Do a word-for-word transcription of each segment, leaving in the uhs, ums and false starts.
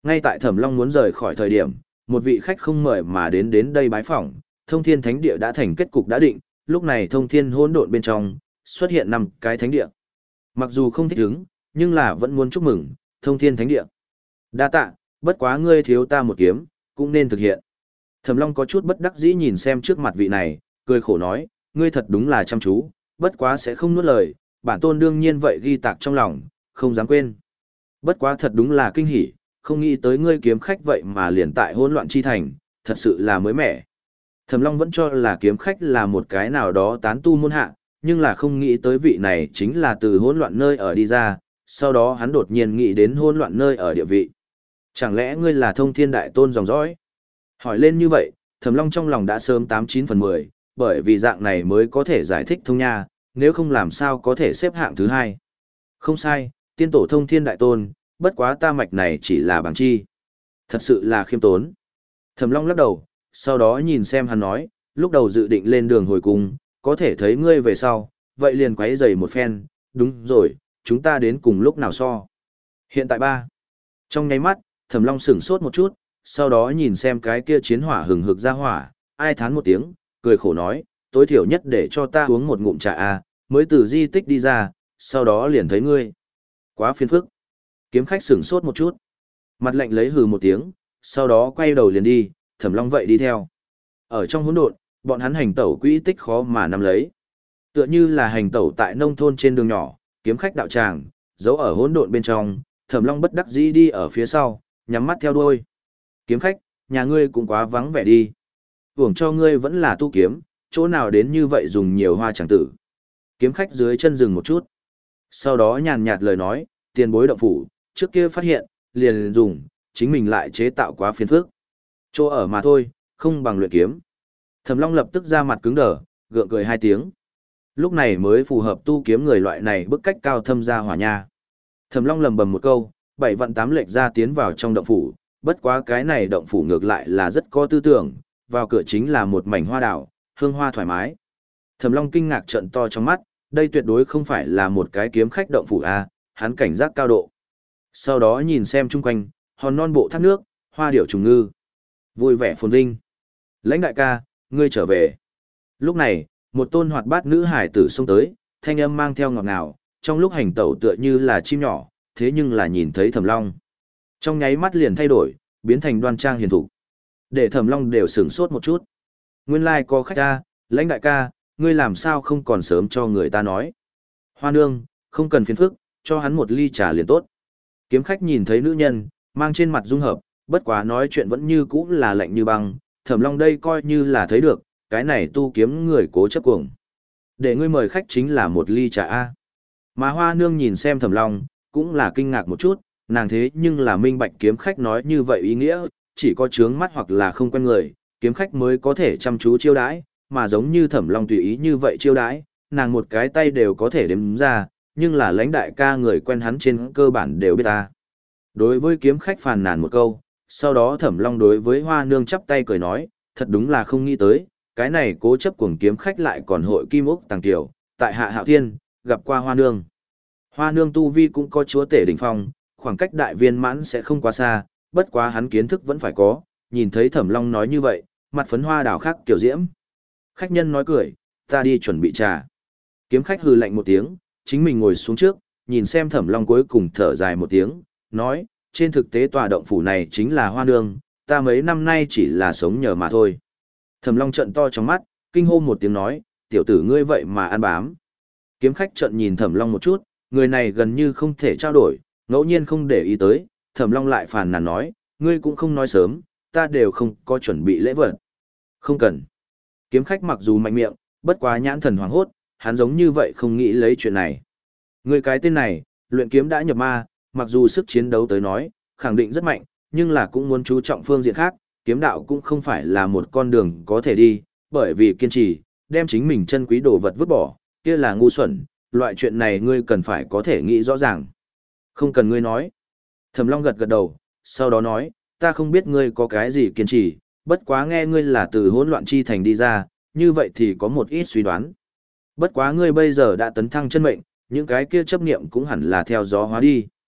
Ngay tại Thẩm Long muốn rời khỏi thời điểm, một vị khách không mời mà đến đến đây bái phỏng, Thông Thiên Thánh Địa đã thành kết cục đã định, lúc này Thông Thiên hỗn độn bên trong xuất hiện năm cái thánh địa. Mặc dù không thích ứng, nhưng là vẫn muốn chúc mừng Thông Thiên Thánh Địa. Đa tạ, bất quá ngươi thiếu ta một kiếm, cũng nên thực hiện. Thẩm Long có chút bất đắc dĩ nhìn xem trước mặt vị này, cười khổ nói, ngươi thật đúng là chăm chú, bất quá sẽ không nuốt lời, bản tôn đương nhiên vậy ghi tạc trong lòng, không dám quên. Bất quá thật đúng là kinh hỉ, không nghĩ tới ngươi kiếm khách vậy mà liền tại hỗn loạn chi thành, thật sự là mới mẻ. Thẩm Long vẫn cho là kiếm khách là một cái nào đó tán tu môn hạ, nhưng là không nghĩ tới vị này chính là từ hỗn loạn nơi ở đi ra, sau đó hắn đột nhiên nghĩ đến hỗn loạn nơi ở địa vị. Chẳng lẽ ngươi là Thông Thiên đại tôn dòng dõi? Hỏi lên như vậy, Thẩm Long trong lòng đã sớm tám chín phần mười, bởi vì dạng này mới có thể giải thích thông nha, nếu không làm sao có thể xếp hạng thứ hai. Không sai, tiên tổ Thông Thiên đại tôn, bất quá ta mạch này chỉ là bằng chi. Thật sự là khiêm tốn. Thẩm Long lắc đầu, sau đó nhìn xem hắn nói, lúc đầu dự định lên đường hồi cung, có thể thấy ngươi về sau, vậy liền quấy giày một phen, đúng rồi, chúng ta đến cùng lúc nào so. Hiện tại ba. Trong nháy mắt, Thẩm Long sửng sốt một chút, sau đó nhìn xem cái kia chiến hỏa hừng hực ra hỏa, ai thán một tiếng, cười khổ nói, tối thiểu nhất để cho ta uống một ngụm trà a, mới từ di tích đi ra, sau đó liền thấy ngươi. Quá phiền phức. Kiếm khách sửng sốt một chút, mặt lạnh lấy hừ một tiếng, sau đó quay đầu liền đi, Thẩm Long vậy đi theo. Ở trong hỗn độn, bọn hắn hành tẩu quỹ tích khó mà nắm lấy. Tựa như là hành tẩu tại nông thôn trên đường nhỏ, kiếm khách đạo tràng, giấu ở hỗn độn bên trong, Thẩm Long bất đắc dĩ đi ở phía sau, nhắm mắt theo đuôi. Kiếm khách, nhà ngươi cũng quá vắng vẻ đi. Hưởng cho ngươi vẫn là tu kiếm, chỗ nào đến như vậy dùng nhiều hoa chẳng tử. Kiếm khách dưới chân dừng một chút. Sau đó nhàn nhạt lời nói, tiền bối động phủ, trước kia phát hiện, liền dùng, chính mình lại chế tạo quá phiền phức. Chỗ ở mà thôi, không bằng luyện kiếm. Thẩm Long lập tức ra mặt cứng đờ, gượng cười hai tiếng. Lúc này mới phù hợp tu kiếm người loại này bức cách cao thâm ra hỏa nha. Thẩm Long lầm bầm một câu, bảy vạn tám lệch ra tiến vào trong động phủ, bất quá cái này động phủ ngược lại là rất có tư tưởng, vào cửa chính là một mảnh hoa đảo, hương hoa thoải mái. Thẩm Long kinh ngạc trợn to trong mắt, đây tuyệt đối không phải là một cái kiếm khách động phủ a, hắn cảnh giác cao độ. Sau đó nhìn xem chung quanh, hòn non bộ thác nước, hoa điểu trùng ngư, vui vẻ phồn vinh. Lãnh đại ca, ngươi trở về. Lúc này, một tôn hoạt bát nữ hải tử xông tới, thanh âm mang theo ngọt ngào, trong lúc hành tẩu tựa như là chim nhỏ, thế nhưng là nhìn thấy Thẩm Long. Trong nháy mắt liền thay đổi, biến thành đoan trang hiền thục. Để Thẩm Long đều sửng sốt một chút. Nguyên lai like có khách ca, Lãnh đại ca, ngươi làm sao không còn sớm cho người ta nói. Hoa nương, không cần phiền phức, cho hắn một ly trà liền tốt. Kiếm khách nhìn thấy nữ nhân, mang trên mặt dung hợp, bất quá nói chuyện vẫn như cũ là lạnh như băng, Thẩm Long đây coi như là thấy được, cái này tu kiếm người cố chấp cuồng. Để ngươi mời khách chính là một ly trà A. Mà Hoa nương nhìn xem Thẩm Long, cũng là kinh ngạc một chút, nàng thế nhưng là minh bạch kiếm khách nói như vậy ý nghĩa, chỉ có trướng mắt hoặc là không quen người, kiếm khách mới có thể chăm chú chiêu đãi, mà giống như Thẩm Long tùy ý như vậy chiêu đãi, nàng một cái tay đều có thể đếm ra, nhưng là lãnh đại ca người quen hắn trên cơ bản đều biết ta. Đối với kiếm khách phàn nàn một câu, sau đó Thẩm Long đối với Hoa nương chắp tay cười nói, thật đúng là không nghĩ tới, cái này cố chấp cuồng kiếm khách lại còn hội kim ốc tàng tiểu, tại hạ hạo thiên, gặp qua Hoa nương. Hoa nương tu vi cũng có chúa tể đỉnh phong, khoảng cách đại viên mãn sẽ không quá xa, bất quá hắn kiến thức vẫn phải có, nhìn thấy Thẩm Long nói như vậy, mặt phấn hoa đào khác kiểu diễm. Khách nhân nói cười, ta đi chuẩn bị trà. Kiếm khách hừ lạnh một tiếng, chính mình ngồi xuống trước, nhìn xem Thẩm Long cuối cùng thở dài một tiếng, nói, trên thực tế tòa động phủ này chính là Hoa nương, ta mấy năm nay chỉ là sống nhờ mà thôi. Thẩm Long trợn to trong mắt, kinh hô một tiếng nói, tiểu tử ngươi vậy mà ăn bám. Kiếm khách trợn nhìn Thẩm Long một chút, người này gần như không thể trao đổi, ngẫu nhiên không để ý tới, Thẩm Long lại phàn nàn nói, ngươi cũng không nói sớm, ta đều không có chuẩn bị lễ vật. Không cần. Kiếm khách mặc dù mạnh miệng, bất quá nhãn thần hoảng hốt, hắn giống như vậy không nghĩ lấy chuyện này. Ngươi cái tên này, luyện kiếm đã nhập ma, mặc dù sức chiến đấu tới nói, khẳng định rất mạnh, nhưng là cũng muốn chú trọng phương diện khác, kiếm đạo cũng không phải là một con đường có thể đi, bởi vì kiên trì, đem chính mình chân quý đồ vật vứt bỏ, kia là ngu xuẩn, loại chuyện này ngươi cần phải có thể nghĩ rõ ràng. Không cần ngươi nói. Thẩm Long gật gật đầu, sau đó nói, ta không biết ngươi có cái gì kiên trì, bất quá nghe ngươi là từ hỗn loạn chi thành đi ra, như vậy thì có một ít suy đoán. Bất quá ngươi bây giờ đã tấn thăng chân mệnh, những cái kia chấp niệm cũng hẳn là theo gió hóa đi.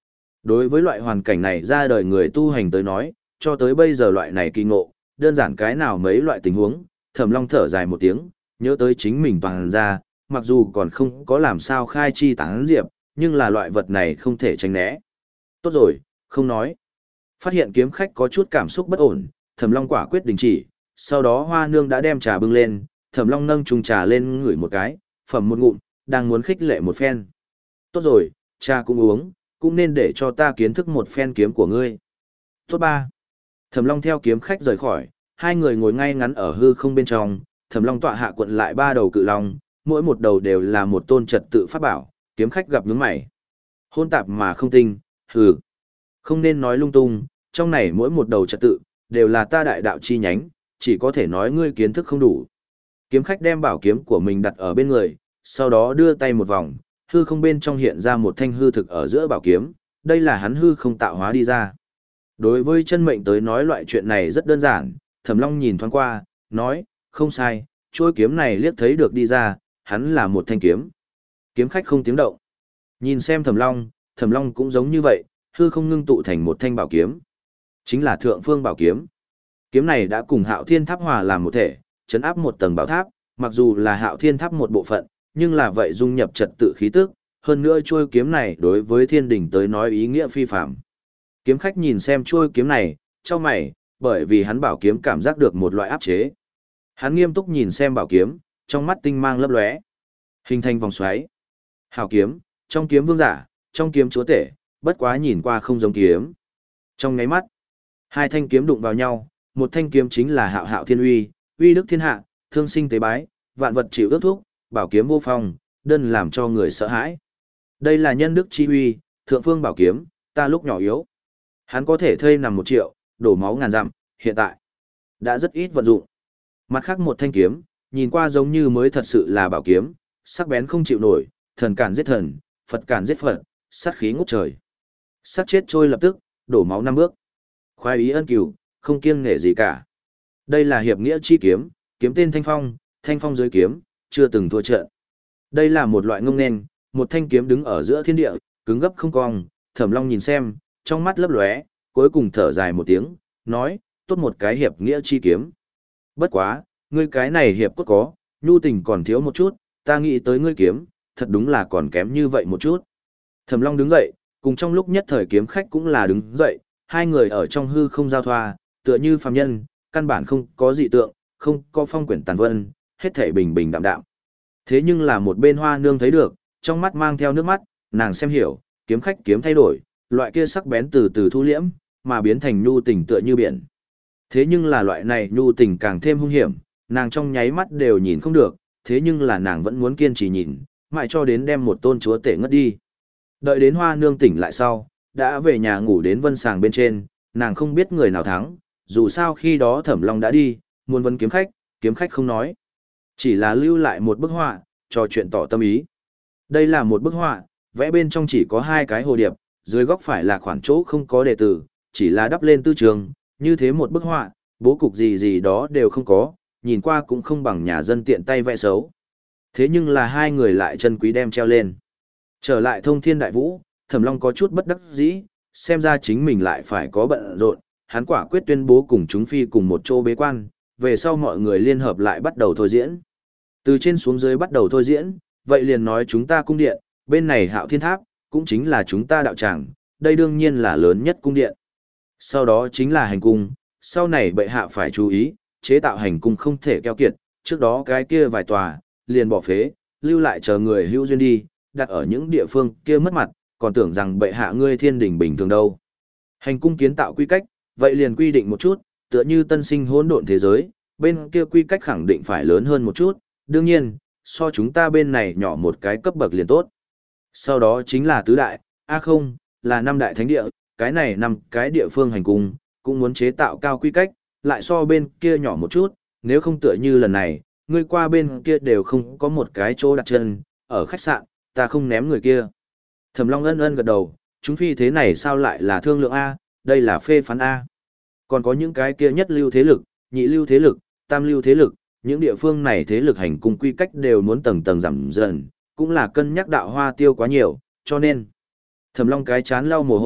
Đối với loại hoàn cảnh này ra đời người tu hành tới nói, cho tới bây giờ loại này kỳ ngộ, đơn giản cái nào mấy loại tình huống, Thẩm Long thở dài một tiếng, nhớ tới chính mình toàn ra, mặc dù còn không có làm sao khai chi tán diệp, nhưng là loại vật này không thể tránh né. Tốt rồi, không nói. Phát hiện kiếm khách có chút cảm xúc bất ổn, Thẩm Long quả quyết đình chỉ, sau đó Hoa Nương đã đem trà bưng lên, Thẩm Long nâng chung trà lên ngửi một cái, phẩm một ngụm, đang muốn khích lệ một phen. Tốt rồi, trà cũng uống, cũng nên để cho ta kiến thức một phen kiếm của ngươi. Tốt ba. Thẩm Long theo kiếm khách rời khỏi, hai người ngồi ngay ngắn ở hư không bên trong, Thẩm Long tọa hạ quận lại ba đầu cự long, mỗi một đầu đều là một tôn trật tự pháp bảo, kiếm khách gặp nhướng mày. Hôn tạp mà không tinh, hừ. Không nên nói lung tung, trong này mỗi một đầu trật tự, đều là ta đại đạo chi nhánh, chỉ có thể nói ngươi kiến thức không đủ. Kiếm khách đem bảo kiếm của mình đặt ở bên người, sau đó đưa tay một vòng, hư không bên trong hiện ra một thanh hư thực ở giữa bảo kiếm, đây là hắn hư không tạo hóa đi ra. Đối với chân mệnh tới nói loại chuyện này rất đơn giản, Thẩm Long nhìn thoáng qua, nói, không sai, chuôi kiếm này liếc thấy được đi ra, hắn là một thanh kiếm. Kiếm khách không tiếng động. Nhìn xem Thẩm Long, Thẩm Long cũng giống như vậy, hư không ngưng tụ thành một thanh bảo kiếm. Chính là Thượng Phương Bảo Kiếm. Kiếm này đã cùng Hạo Thiên Tháp hòa làm một thể, chấn áp một tầng bảo tháp, mặc dù là Hạo Thiên Tháp một bộ phận, nhưng là vậy dung nhập trật tự khí tức, hơn nữa chuôi kiếm này đối với thiên đình tới nói ý nghĩa phi phàm. Kiếm khách nhìn xem chuôi kiếm này, cho mày, bởi vì hắn bảo kiếm cảm giác được một loại áp chế. Hắn nghiêm túc nhìn xem bảo kiếm, trong mắt tinh mang lấp lóe, hình thành vòng xoáy. Hảo kiếm, trong kiếm vương giả, trong kiếm chúa tể, bất quá nhìn qua không giống kiếm. Trong ngáy mắt, hai thanh kiếm đụng vào nhau, một thanh kiếm chính là Hạo Hạo Thiên Uy, uy đức thiên hạ, thương sinh tế bái, vạn vật chịu ước thúc, bảo kiếm vô phong, đơn làm cho người sợ hãi. Đây là nhân đức chi uy, Thượng Phương Bảo Kiếm, ta lúc nhỏ yếu. Hắn có thể thây nằm một triệu, đổ máu ngàn dặm, hiện tại đã rất ít vận dụng. Mặt khác một thanh kiếm, nhìn qua giống như mới thật sự là bảo kiếm, sắc bén không chịu nổi, thần cản giết thần, Phật cản giết Phật, sát khí ngút trời. Sát chết trôi lập tức, đổ máu năm bước. Khoái ý ân cửu, không kiêng nể gì cả. Đây là hiệp nghĩa chi kiếm, kiếm tên Thanh Phong, Thanh Phong dưới kiếm, chưa từng thua trận. Đây là một loại ngông nên, một thanh kiếm đứng ở giữa thiên địa, cứng gấp không cong, Thẩm Long nhìn xem, trong mắt lấp lóe, cuối cùng thở dài một tiếng, nói, tốt một cái hiệp nghĩa chi kiếm. Bất quá, ngươi cái này hiệp cốt có, nhu tình còn thiếu một chút, ta nghĩ tới ngươi kiếm, thật đúng là còn kém như vậy một chút. Thẩm Long đứng dậy, cùng trong lúc nhất thời kiếm khách cũng là đứng dậy, hai người ở trong hư không giao thoa, tựa như phàm nhân, căn bản không có dị tượng, không có phong quyển tàn vân, hết thảy bình bình đạm đạm. Thế nhưng là một bên Hoa Nương thấy được, trong mắt mang theo nước mắt, nàng xem hiểu, kiếm khách kiếm thay đổi, loại kia sắc bén từ từ thu liễm, mà biến thành nhu tình tựa như biển. Thế nhưng là loại này nhu tình càng thêm hung hiểm, nàng trong nháy mắt đều nhìn không được, thế nhưng là nàng vẫn muốn kiên trì nhìn, mãi cho đến đem một tôn chúa tể ngất đi. Đợi đến Hoa Nương tỉnh lại sau, đã về nhà ngủ đến vân sàng bên trên, nàng không biết người nào thắng, dù sao khi đó Thẩm Long đã đi, muốn vấn kiếm khách, kiếm khách không nói. Chỉ là lưu lại một bức họa, trò chuyện tỏ tâm ý. Đây là một bức họa, vẽ bên trong chỉ có hai cái hồ điệp, dưới góc phải là khoảng chỗ không có đề tử, chỉ là đắp lên tư trường, như thế một bức họa, bố cục gì gì đó đều không có, nhìn qua cũng không bằng nhà dân tiện tay vẽ xấu. Thế nhưng là hai người lại chân quý đem treo lên. Trở lại Thông Thiên Đại Vũ, Thẩm Long có chút bất đắc dĩ, xem ra chính mình lại phải có bận rộn, hắn quả quyết tuyên bố cùng chúng phi cùng một chỗ bế quan, về sau mọi người liên hợp lại bắt đầu thôi diễn. Từ trên xuống dưới bắt đầu thôi diễn, vậy liền nói chúng ta cung điện, bên này Hạo Thiên Tháp, cũng chính là chúng ta đạo tràng, đây đương nhiên là lớn nhất cung điện. Sau đó chính là hành cung, sau này bệ hạ phải chú ý, chế tạo hành cung không thể keo kiệt, trước đó cái kia vài tòa, liền bỏ phế, lưu lại chờ người hữu duyên đi, đặt ở những địa phương kia mất mặt, còn tưởng rằng bệ hạ ngươi thiên đình bình thường đâu. Hành cung kiến tạo quy cách, vậy liền quy định một chút, tựa như tân sinh hỗn độn thế giới, bên kia quy cách khẳng định phải lớn hơn một chút, đương nhiên, so chúng ta bên này nhỏ một cái cấp bậc liền tốt. Sau đó chính là tứ đại, a không, là năm đại thánh địa, cái này năm cái địa phương hành cung, cũng muốn chế tạo cao quy cách, lại so bên kia nhỏ một chút, nếu không tựa như lần này, ngươi qua bên kia đều không có một cái chỗ đặt chân, ở khách sạn, ta không ném người kia. Thẩm Long ân ân gật đầu, chúng phi thế này sao lại là thương lượng A, đây là phê phán A. Còn có những cái kia nhất lưu thế lực, nhị lưu thế lực, tam lưu thế lực, những địa phương này thế lực hành cung quy cách đều muốn tầng tầng giảm dần, cũng là cân nhắc đạo hoa tiêu quá nhiều, cho nên. Thẩm Long cái chán lau mồ hôi,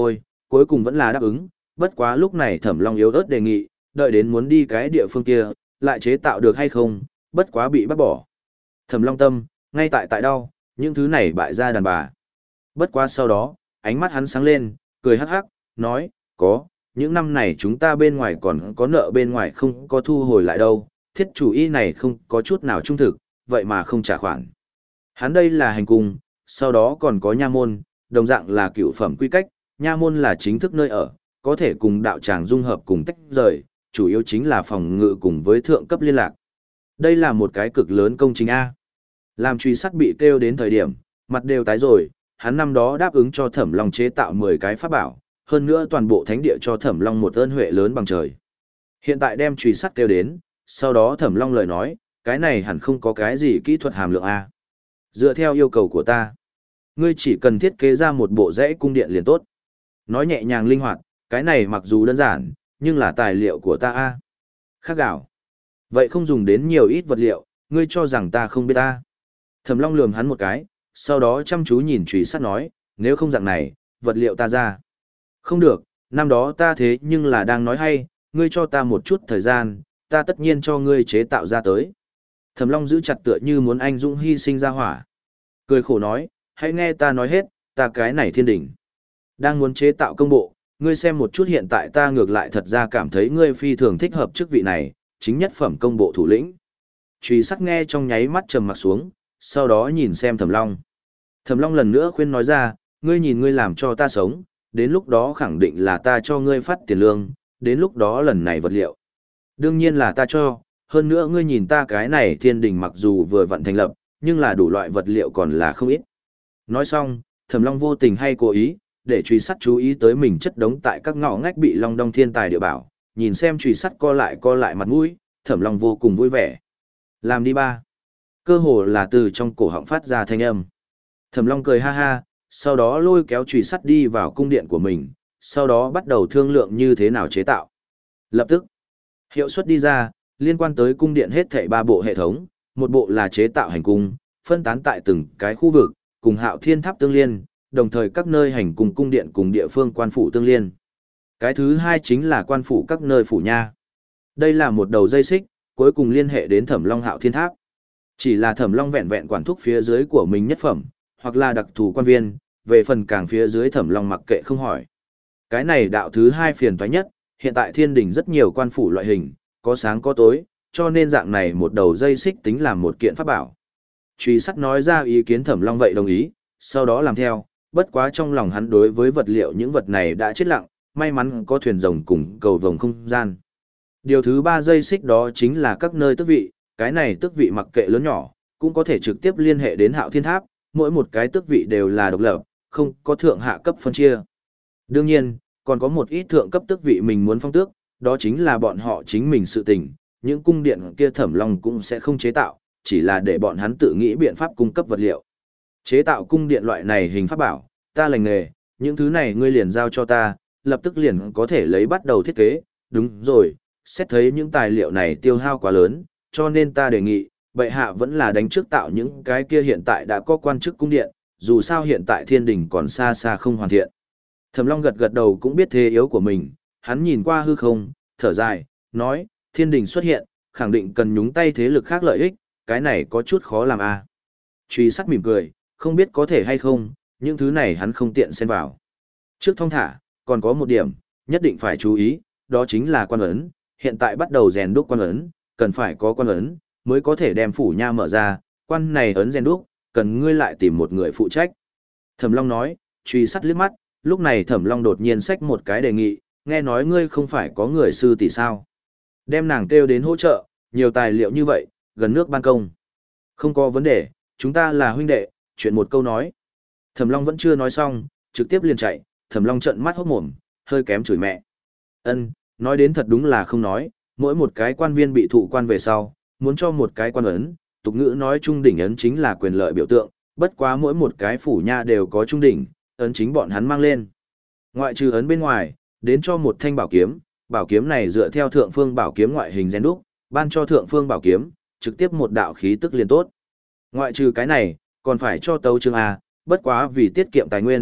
cuối cùng vẫn là đáp ứng, bất quá lúc này Thẩm Long yếu ớt đề nghị, đợi đến muốn đi cái địa phương kia, lại chế tạo được hay không, bất quá bị bắt bỏ. Thẩm Long tâm, ngay tại tại đâu, những thứ này bại gia đàn bà. Bất quá sau đó, ánh mắt hắn sáng lên, cười hắc hắc, nói, có, những năm này chúng ta bên ngoài còn có nợ bên ngoài không có thu hồi lại đâu, thiết chủ y này không có chút nào trung thực, vậy mà không trả khoản. Hắn đây là hành cung, sau đó còn có nha môn, đồng dạng là cựu phẩm quy cách, nha môn là chính thức nơi ở, có thể cùng đạo tràng dung hợp cùng tách rời, chủ yếu chính là phòng ngự cùng với thượng cấp liên lạc. Đây là một cái cực lớn công trình A. Làm truy sát bị kêu đến thời điểm, mặt đều tái rồi, hắn năm đó đáp ứng cho Thẩm Long chế tạo mười cái pháp bảo, hơn nữa toàn bộ thánh địa cho Thẩm Long một ơn huệ lớn bằng trời. Hiện tại đem truy sát kêu đến, sau đó Thẩm Long lời nói, cái này hẳn không có cái gì kỹ thuật hàm lượng A. Dựa theo yêu cầu của ta, ngươi chỉ cần thiết kế ra một bộ dãy cung điện liền tốt. Nói nhẹ nhàng linh hoạt, cái này mặc dù đơn giản, nhưng là tài liệu của ta A. Khác gạo. Vậy không dùng đến nhiều ít vật liệu, ngươi cho rằng ta không biết ta. Thẩm Long lườm hắn một cái, sau đó chăm chú nhìn truy sát nói, nếu không dạng này, vật liệu ta ra. Không được, năm đó ta thế nhưng là đang nói hay, ngươi cho ta một chút thời gian, ta tất nhiên cho ngươi chế tạo ra tới. Thẩm Long giữ chặt tựa như muốn anh dũng hy sinh ra hỏa. Cười khổ nói, hãy nghe ta nói hết, ta cái này thiên đỉnh. Đang muốn chế tạo công bộ, ngươi xem một chút hiện tại ta ngược lại thật ra cảm thấy ngươi phi thường thích hợp chức vị này, chính nhất phẩm công bộ thủ lĩnh. Truy sát nghe trong nháy mắt trầm mặt xuống, sau đó nhìn xem Thẩm Long. Thẩm Long lần nữa khuyên nói ra, ngươi nhìn ngươi làm cho ta sống, đến lúc đó khẳng định là ta cho ngươi phát tiền lương, đến lúc đó lần này vật liệu. Đương nhiên là ta cho, hơn nữa ngươi nhìn ta cái này thiên đình mặc dù vừa vận thành lập, nhưng là đủ loại vật liệu còn là không ít. Nói xong, Thẩm Long vô tình hay cố ý, để truy sát chú ý tới mình chất đống tại các ngõ ngách bị Long Đong thiên tài địa bảo, nhìn xem truy sát co lại co lại mặt mũi, Thẩm Long vô cùng vui vẻ. Làm đi ba. Cơ hồ là từ trong cổ họng phát ra thanh âm. Thẩm Long cười ha ha, sau đó lôi kéo truy sát đi vào cung điện của mình, sau đó bắt đầu thương lượng như thế nào chế tạo. Lập tức, hiệu suất đi ra, liên quan tới cung điện hết thảy ba bộ hệ thống, một bộ là chế tạo hành cung, phân tán tại từng cái khu vực, cùng Hạo Thiên Tháp tương liên, đồng thời các nơi hành cung cung điện cùng địa phương quan phủ tương liên. Cái thứ hai chính là quan phủ các nơi phủ nha. Đây là một đầu dây xích, cuối cùng liên hệ đến Thẩm Long Hạo Thiên Tháp. Chỉ là Thẩm Long vẹn vẹn quản thúc phía dưới của mình nhất phẩm, hoặc là đặc thù quan viên, về phần càng phía dưới Thẩm Long mặc kệ không hỏi. Cái này đạo thứ hai phiền toái nhất, hiện tại thiên đình rất nhiều quan phủ loại hình, có sáng có tối, cho nên dạng này một đầu dây xích tính làm một kiện pháp bảo. Truy sát nói ra ý kiến Thẩm Long vậy đồng ý, sau đó làm theo, bất quá trong lòng hắn đối với vật liệu những vật này đã chết lặng, may mắn có thuyền rồng cùng cầu vồng không gian. Điều thứ ba dây xích đó chính là các nơi tước vị, cái này tước vị mặc kệ lớn nhỏ, cũng có thể trực tiếp liên hệ đến Hạo Thiên Tháp, mỗi một cái tước vị đều là độc lập, không có thượng hạ cấp phân chia. Đương nhiên, còn có một ít thượng cấp tước vị mình muốn phong tước, đó chính là bọn họ chính mình sự tình, những cung điện kia Thẩm Long cũng sẽ không chế tạo, chỉ là để bọn hắn tự nghĩ biện pháp cung cấp vật liệu. Chế tạo cung điện loại này hình pháp bảo, ta lành nghề, những thứ này ngươi liền giao cho ta, lập tức liền có thể lấy bắt đầu thiết kế, đúng rồi, xét thấy những tài liệu này tiêu hao quá lớn, cho nên ta đề nghị, bệ hạ vẫn là đánh trước tạo những cái kia hiện tại đã có quan chức cung điện, dù sao hiện tại thiên đình còn xa xa không hoàn thiện. Thẩm Long gật gật đầu cũng biết thế yếu của mình, hắn nhìn qua hư không, thở dài, nói, thiên đình xuất hiện, khẳng định cần nhúng tay thế lực khác lợi ích, cái này có chút khó làm a. À. Truy sát mỉm cười, không biết có thể hay không, những thứ này hắn không tiện xen vào. Trước thông thả, còn có một điểm, nhất định phải chú ý, đó chính là quan ấn, hiện tại bắt đầu rèn đúc quan ấn, cần phải có quan ấn, mới có thể đem phủ nha mở ra, quan này ấn rèn đúc, cần ngươi lại tìm một người phụ trách. Thẩm Long nói, truy sát liếc mắt, lúc này Thẩm Long đột nhiên xách một cái đề nghị, nghe nói ngươi không phải có người sư tỷ sao. Đem nàng kêu đến hỗ trợ, nhiều tài liệu như vậy, gần nước ban công. Không có vấn đề, chúng ta là huynh đệ, chuyện một câu nói. Thẩm Long vẫn chưa nói xong, trực tiếp liền chạy, Thẩm Long trợn mắt hốt mồm, hơi kém chửi mẹ. Ân, nói đến thật đúng là không nói, mỗi một cái quan viên bị thụ quan về sau, muốn cho một cái quan ấn, tục ngữ nói trung đỉnh ấn chính là quyền lợi biểu tượng, bất quá mỗi một cái phủ nha đều có trung đỉnh, ấn chính bọn hắn mang lên. Ngoại trừ ấn bên ngoài, đến cho một thanh bảo kiếm, bảo kiếm này dựa theo thượng phương bảo kiếm ngoại hình rèn đúc, ban cho thượng phương bảo kiếm, trực tiếp một đạo khí tức liền tốt. Ngoại trừ cái này, còn phải cho tấu chương A, bất quá vì tiết kiệm tài nguyên,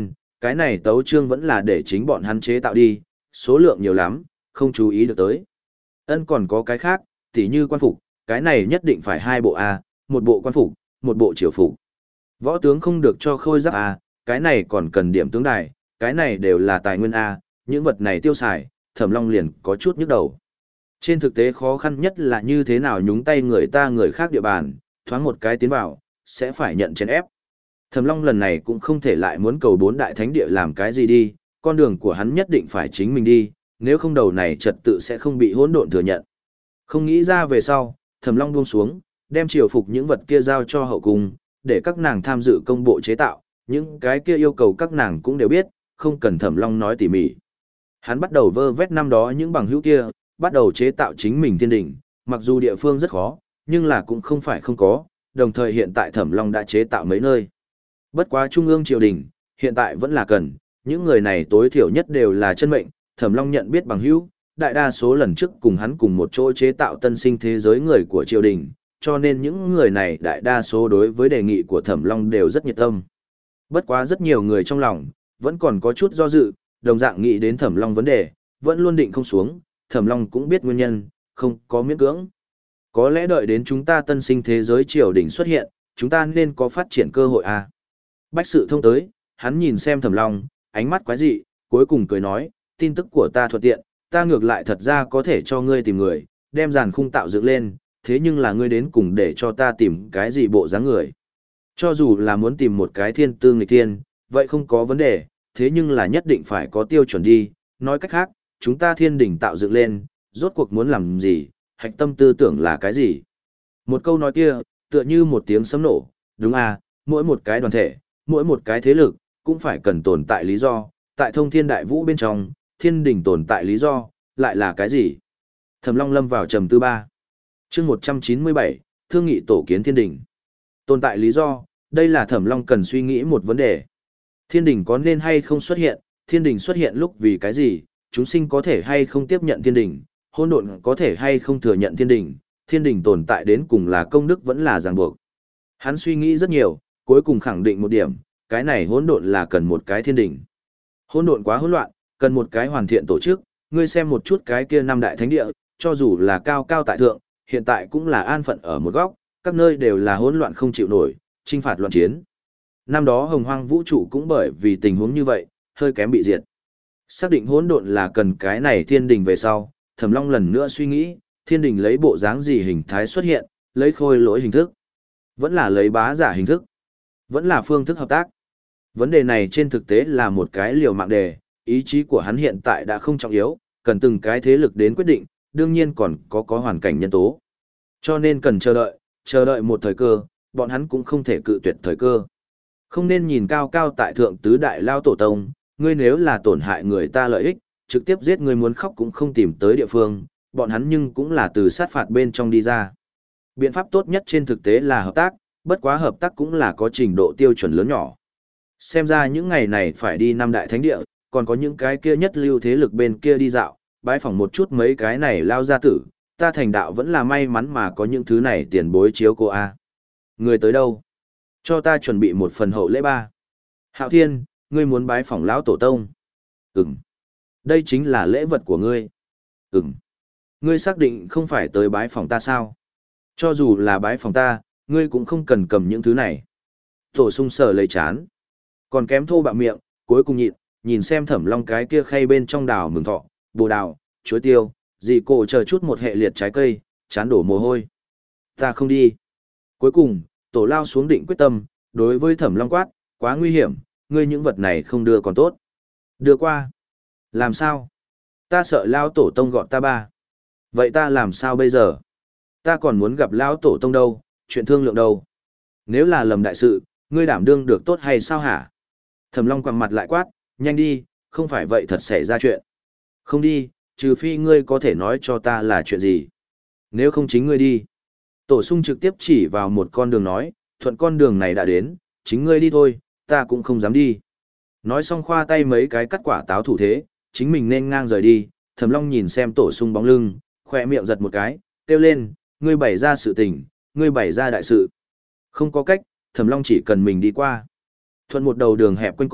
cái này tấu chương vẫn là để chính bọn hắn chế tạo đi, số lượng nhiều lắm, không chú ý được tới. Ân còn có cái khác, tỉ như quan phục, cái này nhất định phải hai bộ A, một bộ quan phục, một bộ triều phục. Võ tướng không được cho khôi giáp A, cái này còn cần điểm tướng đài, cái này đều là tài nguyên A, những vật này tiêu xài, Thẩm Long liền có chút nhức đầu. Trên thực tế khó khăn nhất là như thế nào nhúng tay người ta người khác địa bàn, thoáng một cái tiến vào, sẽ phải nhận chèn ép. Thẩm Long lần này cũng không thể lại muốn cầu bốn đại thánh địa làm cái gì đi, con đường của hắn nhất định phải chính mình đi, nếu không đầu này trật tự sẽ không bị hỗn độn thừa nhận. Không nghĩ ra về sau, Thẩm Long buông xuống, đem triều phục những vật kia giao cho hậu cung, để các nàng tham dự công bộ chế tạo, những cái kia yêu cầu các nàng cũng đều biết, không cần Thẩm Long nói tỉ mỉ. Hắn bắt đầu vơ vét năm đó những bằng hữu kia, bắt đầu chế tạo chính mình thiên đỉnh, mặc dù địa phương rất khó, nhưng là cũng không phải không có, đồng thời hiện tại Thẩm Long đã chế tạo mấy nơi. Bất quá trung ương triều đình, hiện tại vẫn là cần, những người này tối thiểu nhất đều là chân mệnh, Thẩm Long nhận biết bằng hữu, đại đa số lần trước cùng hắn cùng một chỗ chế tạo tân sinh thế giới người của triều đình, cho nên những người này đại đa số đối với đề nghị của Thẩm Long đều rất nhiệt tâm. Bất quá rất nhiều người trong lòng, vẫn còn có chút do dự, đồng dạng nghĩ đến Thẩm Long vấn đề, vẫn luôn định không xuống, Thẩm Long cũng biết nguyên nhân, không có miễn cưỡng. Có lẽ đợi đến chúng ta tân sinh thế giới triều đình xuất hiện, chúng ta nên có phát triển cơ hội à. Bách sự thông tới, hắn nhìn xem Thẩm Long, ánh mắt quái dị, cuối cùng cười nói, tin tức của ta thuận tiện, ta ngược lại thật ra có thể cho ngươi tìm người, đem giàn khung tạo dựng lên, thế nhưng là ngươi đến cùng để cho ta tìm cái gì bộ dáng người. Cho dù là muốn tìm một cái thiên tư nghịch thiên, vậy không có vấn đề, thế nhưng là nhất định phải có tiêu chuẩn đi, nói cách khác, chúng ta thiên đỉnh tạo dựng lên, rốt cuộc muốn làm gì, hạch tâm tư tưởng là cái gì. Một câu nói kia, tựa như một tiếng sấm nổ, đúng à, mỗi một cái đoàn thể, mỗi một cái thế lực, cũng phải cần tồn tại lý do, tại thông thiên đại vũ bên trong, thiên đỉnh tồn tại lý do, lại là cái gì? Thẩm Long lâm vào trầm tư ba. Chương một trăm chín mươi bảy, thương nghị tổ kiến thiên đỉnh. Tồn tại lý do, đây là Thẩm Long cần suy nghĩ một vấn đề. Thiên đỉnh có nên hay không xuất hiện, thiên đỉnh xuất hiện lúc vì cái gì, chúng sinh có thể hay không tiếp nhận thiên đỉnh, hỗn độn có thể hay không thừa nhận thiên đỉnh, thiên đỉnh tồn tại đến cùng là công đức vẫn là ràng buộc. Hắn suy nghĩ rất nhiều, cuối cùng khẳng định một điểm, cái này hỗn độn là cần một cái thiên đỉnh. Hỗn độn quá hỗn loạn, cần một cái hoàn thiện tổ chức, ngươi xem một chút cái kia năm đại thánh địa, cho dù là cao cao tại thượng, hiện tại cũng là an phận ở một góc, các nơi đều là hỗn loạn không chịu nổi, chinh phạt loạn chiến. Năm đó Hồng Hoang vũ trụ cũng bởi vì tình huống như vậy, hơi kém bị diệt. Xác định hỗn độn là cần cái này thiên đình về sau, Thẩm Long lần nữa suy nghĩ, thiên đình lấy bộ dáng gì hình thái xuất hiện, lấy khôi lỗi hình thức, vẫn là lấy bá giả hình thức, vẫn là phương thức hợp tác. Vấn đề này trên thực tế là một cái liều mạng đề, ý chí của hắn hiện tại đã không trọng yếu, cần từng cái thế lực đến quyết định, đương nhiên còn có có hoàn cảnh nhân tố. Cho nên cần chờ đợi, chờ đợi một thời cơ, bọn hắn cũng không thể cự tuyệt thời cơ. Không nên nhìn cao cao tại thượng tứ đại lao tổ tông, ngươi nếu là tổn hại người ta lợi ích, trực tiếp giết người muốn khóc cũng không tìm tới địa phương, bọn hắn nhưng cũng là từ sát phạt bên trong đi ra. Biện pháp tốt nhất trên thực tế là hợp tác, bất quá hợp tác cũng là có trình độ tiêu chuẩn lớn nhỏ. Xem ra những ngày này phải đi năm đại thánh địa, còn có những cái kia nhất lưu thế lực bên kia đi dạo, bái phỏng một chút mấy cái này lao ra tử, ta thành đạo vẫn là may mắn mà có những thứ này tiền bối chiếu cô a. Người tới đâu? Cho ta chuẩn bị một phần hậu lễ ba. Hạo Thiên, ngươi muốn bái phỏng lão tổ tông? Ừm. Đây chính là lễ vật của ngươi. Ừm. Ngươi xác định không phải tới bái phỏng ta sao? Cho dù là bái phỏng ta, ngươi cũng không cần cầm những thứ này. Tổ sung sở lấy chán. Còn kém thô bạo miệng, cuối cùng nhịn, nhìn xem Thẩm Long cái kia khay bên trong đào mừng thọ, bồ đào, chuối tiêu, dì cổ chờ chút một hệ liệt trái cây, chán đổ mồ hôi. Ta không đi. Cuối cùng, tổ lao xuống định quyết tâm, đối với Thẩm Long quát, quá nguy hiểm, ngươi những vật này không đưa còn tốt. Đưa qua. Làm sao? Ta sợ lao tổ tông gọt ta ba. Vậy ta làm sao bây giờ? Ta còn muốn gặp lão tổ tông đâu, chuyện thương lượng đâu. Nếu là lầm đại sự, ngươi đảm đương được tốt hay sao hả? Thẩm Long quằn mặt lại quát, nhanh đi, không phải vậy thật xảy ra chuyện. Không đi, trừ phi ngươi có thể nói cho ta là chuyện gì. Nếu không chính ngươi đi. Tổ sung trực tiếp chỉ vào một con đường nói, thuận con đường này đã đến, chính ngươi đi thôi, ta cũng không dám đi. Nói xong khoa tay mấy cái cắt quả táo thủ thế, chính mình nên ngang rời đi. Thẩm Long nhìn xem tổ sung bóng lưng, khỏe miệng giật một cái, kêu lên, ngươi bày ra sự tình, ngươi bày ra đại sự. Không có cách, Thẩm Long chỉ cần mình đi qua. Thuận một đầu đường hẹp quanh co,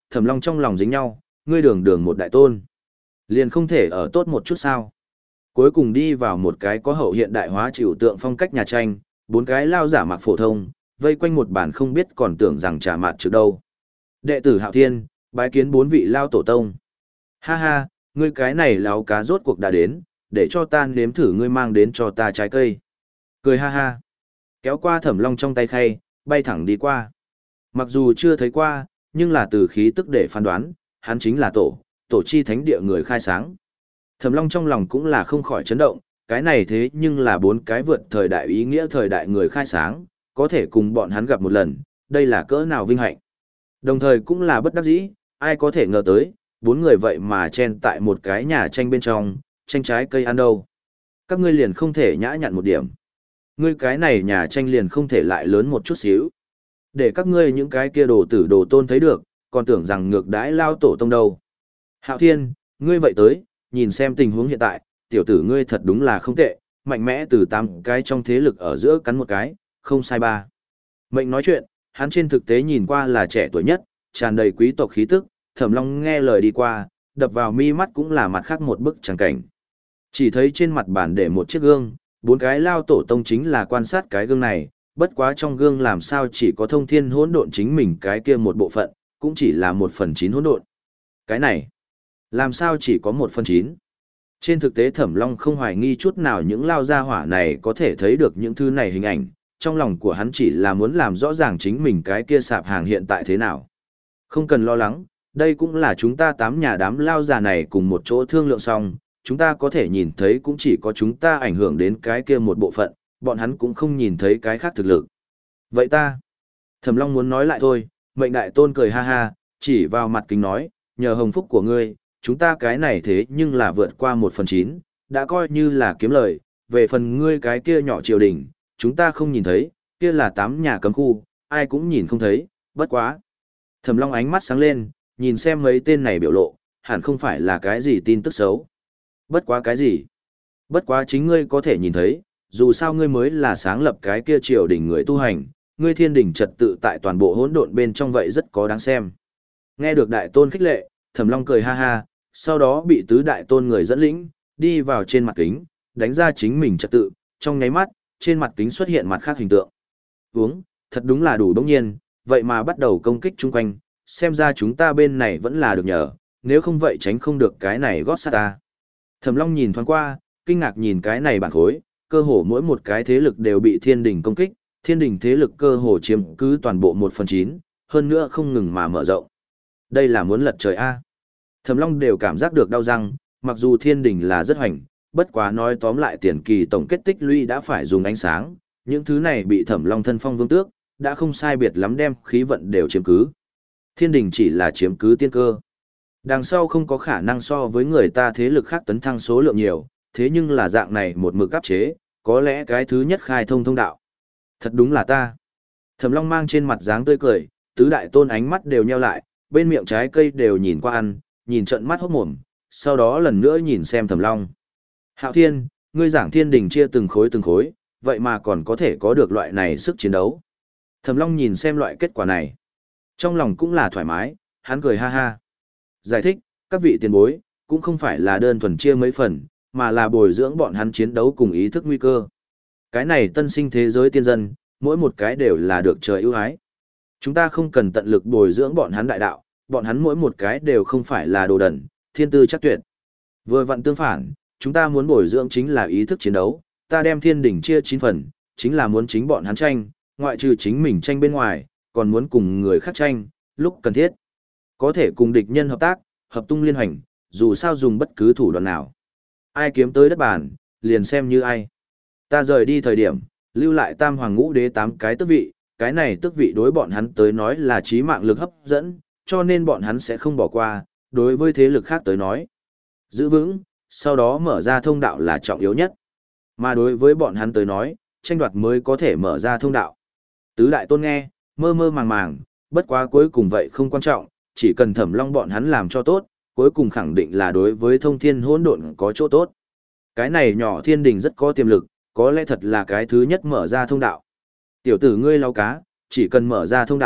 Thẩm Long trong lòng dính nhau, ngươi đường đường một đại tôn. Liền không thể ở tốt một chút sao. Cuối cùng đi vào một cái có hậu hiện đại hóa chịu tượng phong cách nhà tranh, bốn cái lao giả mặc phổ thông, vây quanh một bàn không biết còn tưởng rằng trả mặt trước đâu. Đệ tử Hạo Thiên, bái kiến bốn vị lao tổ tông. Ha ha, ngươi cái này láo cá rốt cuộc đã đến, để cho ta nếm thử ngươi mang đến cho ta trái cây. Cười ha ha. Kéo qua Thẩm Long trong tay khay, bay thẳng đi qua. Mặc dù chưa thấy qua, nhưng là từ khí tức để phán đoán, hắn chính là tổ, tổ chi thánh địa người khai sáng. Thẩm Long trong lòng cũng là không khỏi chấn động, cái này thế nhưng là bốn cái vượt thời đại ý nghĩa thời đại người khai sáng, có thể cùng bọn hắn gặp một lần, đây là cỡ nào vinh hạnh. Đồng thời cũng là bất đắc dĩ, ai có thể ngờ tới, bốn người vậy mà chen tại một cái nhà tranh bên trong, tranh trái cây ăn đâu. Các ngươi liền không thể nhã nhặn một điểm. Ngươi cái này nhà tranh liền không thể lại lớn một chút xíu. Để các ngươi những cái kia đồ tử đồ tôn thấy được, còn tưởng rằng ngược đãi lao tổ tông đâu. Hạo Thiên, ngươi vậy tới, nhìn xem tình huống hiện tại, tiểu tử ngươi thật đúng là không tệ, mạnh mẽ từ tám cái trong thế lực ở giữa cắn một cái, không sai ba. Mệnh nói chuyện, hắn trên thực tế nhìn qua là trẻ tuổi nhất, tràn đầy quý tộc khí tức, Thẩm Long nghe lời đi qua, đập vào mi mắt cũng là mặt khác một bức tràng cảnh. Chỉ thấy trên mặt bàn để một chiếc gương, bốn cái lao tổ tông chính là quan sát cái gương này, bất quá trong gương làm sao chỉ có thông thiên hỗn độn chính mình cái kia một bộ phận, cũng chỉ là một phần chín hỗn độn. Cái này, làm sao chỉ có một phần chín? Trên thực tế Thẩm Long không hoài nghi chút nào những lao gia hỏa này có thể thấy được những thứ này hình ảnh, trong lòng của hắn chỉ là muốn làm rõ ràng chính mình cái kia sạp hàng hiện tại thế nào. Không cần lo lắng, đây cũng là chúng ta tám nhà đám lao già này cùng một chỗ thương lượng xong, chúng ta có thể nhìn thấy cũng chỉ có chúng ta ảnh hưởng đến cái kia một bộ phận, bọn hắn cũng không nhìn thấy cái khác thực lực. Vậy ta, Thẩm Long muốn nói lại thôi, mệnh đại tôn cười ha ha, chỉ vào mặt kính nói, nhờ hồng phúc của ngươi, chúng ta cái này thế nhưng là vượt qua một phần chín, đã coi như là kiếm lời, về phần ngươi cái kia nhỏ triều đình, chúng ta không nhìn thấy, kia là tám nhà cấm khu, ai cũng nhìn không thấy, bất quá. Thẩm Long ánh mắt sáng lên, nhìn xem mấy tên này biểu lộ, hẳn không phải là cái gì tin tức xấu. Bất quá cái gì? Bất quá chính ngươi có thể nhìn thấy, dù sao ngươi mới là sáng lập cái kia triều đình người tu hành, ngươi thiên đình trật tự tại toàn bộ hỗn độn bên trong vậy rất có đáng xem. Nghe được đại tôn khích lệ, Thẩm Long cười ha ha, sau đó bị tứ đại tôn người dẫn lĩnh, đi vào trên mặt kính, đánh ra chính mình trật tự, trong nháy mắt, trên mặt kính xuất hiện mặt khác hình tượng. Uống, thật đúng là đủ đống nhiên, vậy mà bắt đầu công kích chung quanh, xem ra chúng ta bên này vẫn là được nhờ, nếu không vậy tránh không được cái này gót sát ta. Thẩm Long nhìn thoáng qua, kinh ngạc nhìn cái này bản khối, cơ hồ mỗi một cái thế lực đều bị thiên đình công kích, thiên đình thế lực cơ hồ chiếm cứ toàn bộ một phần chín, hơn nữa không ngừng mà mở rộng. Đây là muốn lật trời A. Thẩm Long đều cảm giác được đau răng, mặc dù thiên đình là rất hoành, bất quá nói tóm lại tiền kỳ tổng kết tích lũy đã phải dùng ánh sáng, những thứ này bị Thẩm Long thân phong vương tước, đã không sai biệt lắm đem khí vận đều chiếm cứ. Thiên đình chỉ là chiếm cứ tiên cơ. Đằng sau không có khả năng so với người ta thế lực khác tấn thăng số lượng nhiều, thế nhưng là dạng này một mực áp chế, có lẽ cái thứ nhất khai thông thông đạo. Thật đúng là ta. Thẩm Long mang trên mặt dáng tươi cười, tứ đại tôn ánh mắt đều nheo lại, bên miệng trái cây đều nhìn qua ăn, nhìn trận mắt hốt mồm, sau đó lần nữa nhìn xem Thẩm Long. Hạo Thiên, ngươi giảng thiên đình chia từng khối từng khối, vậy mà còn có thể có được loại này sức chiến đấu. Thẩm Long nhìn xem loại kết quả này. Trong lòng cũng là thoải mái, hắn cười ha ha. Giải thích, các vị tiền bối, cũng không phải là đơn thuần chia mấy phần, mà là bồi dưỡng bọn hắn chiến đấu cùng ý thức nguy cơ. Cái này tân sinh thế giới tiên dân, mỗi một cái đều là được trời ưu ái. Chúng ta không cần tận lực bồi dưỡng bọn hắn đại đạo, bọn hắn mỗi một cái đều không phải là đồ đần, thiên tư chắc tuyệt. Vừa vặn tương phản, chúng ta muốn bồi dưỡng chính là ý thức chiến đấu, ta đem thiên đỉnh chia chín phần, chính là muốn chính bọn hắn tranh, ngoại trừ chính mình tranh bên ngoài, còn muốn cùng người khác tranh, lúc cần thiết. Có thể cùng địch nhân hợp tác, hợp tung liên hành, dù sao dùng bất cứ thủ đoạn nào. Ai kiếm tới đất bàn, liền xem như ai. Ta rời đi thời điểm, lưu lại tam hoàng ngũ đế tám cái tước vị, cái này tước vị đối bọn hắn tới nói là trí mạng lực hấp dẫn, cho nên bọn hắn sẽ không bỏ qua, đối với thế lực khác tới nói. Giữ vững, sau đó mở ra thông đạo là trọng yếu nhất. Mà đối với bọn hắn tới nói, tranh đoạt mới có thể mở ra thông đạo. Tứ đại tôn nghe, mơ mơ màng màng, bất quá cuối cùng vậy không quan trọng, chỉ cần Thẩm Long bọn hắn làm cho tốt, cuối cùng khẳng định là đối với thông thiên hỗn độn có chỗ tốt. Cái này nhỏ thiên đình rất có tiềm lực, có lẽ thật là cái thứ nhất mở ra thông đạo. Tiểu tử ngươi lau cá, chỉ cần mở ra thông đạo,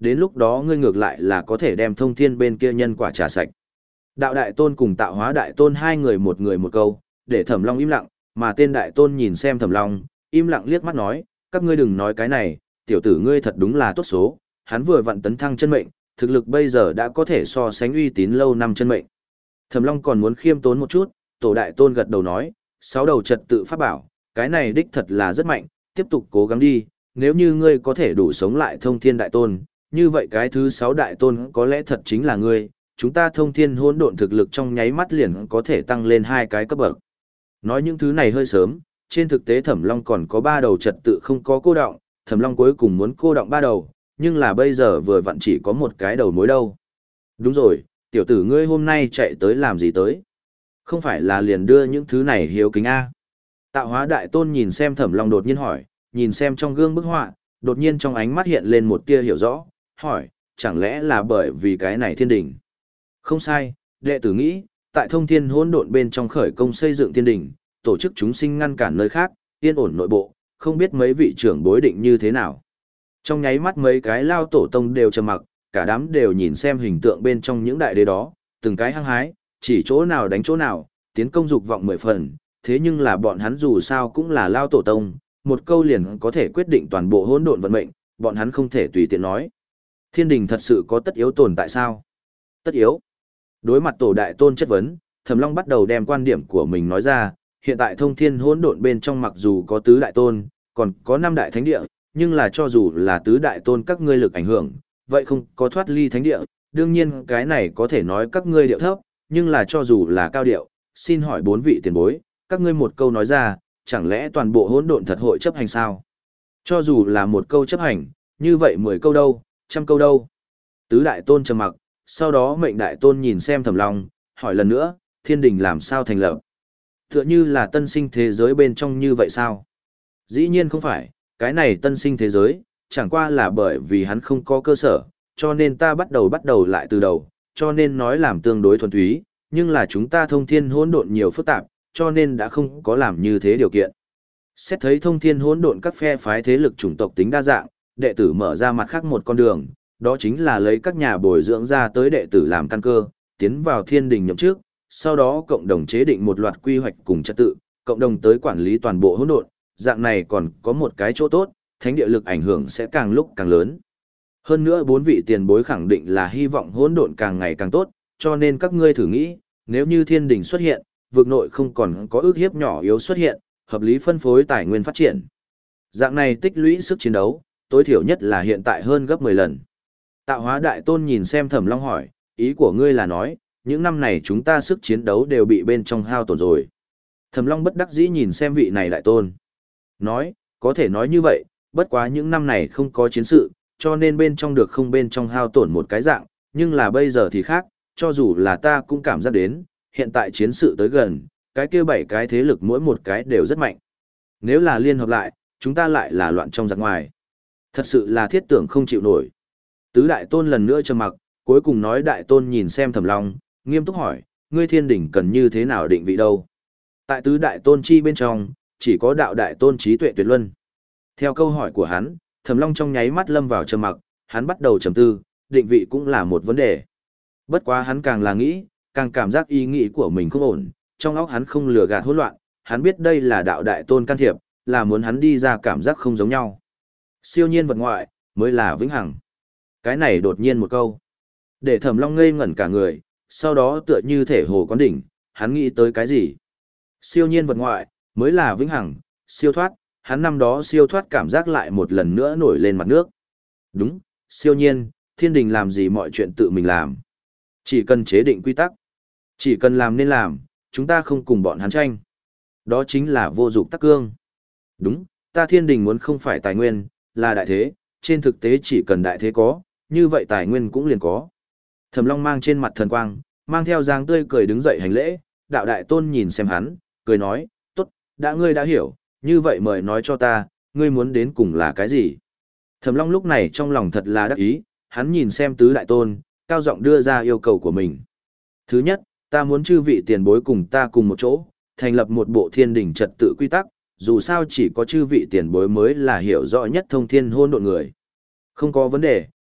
đến lúc đó ngươi ngược lại là có thể đem thông thiên bên kia nhân quả trả sạch. Đạo đại tôn cùng tạo hóa đại tôn hai người một người một câu, để Thẩm Long im lặng, mà tên đại tôn nhìn xem Thẩm Long, im lặng liếc mắt nói, các ngươi đừng nói cái này, tiểu tử ngươi thật đúng là tốt số, hắn vừa vặn tấn thăng chân mệnh, thực lực bây giờ đã có thể so sánh uy tín lâu năm chân mệnh. Thẩm Long còn muốn khiêm tốn một chút, tổ đại tôn gật đầu nói, sáu đầu trật tự pháp bảo, cái này đích thật là rất mạnh, tiếp tục cố gắng đi, nếu như ngươi có thể đủ sống lại thông thiên đại tôn, như vậy cái thứ sáu đại tôn có lẽ thật chính là ngươi, chúng ta thông thiên hỗn độn thực lực trong nháy mắt liền có thể tăng lên hai cái cấp bậc. Nói những thứ này hơi sớm, trên thực tế Thẩm Long còn có ba đầu trật tự không có cô động, Thẩm Long cuối cùng muốn cô động ba đầu, nhưng là bây giờ vừa vặn chỉ có một cái đầu mối đâu. Đúng rồi, tiểu tử ngươi hôm nay chạy tới làm gì tới? Không phải là liền đưa những thứ này hiếu kính A. Tạo hóa đại tôn nhìn xem Thẩm Long đột nhiên hỏi, nhìn xem trong gương bức họa, đột nhiên trong ánh mắt hiện lên một tia hiểu rõ, hỏi, chẳng lẽ là bởi vì cái này thiên đình? Không sai, đệ tử nghĩ, tại thông thiên hỗn độn bên trong khởi công xây dựng thiên đình, tổ chức chúng sinh ngăn cản nơi khác, yên ổn nội bộ, không biết mấy vị trưởng bối định như thế nào. Trong nháy mắt mấy cái lao tổ tông đều trầm mặc, cả đám đều nhìn xem hình tượng bên trong những đại đế đó, từng cái hăng hái, chỉ chỗ nào đánh chỗ nào, tiến công dục vọng mười phần, thế nhưng là bọn hắn dù sao cũng là lao tổ tông, một câu liền có thể quyết định toàn bộ hỗn độn vận mệnh, bọn hắn không thể tùy tiện nói. Thiên đình thật sự có tất yếu tồn tại sao? Tất yếu. Đối mặt tổ đại tôn chất vấn, Thẩm Long bắt đầu đem quan điểm của mình nói ra, hiện tại thông thiên hỗn độn bên trong mặc dù có tứ đại tôn, còn có năm đại thánh địa, nhưng là cho dù là tứ đại tôn các ngươi lực ảnh hưởng, vậy không có thoát ly thánh địa, đương nhiên cái này có thể nói các ngươi điệu thấp, nhưng là cho dù là cao điệu, xin hỏi bốn vị tiền bối, các ngươi một câu nói ra, chẳng lẽ toàn bộ hỗn độn thật hội chấp hành sao? Cho dù là một câu chấp hành, như vậy mười câu đâu, trăm câu đâu? Tứ đại tôn trầm mặc, sau đó mệnh đại tôn nhìn xem Thẩm Long, hỏi lần nữa, thiên đình làm sao thành lập? Tựa như là tân sinh thế giới bên trong như vậy sao? Dĩ nhiên không phải, cái này tân sinh thế giới, chẳng qua là bởi vì hắn không có cơ sở, cho nên ta bắt đầu bắt đầu lại từ đầu, cho nên nói làm tương đối thuần túy, nhưng là chúng ta thông thiên hỗn độn nhiều phức tạp, cho nên đã không có làm như thế điều kiện. Xét thấy thông thiên hỗn độn các phe phái thế lực chủng tộc tính đa dạng, đệ tử mở ra mặt khác một con đường, đó chính là lấy các nhà bồi dưỡng ra tới đệ tử làm căn cơ, tiến vào thiên đình nhậm chức, sau đó cộng đồng chế định một loạt quy hoạch cùng trật tự, cộng đồng tới quản lý toàn bộ hỗn độn, dạng này còn có một cái chỗ tốt, thánh địa lực ảnh hưởng sẽ càng lúc càng lớn. Hơn nữa bốn vị tiền bối khẳng định là hy vọng hỗn độn càng ngày càng tốt, cho nên các ngươi thử nghĩ, nếu như thiên đình xuất hiện, vực nội không còn có ước hiếp nhỏ yếu xuất hiện, hợp lý phân phối tài nguyên phát triển. Dạng này tích lũy sức chiến đấu, tối thiểu nhất là hiện tại hơn gấp mười lần. Tạo hóa đại tôn nhìn xem Thẩm Long hỏi, ý của ngươi là nói, những năm này chúng ta sức chiến đấu đều bị bên trong hao tổn rồi. Thẩm Long bất đắc dĩ nhìn xem vị này đại tôn. Nói, có thể nói như vậy, bất quá những năm này không có chiến sự, cho nên bên trong được không bên trong hao tổn một cái dạng, nhưng là bây giờ thì khác, cho dù là ta cũng cảm giác đến, hiện tại chiến sự tới gần, cái kia bảy cái thế lực mỗi một cái đều rất mạnh. Nếu là liên hợp lại, chúng ta lại là loạn trong giặc ngoài. Thật sự là thiết tưởng không chịu nổi. Tứ đại tôn lần nữa trầm mặc, cuối cùng nói đại tôn nhìn xem Thẩm Long, nghiêm túc hỏi, ngươi thiên đỉnh cần như thế nào định vị đâu? Tại tứ đại tôn chi bên trong, chỉ có đạo đại tôn trí tuệ tuyệt luân. Theo câu hỏi của hắn, Thẩm Long trong nháy mắt lâm vào trầm mặc, hắn bắt đầu trầm tư, định vị cũng là một vấn đề. Bất quá hắn càng là nghĩ, càng cảm giác ý nghĩ của mình không ổn, trong óc hắn không lừa gạt hỗn loạn, hắn biết đây là đạo đại tôn can thiệp, là muốn hắn đi ra cảm giác không giống nhau. Siêu nhiên vật ngoại, mới là vĩnh hằng. Cái này đột nhiên một câu, để Thẩm Long ngây ngẩn cả người, sau đó tựa như thể hồ quán đỉnh, hắn nghĩ tới cái gì? Siêu nhiên vật ngoại, mới là vĩnh hằng, siêu thoát, hắn năm đó siêu thoát cảm giác lại một lần nữa nổi lên mặt nước. Đúng, siêu nhiên, thiên đình làm gì mọi chuyện tự mình làm. Chỉ cần chế định quy tắc, chỉ cần làm nên làm, chúng ta không cùng bọn hắn tranh. Đó chính là vô dụng tắc cương. Đúng, ta thiên đình muốn không phải tài nguyên, là đại thế, trên thực tế chỉ cần đại thế có, như vậy tài nguyên cũng liền có. Thẩm Long mang trên mặt thần quang, mang theo dáng tươi cười đứng dậy hành lễ, đạo đại tôn nhìn xem hắn, cười nói, tốt, đã ngươi đã hiểu, như vậy mời nói cho ta, ngươi muốn đến cùng là cái gì? Thẩm Long lúc này trong lòng thật là đắc ý, hắn nhìn xem tứ đại tôn, cao giọng đưa ra yêu cầu của mình. Thứ nhất, ta muốn chư vị tiền bối cùng ta cùng một chỗ, thành lập một bộ thiên đình trật tự quy tắc, dù sao chỉ có chư vị tiền bối mới là hiểu rõ nhất thông thiên hôn độn người. Không có vấn đề,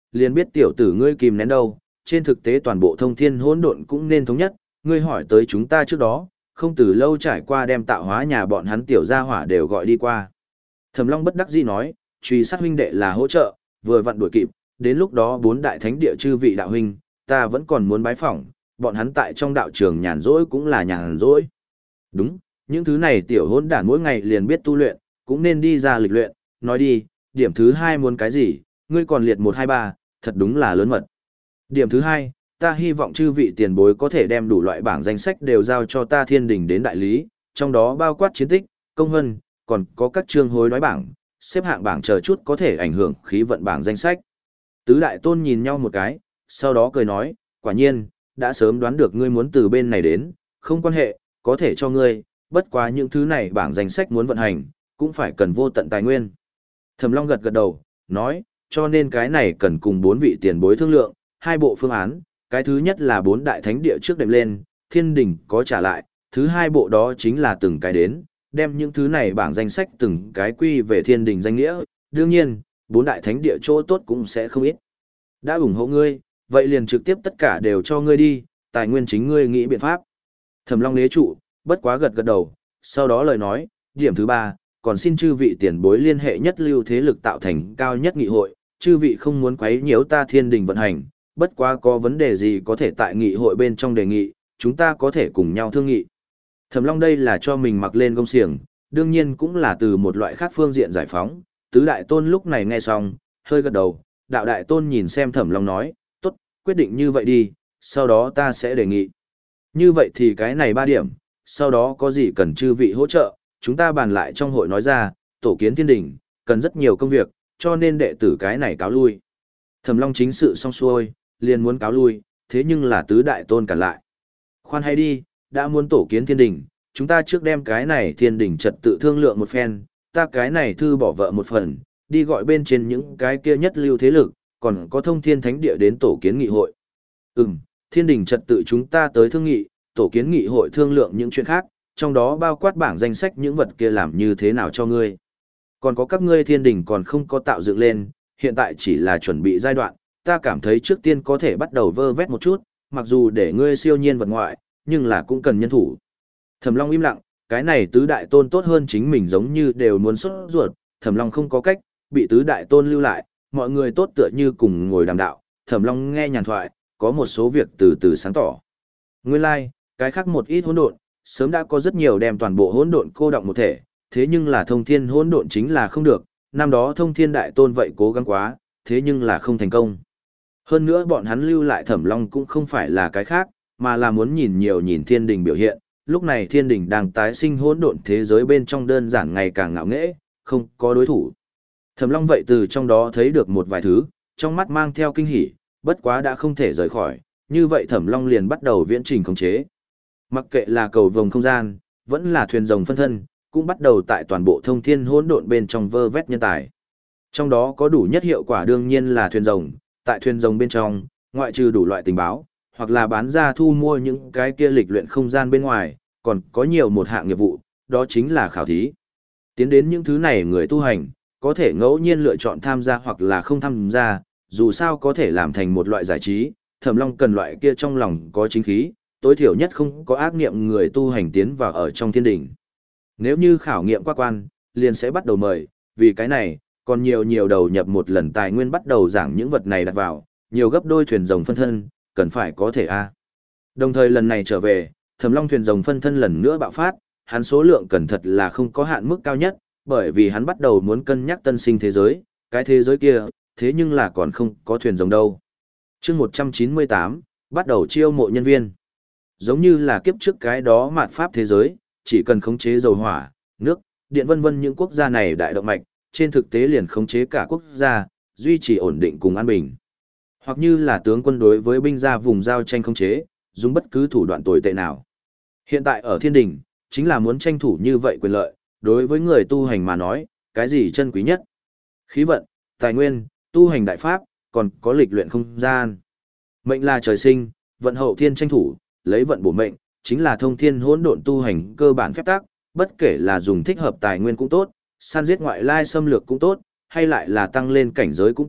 liền biết tiểu tử ngươi kìm nén đâu, trên thực tế toàn bộ thông thiên hỗn độn cũng nên thống nhất, ngươi hỏi tới chúng ta trước đó, không từ lâu trải qua đem tạo hóa nhà bọn hắn tiểu gia hỏa đều gọi đi qua. Thẩm Long bất đắc dĩ nói, truy sát huynh đệ là hỗ trợ, vừa vặn đuổi kịp, đến lúc đó bốn đại thánh địa chư vị đạo huynh, ta vẫn còn muốn bái phỏng, bọn hắn tại trong đạo trường nhàn rỗi cũng là nhàn rỗi. Đúng, những thứ này tiểu hỗn đản mỗi ngày liền biết tu luyện, cũng nên đi ra lịch luyện, nói đi, điểm thứ hai muốn cái gì, ngươi còn liệt một hai ba, thật đúng là lớn mật. Điểm thứ hai, ta hy vọng chư vị tiền bối có thể đem đủ loại bảng danh sách đều giao cho ta thiên đình đến đại lý, trong đó bao quát chiến tích, công hân, còn có các chương hối đoái bảng, xếp hạng bảng chờ chút có thể ảnh hưởng khí vận bảng danh sách. Tứ đại tôn nhìn nhau một cái, sau đó cười nói, quả nhiên, đã sớm đoán được ngươi muốn từ bên này đến, không quan hệ, có thể cho ngươi, bất quá những thứ này bảng danh sách muốn vận hành, cũng phải cần vô tận tài nguyên. Thẩm Long gật gật đầu, nói, cho nên cái này cần cùng bốn vị tiền bối thương lượng, hai bộ phương án, cái thứ nhất là bốn đại thánh địa trước đệm lên, thiên đình có trả lại, thứ hai bộ đó chính là từng cái đến, đem những thứ này bảng danh sách từng cái quy về thiên đình danh nghĩa, đương nhiên, bốn đại thánh địa chỗ tốt cũng sẽ không ít. Đã ủng hộ ngươi, vậy liền trực tiếp tất cả đều cho ngươi đi, tài nguyên chính ngươi nghĩ biện pháp. Thẩm Long nế trụ, bất quá gật gật đầu, sau đó lời nói, điểm thứ ba, còn xin chư vị tiền bối liên hệ nhất lưu thế lực tạo thành cao nhất nghị hội, chư vị không muốn quấy nhiễu ta thiên đình vận hành, bất quá có vấn đề gì có thể tại nghị hội bên trong đề nghị, chúng ta có thể cùng nhau thương nghị. Thẩm Long đây là cho mình mặc lên gông xiềng, đương nhiên cũng là từ một loại khác phương diện giải phóng, tứ đại tôn lúc này nghe xong, hơi gật đầu, đạo đại tôn nhìn xem Thẩm Long nói, tốt, quyết định như vậy đi, sau đó ta sẽ đề nghị. Như vậy thì cái này ba điểm, sau đó có gì cần chư vị hỗ trợ, chúng ta bàn lại trong hội nói ra, tổ kiến thiên đình, cần rất nhiều công việc, cho nên đệ tử cái này cáo lui. Thẩm Long chính sự xong xuôi, liền muốn cáo lui, thế nhưng là tứ đại tôn cản lại. Khoan hay đi, đã muốn tổ kiến thiên đình, chúng ta trước đem cái này thiên đình trật tự thương lượng một phen, ta cái này thư bỏ vợ một phần, đi gọi bên trên những cái kia nhất lưu thế lực, còn có thông thiên thánh địa đến tổ kiến nghị hội. Ừm, thiên đình trật tự chúng ta tới thương nghị, tổ kiến nghị hội thương lượng những chuyện khác, trong đó bao quát bảng danh sách những vật kia làm như thế nào cho ngươi. Còn có các ngươi thiên đình còn không có tạo dựng lên, hiện tại chỉ là chuẩn bị giai đoạn, ta cảm thấy trước tiên có thể bắt đầu vơ vét một chút, mặc dù để ngươi siêu nhiên vật ngoại, nhưng là cũng cần nhân thủ. Thẩm Long im lặng, cái này tứ đại tôn tốt hơn chính mình giống như đều muốn xuất ruột, Thẩm Long không có cách, bị tứ đại tôn lưu lại, mọi người tốt tựa như cùng ngồi đàm đạo, Thẩm Long nghe nhàn thoại, có một số việc từ từ sáng tỏ. Nguyên lai, like, cái khác một ít hỗn độn, sớm đã có rất nhiều đem toàn bộ hỗn độn cô đọng một thể, thế nhưng là thông thiên hỗn độn chính là không được, năm đó thông thiên đại tôn vậy cố gắng quá, thế nhưng là không thành công. Hơn nữa bọn hắn lưu lại Thẩm Long cũng không phải là cái khác, mà là muốn nhìn nhiều nhìn thiên đình biểu hiện, lúc này thiên đình đang tái sinh hỗn độn thế giới bên trong đơn giản ngày càng ngạo nghễ, không có đối thủ. Thẩm Long vậy từ trong đó thấy được một vài thứ, trong mắt mang theo kinh hỉ, bất quá đã không thể rời khỏi, như vậy Thẩm Long liền bắt đầu viễn trình khống chế. Mặc kệ là cầu vồng không gian, vẫn là thuyền rồng phân thân, cũng bắt đầu tại toàn bộ thông thiên hỗn độn bên trong vơ vét nhân tài. Trong đó có đủ nhất hiệu quả đương nhiên là thuyền rồng, tại thuyền rồng bên trong, ngoại trừ đủ loại tình báo, hoặc là bán ra thu mua những cái kia lịch luyện không gian bên ngoài, còn có nhiều một hạng nghiệp vụ, đó chính là khảo thí. Tiến đến những thứ này người tu hành, có thể ngẫu nhiên lựa chọn tham gia hoặc là không tham gia, dù sao có thể làm thành một loại giải trí, Thẩm Long cần loại kia trong lòng có chính khí, tối thiểu nhất không có ác niệm người tu hành tiến vào ở trong thiên đỉnh. Nếu như khảo nghiệm qua quan, liền sẽ bắt đầu mời, vì cái này, còn nhiều nhiều đầu nhập một lần tài nguyên bắt đầu giảng những vật này đặt vào, nhiều gấp đôi thuyền rồng phân thân, cần phải có thể a. Đồng thời lần này trở về, Thẩm Long thuyền rồng phân thân lần nữa bạo phát, hắn số lượng cần thật là không có hạn mức cao nhất, bởi vì hắn bắt đầu muốn cân nhắc tân sinh thế giới, cái thế giới kia, thế nhưng là còn không có thuyền rồng đâu. Chương một trăm chín mươi tám, bắt đầu chiêu mộ nhân viên. Giống như là kiếp trước cái đó mạt pháp thế giới, chỉ cần khống chế dầu hỏa, nước, điện vân vân những quốc gia này đại động mạch, trên thực tế liền khống chế cả quốc gia, duy trì ổn định cùng an bình. Hoặc như là tướng quân đối với binh gia vùng giao tranh khống chế, dùng bất cứ thủ đoạn tồi tệ nào. Hiện tại ở thiên đình, chính là muốn tranh thủ như vậy quyền lợi, đối với người tu hành mà nói, cái gì chân quý nhất? Khí vận, tài nguyên, tu hành đại pháp, còn có lịch luyện không gian. Mệnh là trời sinh, vận hậu thiên tranh thủ, lấy vận bổ mệnh, chính là thông thiên hỗn độn tu hành cơ bản phép tắc, bất kể là dùng thích hợp tài nguyên cũng tốt, săn giết ngoại lai xâm lược cũng tốt, hay lại là tăng lên cảnh giới cũng tốt,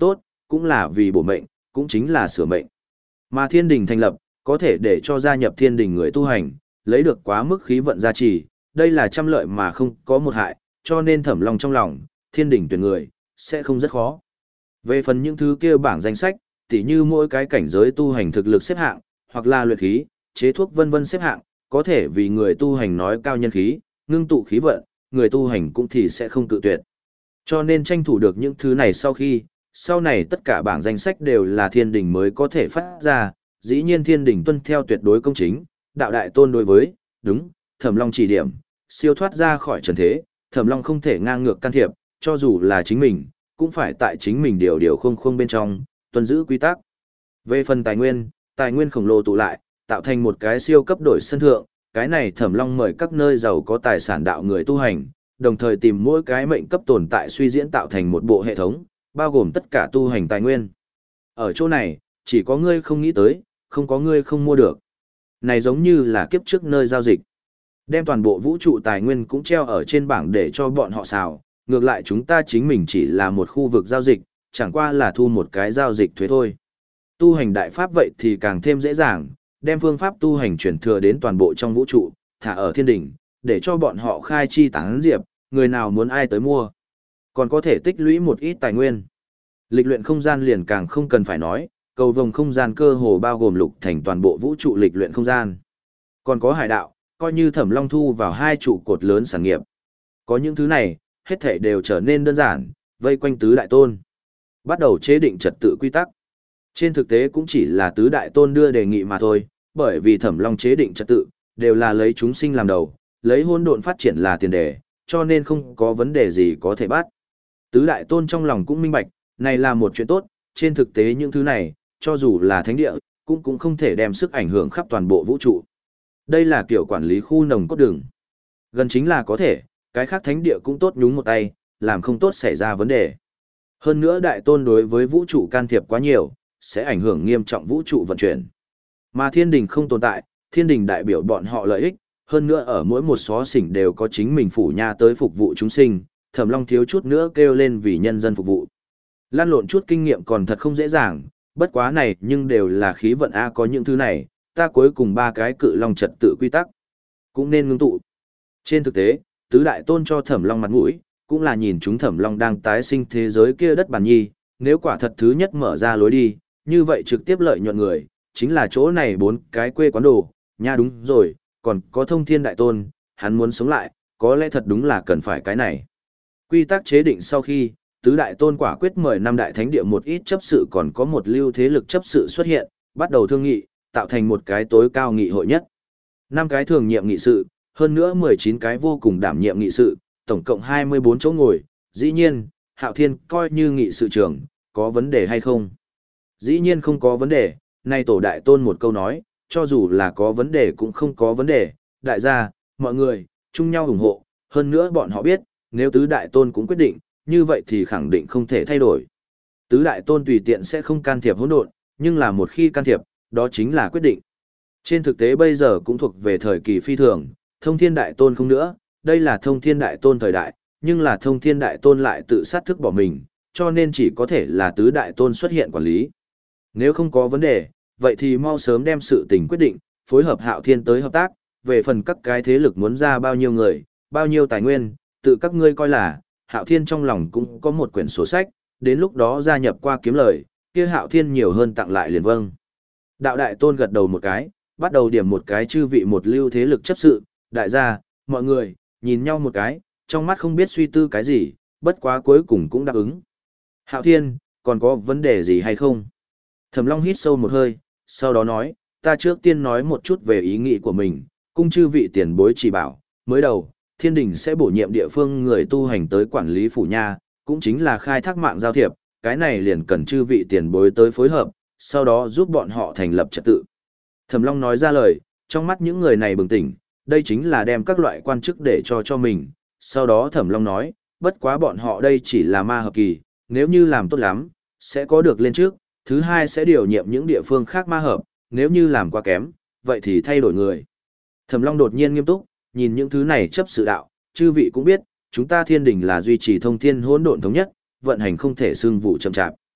cũng là vì bổ mệnh, cũng chính là sửa mệnh. Mà thiên đình thành lập, có thể để cho gia nhập thiên đình người tu hành, lấy được quá mức khí vận gia trì, đây là trăm lợi mà không có một hại, cho nên Thẩm Long trong lòng, thiên đình tuyển người, sẽ không rất khó. Về phần những thứ kia bảng danh sách, tỉ như mỗi cái cảnh giới tu hành thực lực xếp hạng, hoặc là luyện khí, chế thuốc vân vân xếp hạng, có thể vì người tu hành nói cao nhân khí, ngưng tụ khí vận, người tu hành cũng thì sẽ không cự tuyệt. Cho nên tranh thủ được những thứ này sau khi, sau này tất cả bảng danh sách đều là thiên đình mới có thể phát ra, dĩ nhiên thiên đình tuân theo tuyệt đối công chính, đạo đại tôn đối với, đúng, Thẩm Long chỉ điểm, siêu thoát ra khỏi trần thế, Thẩm Long không thể ngang ngược can thiệp, cho dù là chính mình, cũng phải tại chính mình điều điều không không bên trong, tuân giữ quy tắc. Về phần tài nguyên, tài nguyên khổng lồ tụ lại, tạo thành một cái siêu cấp đổi sân thượng, cái này Thẩm Long mời các nơi giàu có tài sản đạo người tu hành, đồng thời tìm mỗi cái mệnh cấp tồn tại suy diễn tạo thành một bộ hệ thống, bao gồm tất cả tu hành tài nguyên. Ở chỗ này, chỉ có ngươi không nghĩ tới, không có ngươi không mua được. Này giống như là kiếp trước nơi giao dịch. Đem toàn bộ vũ trụ tài nguyên cũng treo ở trên bảng để cho bọn họ xào, ngược lại chúng ta chính mình chỉ là một khu vực giao dịch, chẳng qua là thu một cái giao dịch thuế thôi. Tu hành đại pháp vậy thì càng thêm dễ dàng, đem phương pháp tu hành chuyển thừa đến toàn bộ trong vũ trụ, thả ở thiên đỉnh, để cho bọn họ khai chi tán diệp, người nào muốn ai tới mua. Còn có thể tích lũy một ít tài nguyên. Lịch luyện không gian liền càng không cần phải nói, cầu vồng không gian cơ hồ bao gồm lục thành toàn bộ vũ trụ lịch luyện không gian. Còn có hải đạo, coi như Thẩm Long thu vào hai trụ cột lớn sản nghiệp. Có những thứ này, hết thảy đều trở nên đơn giản, vây quanh tứ đại tôn. Bắt đầu chế định trật tự quy tắc. Trên thực tế cũng chỉ là tứ đại tôn đưa đề nghị mà thôi, bởi vì Thẩm Long chế định trật tự, đều là lấy chúng sinh làm đầu, lấy hỗn độn phát triển là tiền đề, cho nên không có vấn đề gì có thể bắt. Tứ đại tôn trong lòng cũng minh bạch, này là một chuyện tốt, trên thực tế những thứ này, cho dù là thánh địa, cũng cũng không thể đem sức ảnh hưởng khắp toàn bộ vũ trụ. Đây là kiểu quản lý khu nồng cốt đường. Gần chính là có thể, cái khác thánh địa cũng tốt nhúng một tay, làm không tốt xảy ra vấn đề. Hơn nữa đại tôn đối với vũ trụ can thiệp quá nhiều, sẽ ảnh hưởng nghiêm trọng vũ trụ vận chuyển. Mà thiên đình không tồn tại, thiên đình đại biểu bọn họ lợi ích, hơn nữa ở mỗi một xó xỉnh đều có chính mình phủ nha tới phục vụ chúng sinh, Thẩm Long thiếu chút nữa kêu lên vì nhân dân phục vụ. Lan lộn chút kinh nghiệm còn thật không dễ dàng, bất quá này nhưng đều là khí vận A, có những thứ này, ta cuối cùng ba cái cự long trật tự quy tắc, cũng nên ngưng tụ. Trên thực tế, tứ đại tôn cho Thẩm Long mặt mũi, cũng là nhìn chúng Thẩm Long đang tái sinh thế giới kia đất bản nhi, nếu quả thật thứ nhất mở ra lối đi, như vậy trực tiếp lợi nhuận người, chính là chỗ này bốn cái quê quán đồ, nha đúng rồi, còn có Thông Thiên đại tôn, hắn muốn sống lại, có lẽ thật đúng là cần phải cái này. Quy tắc chế định sau khi, tứ đại tôn quả quyết mời năm đại thánh địa một ít chấp sự còn có một lưu thế lực chấp sự xuất hiện, bắt đầu thương nghị, tạo thành một cái tối cao nghị hội nhất. Năm cái thường nhiệm nghị sự, hơn nữa mười chín cái vô cùng đảm nhiệm nghị sự, tổng cộng hai mươi bốn chỗ ngồi, dĩ nhiên, Hạo Thiên coi như nghị sự trưởng, có vấn đề hay không? Dĩ nhiên không có vấn đề, nay tổ đại tôn một câu nói, cho dù là có vấn đề cũng không có vấn đề, đại gia, mọi người, chung nhau ủng hộ, hơn nữa bọn họ biết, nếu tứ đại tôn cũng quyết định, như vậy thì khẳng định không thể thay đổi. Tứ đại tôn tùy tiện sẽ không can thiệp hỗn độn, nhưng là một khi can thiệp, đó chính là quyết định. Trên thực tế bây giờ cũng thuộc về thời kỳ phi thường, Thông Thiên đại tôn không nữa, đây là Thông Thiên đại tôn thời đại, nhưng là Thông Thiên đại tôn lại tự sát thức bỏ mình, cho nên chỉ có thể là tứ đại tôn xuất hiện quản lý. Nếu không có vấn đề, vậy thì mau sớm đem sự tình quyết định, phối hợp Hạo Thiên tới hợp tác, về phần các cái thế lực muốn ra bao nhiêu người, bao nhiêu tài nguyên, tự các ngươi coi là, Hạo Thiên trong lòng cũng có một quyển sổ sách, đến lúc đó gia nhập qua kiếm lời, kia Hạo Thiên nhiều hơn tặng lại liền vâng. Đạo đại tôn gật đầu một cái, bắt đầu điểm một cái chư vị một lưu thế lực chấp sự, đại gia, mọi người, nhìn nhau một cái, trong mắt không biết suy tư cái gì, bất quá cuối cùng cũng đáp ứng. Hạo Thiên, còn có vấn đề gì hay không? Thẩm Long hít sâu một hơi, sau đó nói, ta trước tiên nói một chút về ý nghĩ của mình, cung chư vị tiền bối chỉ bảo, mới đầu, thiên đình sẽ bổ nhiệm địa phương người tu hành tới quản lý phủ nha, cũng chính là khai thác mạng giao thiệp, cái này liền cần chư vị tiền bối tới phối hợp, sau đó giúp bọn họ thành lập trật tự. Thẩm Long nói ra lời, trong mắt những người này bừng tỉnh, đây chính là đem các loại quan chức để cho cho mình, sau đó Thẩm Long nói, bất quá bọn họ đây chỉ là ma hợp kỳ, nếu như làm tốt lắm, sẽ có được lên trước, thứ hai sẽ điều nhiệm những địa phương khác ma hợp, nếu như làm quá kém, vậy thì thay đổi người. Thẩm Long đột nhiên nghiêm túc, nhìn những thứ này chấp sự đạo, chư vị cũng biết, chúng ta thiên đình là duy trì thông thiên hỗn độn thống nhất, vận hành không thể xương vụ chậm chạp.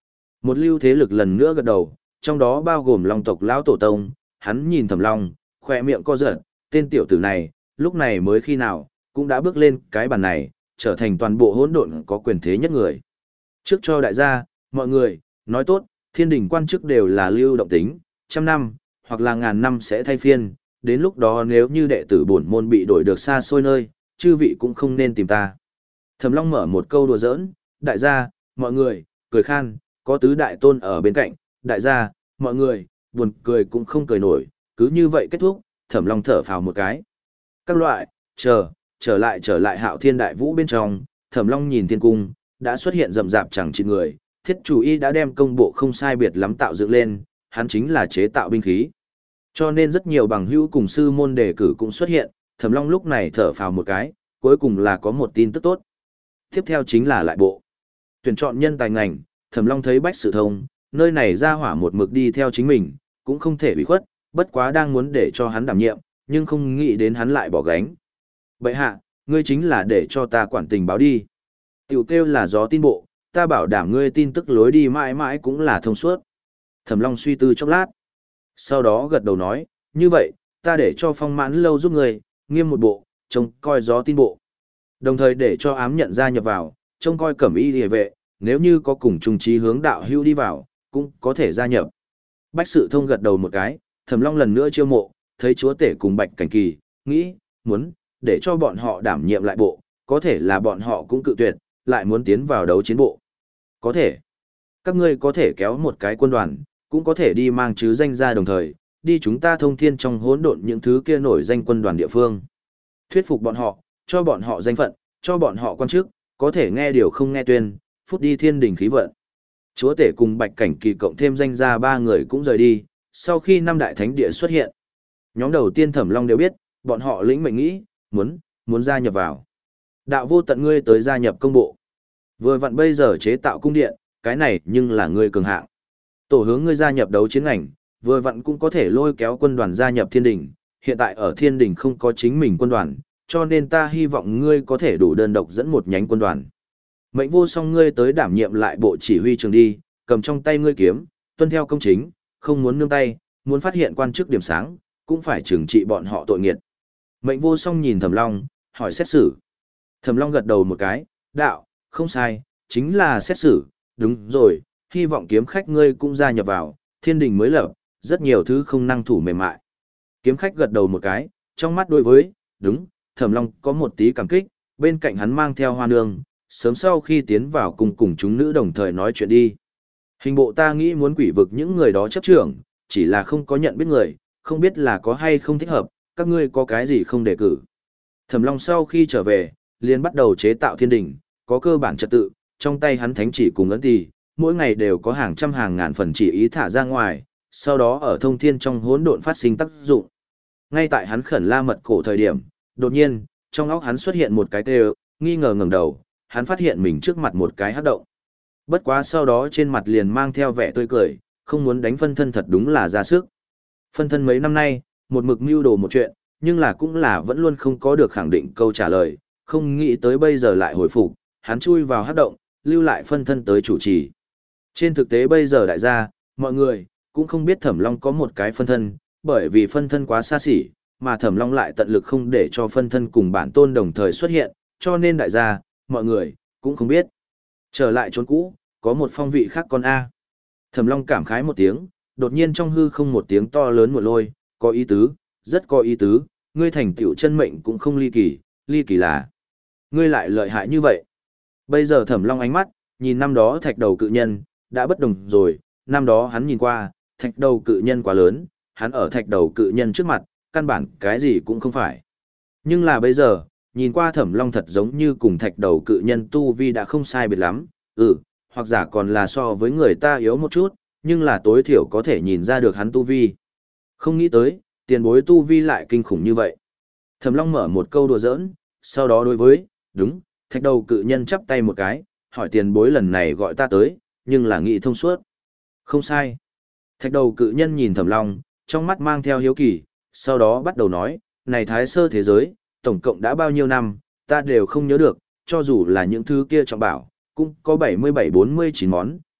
Một lưu thế lực lần nữa gật đầu, trong đó bao gồm Long tộc lão tổ tông, hắn nhìn Thẩm Long, khỏe miệng co giật, tên tiểu tử này, lúc này mới khi nào, cũng đã bước lên cái bàn này, trở thành toàn bộ hỗn độn có quyền thế nhất người. Trước cho đại gia, mọi người, nói tốt, thiên đình quan chức đều là lưu động tính, trăm năm, hoặc là ngàn năm sẽ thay phiên, đến lúc đó nếu như đệ tử bổn môn bị đổi được xa xôi nơi, chư vị cũng không nên tìm ta. Thẩm Long mở một câu đùa giỡn, đại gia, mọi người, cười khan, có tứ đại tôn ở bên cạnh, đại gia, mọi người, buồn cười cũng không cười nổi, cứ như vậy kết thúc, Thẩm Long thở phào một cái. Các loại, chờ, trở lại trở lại Hạo Thiên Đại Vũ bên trong, Thẩm Long nhìn thiên cung, đã xuất hiện rậm rạp chẳng chịt người, thiết chủ y đã đem công bộ không sai biệt lắm tạo dựng lên, hắn chính là chế tạo binh khí. Cho nên rất nhiều bằng hữu cùng sư môn đề cử cũng xuất hiện, Thẩm Long lúc này thở phào một cái, cuối cùng là có một tin tức tốt. Tiếp theo chính là lại bộ. Tuyển chọn nhân tài ngành, Thẩm Long thấy Bách Sự Thông, nơi này ra hỏa một mực đi theo chính mình, cũng không thể bị khuất, bất quá đang muốn để cho hắn đảm nhiệm, nhưng không nghĩ đến hắn lại bỏ gánh. Bệ hạ, ngươi chính là để cho ta quản tình báo đi. Tiểu kêu là gió tin bộ, ta bảo đảm ngươi tin tức lối đi mãi mãi cũng là thông suốt. Thẩm Long suy tư chốc lát. Sau đó gật đầu nói, như vậy, ta để cho phong mãn lâu giúp ngươi, nghiêm một bộ, trông coi gió tin bộ. Đồng thời để cho ám nhận gia nhập vào, trông coi cẩm y địa vệ, nếu như có cùng chung chí hướng đạo hưu đi vào, cũng có thể gia nhập. Bách Sự Thông gật đầu một cái, Thẩm Long lần nữa chiêu mộ, thấy chúa tể cùng Bạch Cảnh Kỳ, nghĩ, muốn, để cho bọn họ đảm nhiệm lại bộ, có thể là bọn họ cũng cự tuyệt, lại muốn tiến vào đấu chiến bộ. Có thể, các ngươi có thể kéo một cái quân đoàn, cũng có thể đi mang chứ danh ra đồng thời, đi chúng ta thông thiên trong hỗn độn những thứ kia nổi danh quân đoàn địa phương. Thuyết phục bọn họ, cho bọn họ danh phận, cho bọn họ quan chức, có thể nghe điều không nghe tuyên, phút đi thiên đình khí vận. Chúa tể cùng Bạch Cảnh Kỳ cộng thêm danh gia ba người cũng rời đi, sau khi năm đại thánh địa xuất hiện. Nhóm đầu tiên Thẩm Long đều biết, bọn họ lĩnh mệnh nghĩ, muốn, muốn gia nhập vào. Đạo vô tận ngươi tới gia nhập công bộ. Vừa vặn bây giờ chế tạo cung điện, cái này nhưng là ngươi cường hạng. Tổ hướng ngươi gia nhập đấu chiến ngành, vừa vặn cũng có thể lôi kéo quân đoàn gia nhập thiên đình. Hiện tại ở thiên đình không có chính mình quân đoàn, cho nên ta hy vọng ngươi có thể đủ đơn độc dẫn một nhánh quân đoàn. Mệnh vô song ngươi tới đảm nhiệm lại bộ chỉ huy trường đi, cầm trong tay ngươi kiếm, tuân theo công chính, không muốn nương tay, muốn phát hiện quan chức điểm sáng, cũng phải trừng trị bọn họ tội nghiệt. Mệnh vô song nhìn Thẩm Long, hỏi xét xử. Thẩm Long gật đầu một cái, đạo, không sai, chính là xét xử, đúng rồi, hy vọng kiếm khách ngươi cũng gia nhập vào, thiên đình mới lập, rất nhiều thứ không năng thủ mềm mại. Kiếm khách gật đầu một cái, trong mắt đối với, đúng, Thẩm Long có một tí cảm kích, bên cạnh hắn mang theo hoa nương, sớm sau khi tiến vào cùng cùng chúng nữ đồng thời nói chuyện đi. Hình bộ ta nghĩ muốn quỷ vực những người đó chấp trưởng, chỉ là không có nhận biết người, không biết là có hay không thích hợp, các ngươi có cái gì không đề cử. Thẩm Long sau khi trở về, liền bắt đầu chế tạo thiên đình, có cơ bản trật tự, trong tay hắn thánh chỉ cùng ấn tỷ, mỗi ngày đều có hàng trăm hàng ngàn phần chỉ ý thả ra ngoài, sau đó ở thông thiên trong hỗn độn phát sinh tác dụng. Ngay tại hắn khẩn la mật cổ thời điểm, đột nhiên, trong óc hắn xuất hiện một cái kêu, nghi ngờ ngẩng đầu, hắn phát hiện mình trước mặt một cái hắc động. Bất quá sau đó trên mặt liền mang theo vẻ tươi cười, không muốn đánh phân thân thật đúng là ra sức. Phân thân mấy năm nay, một mực mưu đồ một chuyện, nhưng là cũng là vẫn luôn không có được khẳng định câu trả lời, không nghĩ tới bây giờ lại hồi phục, hắn chui vào hắc động, lưu lại phân thân tới chủ trì. Trên thực tế bây giờ đại gia, mọi người, cũng không biết Thẩm Long có một cái phân thân, bởi vì phân thân quá xa xỉ, mà Thẩm Long lại tận lực không để cho phân thân cùng bản tôn đồng thời xuất hiện, cho nên đại gia, mọi người, cũng không biết. Trở lại chốn cũ, có một phong vị khác con A. Thẩm Long cảm khái một tiếng, đột nhiên trong hư không một tiếng to lớn một lôi, có ý tứ, rất có ý tứ, ngươi thành tựu chân mệnh cũng không ly kỳ, ly kỳ là ngươi lại lợi hại như vậy. Bây giờ Thẩm Long ánh mắt, nhìn năm đó thạch đầu cự nhân, đã bất đồng rồi, năm đó hắn nhìn qua, thạch đầu cự nhân quá lớn, hắn ở thạch đầu cự nhân trước mặt, căn bản cái gì cũng không phải. Nhưng là bây giờ, nhìn qua Thẩm Long thật giống như cùng thạch đầu cự nhân tu vi đã không sai biệt lắm, ừ, hoặc giả còn là so với người ta yếu một chút, nhưng là tối thiểu có thể nhìn ra được hắn tu vi. Không nghĩ tới, tiền bối tu vi lại kinh khủng như vậy. Thẩm Long mở một câu đùa giỡn, sau đó đối với, đúng, thạch đầu cự nhân chắp tay một cái, hỏi tiền bối lần này gọi ta tới, nhưng là nghị thông suốt. Không sai. Thạch đầu cự nhân nhìn Thẩm Long, trong mắt mang theo hiếu kỳ, sau đó bắt đầu nói, này thái sơ thế giới, tổng cộng đã bao nhiêu năm, ta đều không nhớ được, cho dù là những thứ kia trọng bảo, cũng có bảy mươi bảy bốn mươi chín món,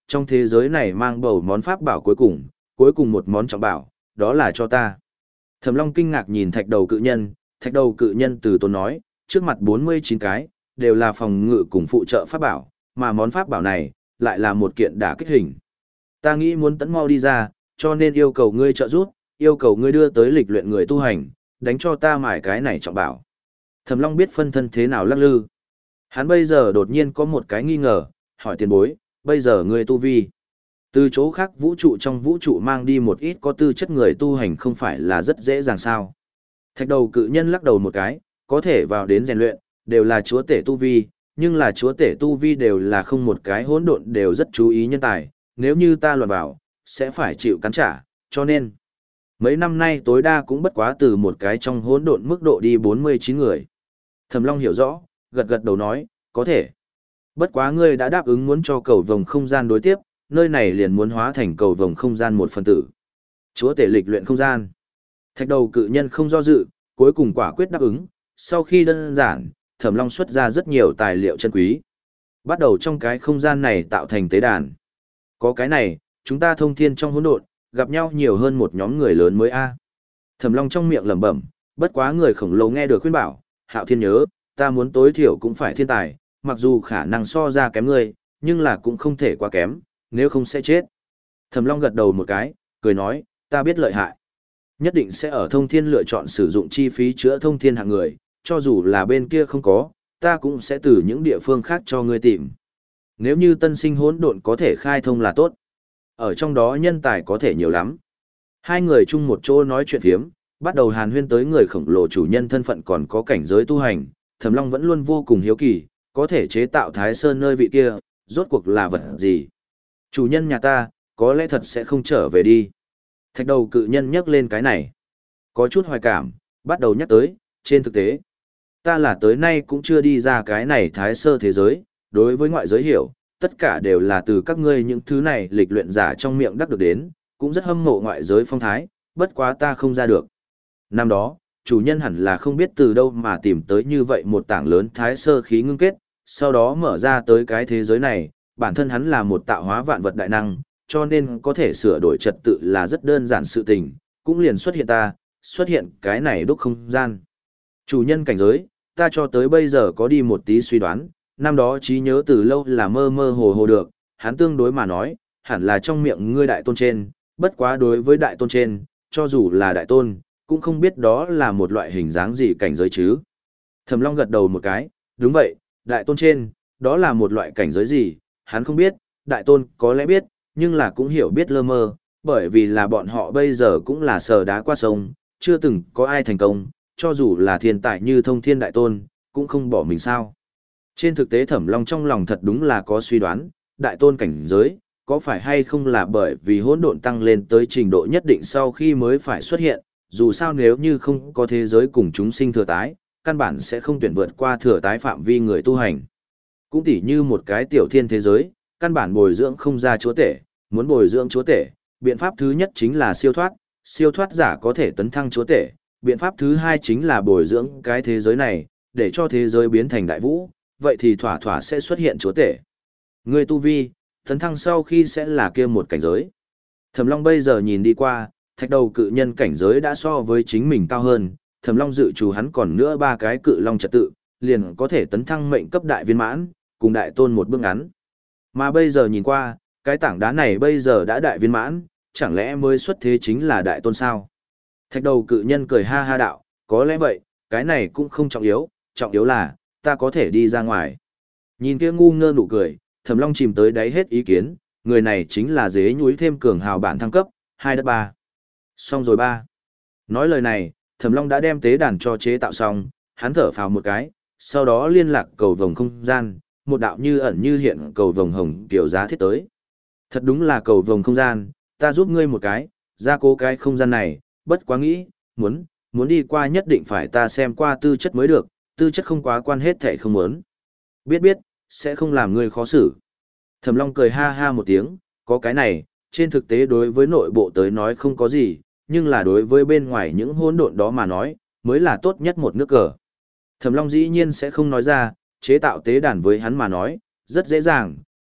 trong thế giới này mang bầu món pháp bảo cuối cùng, cuối cùng một món trọng bảo, đó là cho ta. Thẩm Long kinh ngạc nhìn thạch đầu cự nhân, thạch đầu cự nhân từ tốn nói, trước mặt bốn mươi chín cái, đều là phòng ngự cùng phụ trợ pháp bảo, mà món pháp bảo này, lại là một kiện đả kích hình. Ta nghĩ muốn tấn mau đi ra, cho nên yêu cầu ngươi trợ giúp, yêu cầu ngươi đưa tới lịch luyện người tu hành, đánh cho ta mải cái này trọng bảo. Thẩm Long biết phân thân thế nào lắc lư. Hắn bây giờ đột nhiên có một cái nghi ngờ, hỏi tiền bối, bây giờ ngươi tu vi. Từ chỗ khác vũ trụ trong vũ trụ mang đi một ít có tư chất người tu hành không phải là rất dễ dàng sao. Thạch đầu cự nhân lắc đầu một cái, có thể vào đến rèn luyện, đều là chúa tể tu vi, nhưng là chúa tể tu vi đều là không một cái hỗn độn đều rất chú ý nhân tài, nếu như ta loạn vào, sẽ phải chịu cắn trả, cho nên mấy năm nay tối đa cũng bất quá từ một cái trong hỗn độn mức độ đi bốn mươi chín người. Thẩm Long hiểu rõ, gật gật đầu nói, có thể. Bất quá ngươi đã đáp ứng muốn cho cầu vồng không gian đối tiếp, nơi này liền muốn hóa thành cầu vồng không gian một phần tử. Chúa tể lịch luyện không gian. Thạch đầu cự nhân không do dự, cuối cùng quả quyết đáp ứng, sau khi đơn giản, Thẩm Long xuất ra rất nhiều tài liệu chân quý. Bắt đầu trong cái không gian này tạo thành tế đàn. Có cái này, chúng ta thông thiên trong hỗn độn, gặp nhau nhiều hơn một nhóm người lớn mới a. Thẩm Long trong miệng lẩm bẩm, bất quá người khổng lồ nghe được khuyên bảo, Hạo Thiên nhớ, ta muốn tối thiểu cũng phải thiên tài, mặc dù khả năng so ra kém ngươi, nhưng là cũng không thể quá kém, nếu không sẽ chết. Thẩm Long gật đầu một cái, cười nói, ta biết lợi hại. Nhất định sẽ ở thông thiên lựa chọn sử dụng chi phí chữa thông thiên hạng người, cho dù là bên kia không có, ta cũng sẽ từ những địa phương khác cho ngươi tìm. Nếu như tân sinh hỗn độn có thể khai thông là tốt. Ở trong đó nhân tài có thể nhiều lắm. Hai người chung một chỗ nói chuyện phiếm, bắt đầu hàn huyên tới người khổng lồ chủ nhân thân phận còn có cảnh giới tu hành. Thẩm Long vẫn luôn vô cùng hiếu kỳ, có thể chế tạo Thái Sơn nơi vị kia, rốt cuộc là vật gì. Chủ nhân nhà ta, có lẽ thật sẽ không trở về đi. Thạch đầu cự nhân nhắc lên cái này. Có chút hoài cảm, bắt đầu nhắc tới, trên thực tế. Ta là tới nay cũng chưa đi ra cái này Thái Sơ thế giới, đối với ngoại giới hiểu, tất cả đều là từ các ngươi những thứ này lịch luyện giả trong miệng đắc được đến, cũng rất hâm mộ ngoại giới phong thái, bất quá ta không ra được. Năm đó, chủ nhân hẳn là không biết từ đâu mà tìm tới như vậy một tảng lớn Thái Sơ khí ngưng kết, sau đó mở ra tới cái thế giới này, bản thân hắn là một tạo hóa vạn vật đại năng, cho nên có thể sửa đổi trật tự là rất đơn giản sự tình, cũng liền xuất hiện ta, xuất hiện cái này đúc không gian. Chủ nhân cảnh giới, ta cho tới bây giờ có đi một tí suy đoán, năm đó trí nhớ từ lâu là mơ mơ hồ hồ được, hắn tương đối mà nói, hẳn là trong miệng ngươi đại tôn trên, bất quá đối với đại tôn trên, cho dù là đại tôn, cũng không biết đó là một loại hình dáng gì cảnh giới chứ. Thẩm Long gật đầu một cái, đúng vậy, đại tôn trên, đó là một loại cảnh giới gì, hắn không biết, đại tôn có lẽ biết, nhưng là cũng hiểu biết lơ mơ, bởi vì là bọn họ bây giờ cũng là sờ đá qua sông, chưa từng có ai thành công, cho dù là thiên tài như thông thiên đại tôn, cũng không bỏ mình sao. Trên thực tế Thẩm Long trong lòng thật đúng là có suy đoán, đại tôn cảnh giới, có phải hay không là bởi vì hỗn độn tăng lên tới trình độ nhất định sau khi mới phải xuất hiện, dù sao nếu như không có thế giới cùng chúng sinh thừa tái, căn bản sẽ không tuyển vượt qua thừa tái phạm vi người tu hành. Cũng tỉ như một cái tiểu thiên thế giới, căn bản bồi dưỡng không ra chúa tể, muốn bồi dưỡng chúa tể, biện pháp thứ nhất chính là siêu thoát, siêu thoát giả có thể tấn thăng chúa tể, biện pháp thứ hai chính là bồi dưỡng cái thế giới này, để cho thế giới biến thành đại vũ, vậy thì thỏa thỏa sẽ xuất hiện chúa tể. Người tu vi, tấn thăng sau khi sẽ là kia một cảnh giới. Thẩm Long bây giờ nhìn đi qua, thạch đầu cự nhân cảnh giới đã so với chính mình cao hơn, Thẩm Long dự trù hắn còn nữa ba cái cự long trật tự, liền có thể tấn thăng mệnh cấp đại viên mãn, cùng đại tôn một bước ngắn. Mà bây giờ nhìn qua, cái tảng đá này bây giờ đã đại viên mãn, chẳng lẽ mới xuất thế chính là đại tôn sao? Thạch đầu cự nhân cười ha ha đạo, có lẽ vậy, cái này cũng không trọng yếu, trọng yếu là, ta có thể đi ra ngoài. Nhìn kia ngu ngơ nụ cười, Thẩm Long chìm tới đáy hết ý kiến, người này chính là dế nhúi thêm cường hào bản thăng cấp, hai đất ba. Xong rồi ba. Nói lời này, Thẩm Long đã đem tế đàn cho chế tạo xong, hắn thở phào một cái, sau đó liên lạc cầu vồng không gian, một đạo như ẩn như hiện cầu vồng hồng kiểu giá thiết tới. Thật đúng là cầu vồng không gian, ta giúp ngươi một cái, ra cố cái không gian này, bất quá nghĩ, muốn, muốn đi qua nhất định phải ta xem qua tư chất mới được, tư chất không quá quan hết thể không muốn. Biết biết, sẽ không làm ngươi khó xử. Thẩm Long cười ha ha một tiếng, có cái này, trên thực tế đối với nội bộ tới nói không có gì, nhưng là đối với bên ngoài những hỗn độn đó mà nói, mới là tốt nhất một nước cờ. Thẩm Long dĩ nhiên sẽ không nói ra, chế tạo tế đàn với hắn mà nói, rất dễ dàng,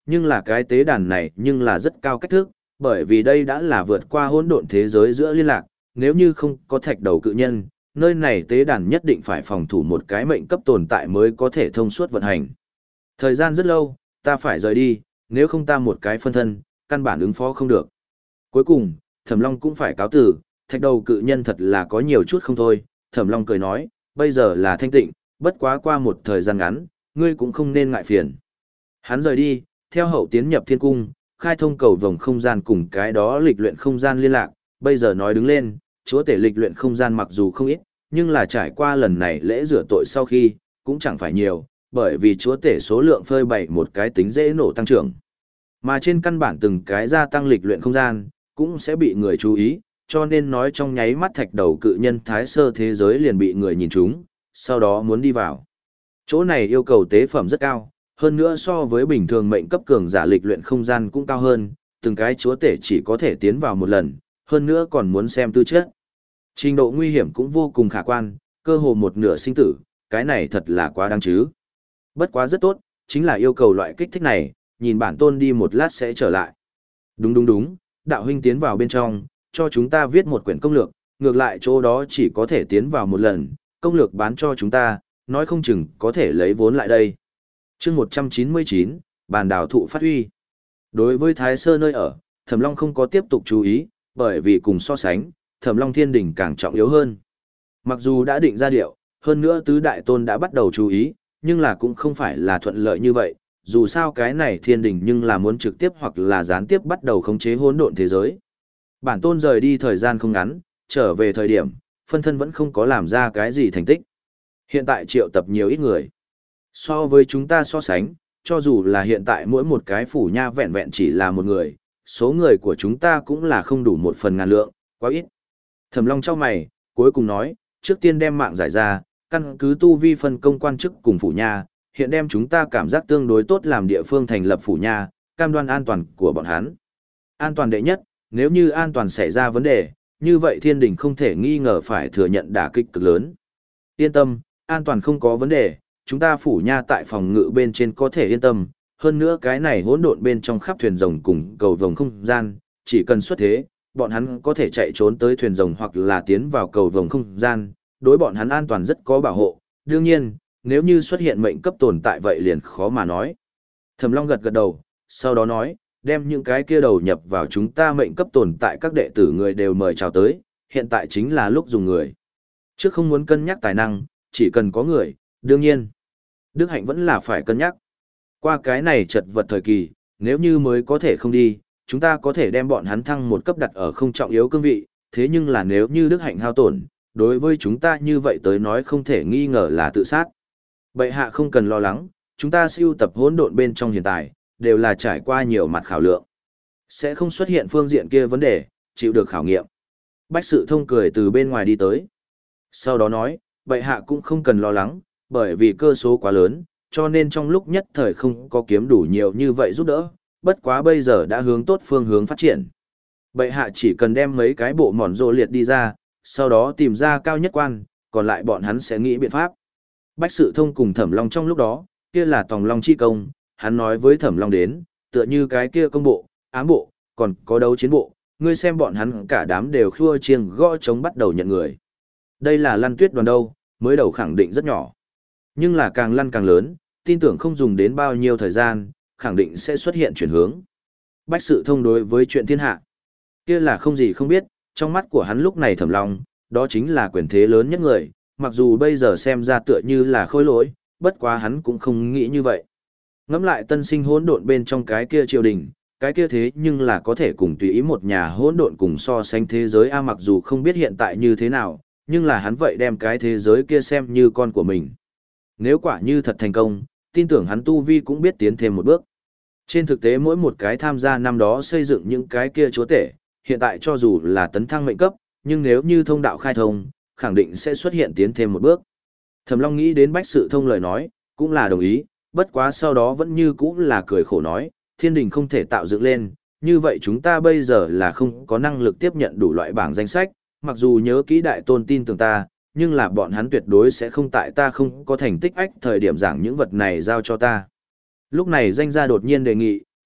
Nhưng là cái tế đàn này nhưng là rất cao cách thức, bởi vì đây đã là vượt qua hỗn độn thế giới giữa liên lạc, nếu như không có thạch đầu cự nhân, nơi này tế đàn nhất định phải phòng thủ một cái mệnh cấp tồn tại mới có thể thông suốt vận hành. Thời gian rất lâu, ta phải rời đi, nếu không ta một cái phân thân, căn bản ứng phó không được. Cuối cùng, Thẩm Long cũng phải cáo tử, thạch đầu cự nhân thật là có nhiều chút không thôi. Thẩm Long cười nói, bây giờ là thanh tịnh, bất quá qua một thời gian ngắn, ngươi cũng không nên ngại phiền. Hắn rời đi, theo hậu tiến nhập thiên cung, khai thông cầu vòng không gian cùng cái đó lịch luyện không gian liên lạc. Bây giờ nói đứng lên, chúa tể lịch luyện không gian mặc dù không ít, nhưng là trải qua lần này lễ rửa tội sau khi, cũng chẳng phải nhiều, bởi vì chúa tể số lượng phơi bày một cái tính dễ nổ tăng trưởng. Mà trên căn bản từng cái gia tăng lịch luyện không gian, cũng sẽ bị người chú ý, cho nên nói trong nháy mắt thạch đầu cự nhân thái sơ thế giới liền bị người nhìn trúng, sau đó muốn đi vào. Chỗ này yêu cầu tế phẩm rất cao, hơn nữa so với bình thường mệnh cấp cường giả lịch luyện không gian cũng cao hơn, từng cái chúa tể chỉ có thể tiến vào một lần, hơn nữa còn muốn xem tư chất. Trình độ nguy hiểm cũng vô cùng khả quan, cơ hồ một nửa sinh tử, cái này thật là quá đáng chứ. Bất quá rất tốt, chính là yêu cầu loại kích thích này, nhìn bản tôn đi một lát sẽ trở lại. Đúng đúng đúng, đạo huynh tiến vào bên trong, cho chúng ta viết một quyển công lược, ngược lại chỗ đó chỉ có thể tiến vào một lần, công lược bán cho chúng ta, nói không chừng có thể lấy vốn lại đây. chương một trăm chín mươi chín, bàn đào thụ phát huy. Đối với Thái Sơ nơi ở, Thẩm Long không có tiếp tục chú ý, bởi vì cùng so sánh, Thẩm Long Thiên Đỉnh càng trọng yếu hơn. Mặc dù đã định ra điệu, hơn nữa tứ đại tôn đã bắt đầu chú ý, nhưng là cũng không phải là thuận lợi như vậy, dù sao cái này Thiên Đỉnh nhưng là muốn trực tiếp hoặc là gián tiếp bắt đầu khống chế hỗn độn thế giới. Bản tôn rời đi thời gian không ngắn, trở về thời điểm, phân thân vẫn không có làm ra cái gì thành tích. Hiện tại triệu tập nhiều ít người. So với chúng ta so sánh, cho dù là hiện tại mỗi một cái phủ nha vẹn vẹn chỉ là một người, số người của chúng ta cũng là không đủ một phần ngàn lượng, quá ít. Thẩm Long chau mày, cuối cùng nói, trước tiên đem mạng giải ra, căn cứ tu vi phân công quan chức cùng phủ nha, hiện đem chúng ta cảm giác tương đối tốt làm địa phương thành lập phủ nha, cam đoan an toàn của bọn hắn. An toàn đệ nhất, nếu như an toàn xảy ra vấn đề, như vậy Thiên Đình không thể nghi ngờ phải thừa nhận đả kích cực lớn. Yên tâm, an toàn không có vấn đề, chúng ta phủ nha tại phòng ngự bên trên có thể yên tâm, hơn nữa cái này hỗn độn bên trong khắp thuyền rồng cùng cầu vồng không gian, chỉ cần xuất thế, bọn hắn có thể chạy trốn tới thuyền rồng hoặc là tiến vào cầu vồng không gian, đối bọn hắn an toàn rất có bảo hộ, đương nhiên, nếu như xuất hiện mệnh cấp tồn tại vậy liền khó mà nói. Thẩm Long gật gật đầu, sau đó nói, đem những cái kia đầu nhập vào chúng ta mệnh cấp tồn tại các đệ tử người đều mời chào tới, hiện tại chính là lúc dùng người. Trước không muốn cân nhắc tài năng, chỉ cần có người, đương nhiên. Đức hạnh vẫn là phải cân nhắc. Qua cái này chật vật thời kỳ, nếu như mới có thể không đi, chúng ta có thể đem bọn hắn thăng một cấp đặt ở không trọng yếu cương vị, thế nhưng là nếu như đức hạnh hao tổn, đối với chúng ta như vậy tới nói không thể nghi ngờ là tự sát. Bệ hạ không cần lo lắng, chúng ta siêu tập hỗn độn bên trong hiện tại, đều là trải qua nhiều mặt khảo lượng. Sẽ không xuất hiện phương diện kia vấn đề, chịu được khảo nghiệm. Bách Sự Thông cười từ bên ngoài đi tới. Sau đó nói, bệ hạ cũng không cần lo lắng, bởi vì cơ số quá lớn, cho nên trong lúc nhất thời không có kiếm đủ nhiều như vậy giúp đỡ, bất quá bây giờ đã hướng tốt phương hướng phát triển. Bệ hạ chỉ cần đem mấy cái bộ mòn rô liệt đi ra, sau đó tìm ra cao nhất quan, còn lại bọn hắn sẽ nghĩ biện pháp. Bách Sự Thông cùng Thẩm Long trong lúc đó, kia là Tòng Long chi công, hắn nói với Thẩm Long đến, tựa như cái kia công bộ, ám bộ, còn có đấu chiến bộ, ngươi xem bọn hắn cả đám đều khua chiêng gõ trống bắt đầu nhận người. Đây là Lăn Tuyết đoàn đâu, mới đầu khẳng định rất nhỏ. Nhưng là càng lăn càng lớn, tin tưởng không dùng đến bao nhiêu thời gian, khẳng định sẽ xuất hiện chuyển hướng. Bách Sự Thông đối với chuyện thiên hạ, kia là không gì không biết, trong mắt của hắn lúc này Thẩm Long, đó chính là quyền thế lớn nhất người, mặc dù bây giờ xem ra tựa như là khôi lỗi, bất quá hắn cũng không nghĩ như vậy. Ngẫm lại tân sinh hỗn độn bên trong cái kia triều đình, cái kia thế nhưng là có thể cùng tùy ý một nhà hỗn độn cùng so sánh thế giới a, mặc dù không biết hiện tại như thế nào, nhưng là hắn vậy đem cái thế giới kia xem như con của mình. Nếu quả như thật thành công, tin tưởng hắn tu vi cũng biết tiến thêm một bước. Trên thực tế mỗi một cái tham gia năm đó xây dựng những cái kia chúa tể, hiện tại cho dù là tấn thăng mệnh cấp, nhưng nếu như thông đạo khai thông, khẳng định sẽ xuất hiện tiến thêm một bước. Thẩm Long nghĩ đến Bách Sự Thông lời nói, cũng là đồng ý, bất quá sau đó vẫn như cũ là cười khổ nói, Thiên Đình không thể tạo dựng lên, như vậy chúng ta bây giờ là không có năng lực tiếp nhận đủ loại bảng danh sách, mặc dù nhớ kỹ đại tôn tin tưởng ta, nhưng là bọn hắn tuyệt đối sẽ không tại ta không có thành tích ách thời điểm giảng những vật này giao cho ta. Lúc này danh gia đột nhiên đề nghị,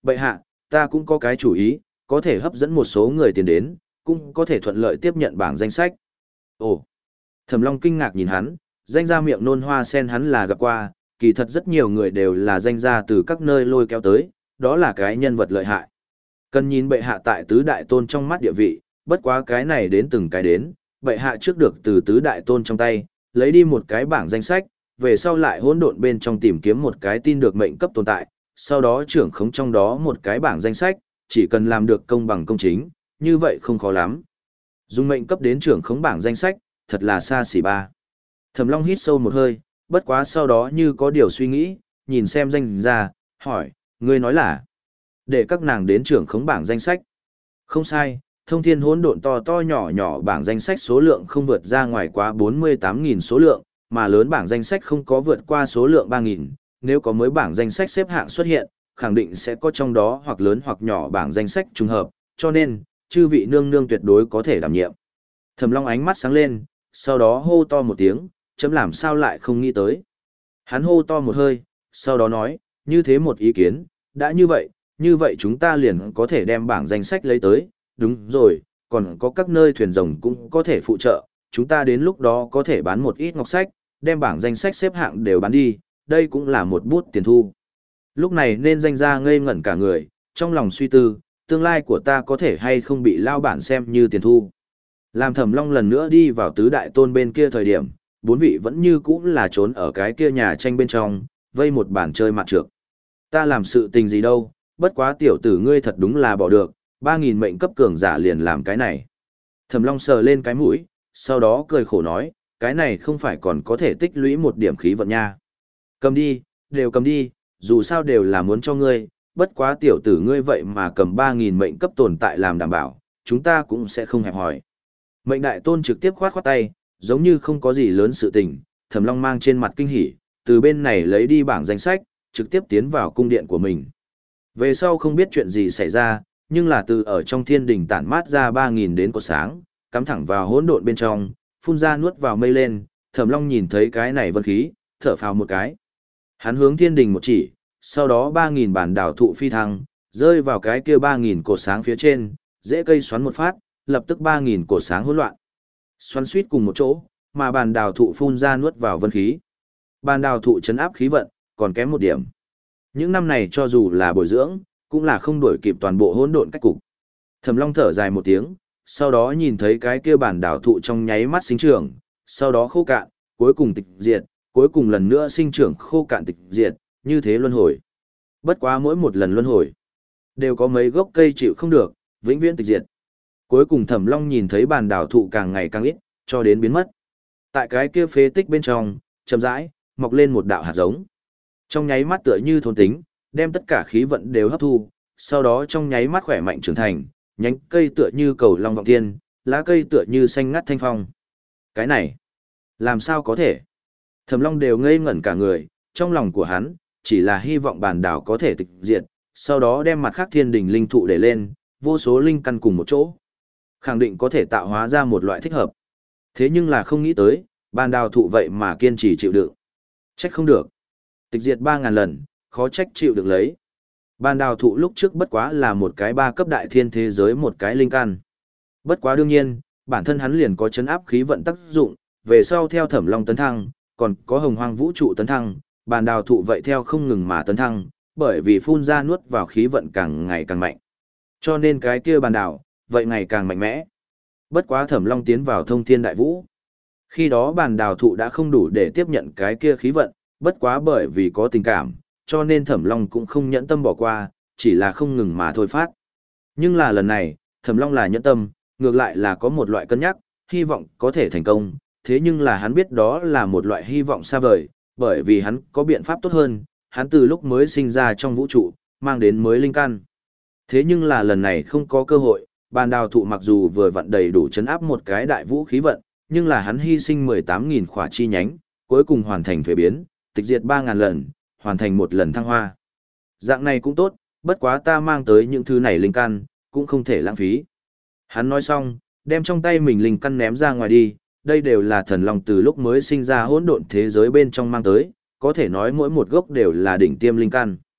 Bệ hạ, ta cũng có cái chủ ý, có thể hấp dẫn một số người tiền đến, cũng có thể thuận lợi tiếp nhận bảng danh sách. Ồ! Thẩm Long kinh ngạc nhìn hắn, danh gia miệng nôn hoa sen hắn là gặp qua, kỳ thật rất nhiều người đều là danh gia từ các nơi lôi kéo tới, đó là cái nhân vật lợi hại. Cần nhìn bệ hạ tại tứ đại tôn trong mắt địa vị, bất quá cái này đến từng cái đến, bệ hạ trước được từ tứ đại tôn trong tay, lấy đi một cái bảng danh sách, về sau lại hỗn độn bên trong tìm kiếm một cái tin được mệnh cấp tồn tại, sau đó trưởng khống trong đó một cái bảng danh sách, chỉ cần làm được công bằng công chính, như vậy không khó lắm. Dùng mệnh cấp đến trưởng khống bảng danh sách, thật là xa xỉ ba. Thẩm Long hít sâu một hơi, bất quá sau đó như có điều suy nghĩ, nhìn xem danh ra, hỏi, ngươi nói là để các nàng đến trưởng khống bảng danh sách. Không sai, thông thiên hỗn độn to to nhỏ nhỏ bảng danh sách số lượng không vượt ra ngoài quá bốn mươi tám nghìn số lượng, mà lớn bảng danh sách không có vượt qua số lượng ba nghìn, nếu có mới bảng danh sách xếp hạng xuất hiện, khẳng định sẽ có trong đó hoặc lớn hoặc nhỏ bảng danh sách trùng hợp, cho nên, chư vị nương nương tuyệt đối có thể đảm nhiệm. Thẩm Long ánh mắt sáng lên, sau đó hô to một tiếng, chấm làm sao lại không nghĩ tới. Hắn hô to một hơi, sau đó nói, như thế một ý kiến, đã như vậy, như vậy chúng ta liền có thể đem bảng danh sách lấy tới, đúng rồi, còn có các nơi thuyền rồng cũng có thể phụ trợ, chúng ta đến lúc đó có thể bán một ít ngọc sách, đem bảng danh sách xếp hạng đều bán đi, đây cũng là một bút tiền thu. Lúc này nên danh ra ngây ngẩn cả người, trong lòng suy tư, tương lai của ta có thể hay không bị lao bản xem như tiền thu. Làm Thẩm Long lần nữa đi vào tứ đại tôn bên kia thời điểm, bốn vị vẫn như cũ là trốn ở cái kia nhà tranh bên trong, vây một bàn chơi mặt trược. Ta làm sự tình gì đâu, bất quá tiểu tử ngươi thật đúng là bỏ được, ba nghìn mệnh cấp cường giả liền làm cái này. Thẩm Long sờ lên cái mũi, sau đó cười khổ nói, cái này không phải còn có thể tích lũy một điểm khí vận nha. Cầm đi, đều cầm đi, dù sao đều là muốn cho ngươi, bất quá tiểu tử ngươi vậy mà cầm ba nghìn mệnh cấp tồn tại làm đảm bảo, chúng ta cũng sẽ không hẹp hỏi. Mệnh đại tôn trực tiếp khoát khoát tay, giống như không có gì lớn sự tình, Thẩm Long mang trên mặt kinh hỉ, từ bên này lấy đi bảng danh sách, trực tiếp tiến vào cung điện của mình. Về sau không biết chuyện gì xảy ra, nhưng là từ ở trong thiên đình tản mát ra ba nghìn đến cột sáng, cắm thẳng vào hỗn độn bên trong, phun ra nuốt vào mây lên, Thẩm Long nhìn thấy cái này vân khí, thở phào một cái. Hắn hướng thiên đình một chỉ, sau đó ba nghìn bản đảo thụ phi thăng, rơi vào cái kia ba nghìn cột sáng phía trên, dễ cây xoắn một phát, lập tức ba nghìn cột sáng hỗn loạn. Xoắn suýt cùng một chỗ, mà bàn đào thụ phun ra nuốt vào vân khí. Bàn đào thụ chấn áp khí vận, còn kém một điểm. Những năm này cho dù là bồi dưỡng, cũng là không đuổi kịp toàn bộ hỗn độn cách cục. Thẩm Long thở dài một tiếng, sau đó nhìn thấy cái kia bàn đào thụ trong nháy mắt sinh trưởng, sau đó khô cạn, cuối cùng tịch diệt, cuối cùng lần nữa sinh trưởng khô cạn tịch diệt, như thế luân hồi. Bất quá mỗi một lần luân hồi, đều có mấy gốc cây chịu không được, vĩnh viễn tịch diệt. Cuối cùng Thẩm Long nhìn thấy bàn đào thụ càng ngày càng ít, cho đến biến mất. Tại cái kia phế tích bên trong, chậm rãi mọc lên một đạo hạt giống. Trong nháy mắt tựa như thôn tính, đem tất cả khí vận đều hấp thu, sau đó trong nháy mắt khỏe mạnh trưởng thành, nhánh cây tựa như cầu long vọng thiên, lá cây tựa như xanh ngắt thanh phong. Cái này, làm sao có thể? Thẩm Long đều ngây ngẩn cả người, trong lòng của hắn, chỉ là hy vọng bản đảo có thể tịch diệt, sau đó đem mặt khác thiên đình linh thụ để lên, vô số linh căn cùng một chỗ. Khẳng định có thể tạo hóa ra một loại thích hợp. Thế nhưng là không nghĩ tới, bản đảo thụ vậy mà kiên trì chịu đựng. Trách không được. Tịch diệt ba ngàn lần, khó trách chịu được lấy. Bản đảo thụ lúc trước bất quá là một cái ba cấp đại thiên thế giới một cái linh căn. Bất quá đương nhiên, bản thân hắn liền có chấn áp khí vận tác dụng, về sau theo Thẩm Long tấn thăng, còn có hồng hoang vũ trụ tấn thăng, bàn đào thụ vậy theo không ngừng mà tấn thăng, bởi vì phun ra nuốt vào khí vận càng ngày càng mạnh. Cho nên cái kia bàn đào, vậy ngày càng mạnh mẽ. Bất quá Thẩm Long tiến vào thông thiên đại vũ. Khi đó bàn đào thụ đã không đủ để tiếp nhận cái kia khí vận, bất quá bởi vì có tình cảm, cho nên Thẩm Long cũng không nhẫn tâm bỏ qua, chỉ là không ngừng mà thôi phát. Nhưng là lần này, Thẩm Long là nhẫn tâm, ngược lại là có một loại cân nhắc, hy vọng có thể thành công, thế nhưng là hắn biết đó là một loại hy vọng xa vời, bởi vì hắn có biện pháp tốt hơn, hắn từ lúc mới sinh ra trong vũ trụ, mang đến mới linh căn. Thế nhưng là lần này không có cơ hội, bàn đào thụ mặc dù vừa vận đầy đủ chấn áp một cái đại vũ khí vận, nhưng là hắn hy sinh mười tám nghìn khỏa chi nhánh, cuối cùng hoàn thành thuế biến, tịch diệt ba ngàn lần, hoàn thành một lần thăng hoa. Dạng này cũng tốt, bất quá ta mang tới những thứ này linh căn, cũng không thể lãng phí. Hắn nói xong, đem trong tay mình linh căn ném ra ngoài đi, đây đều là thần long từ lúc mới sinh ra hỗn độn thế giới bên trong mang tới, có thể nói mỗi một gốc đều là đỉnh tiêm linh căn.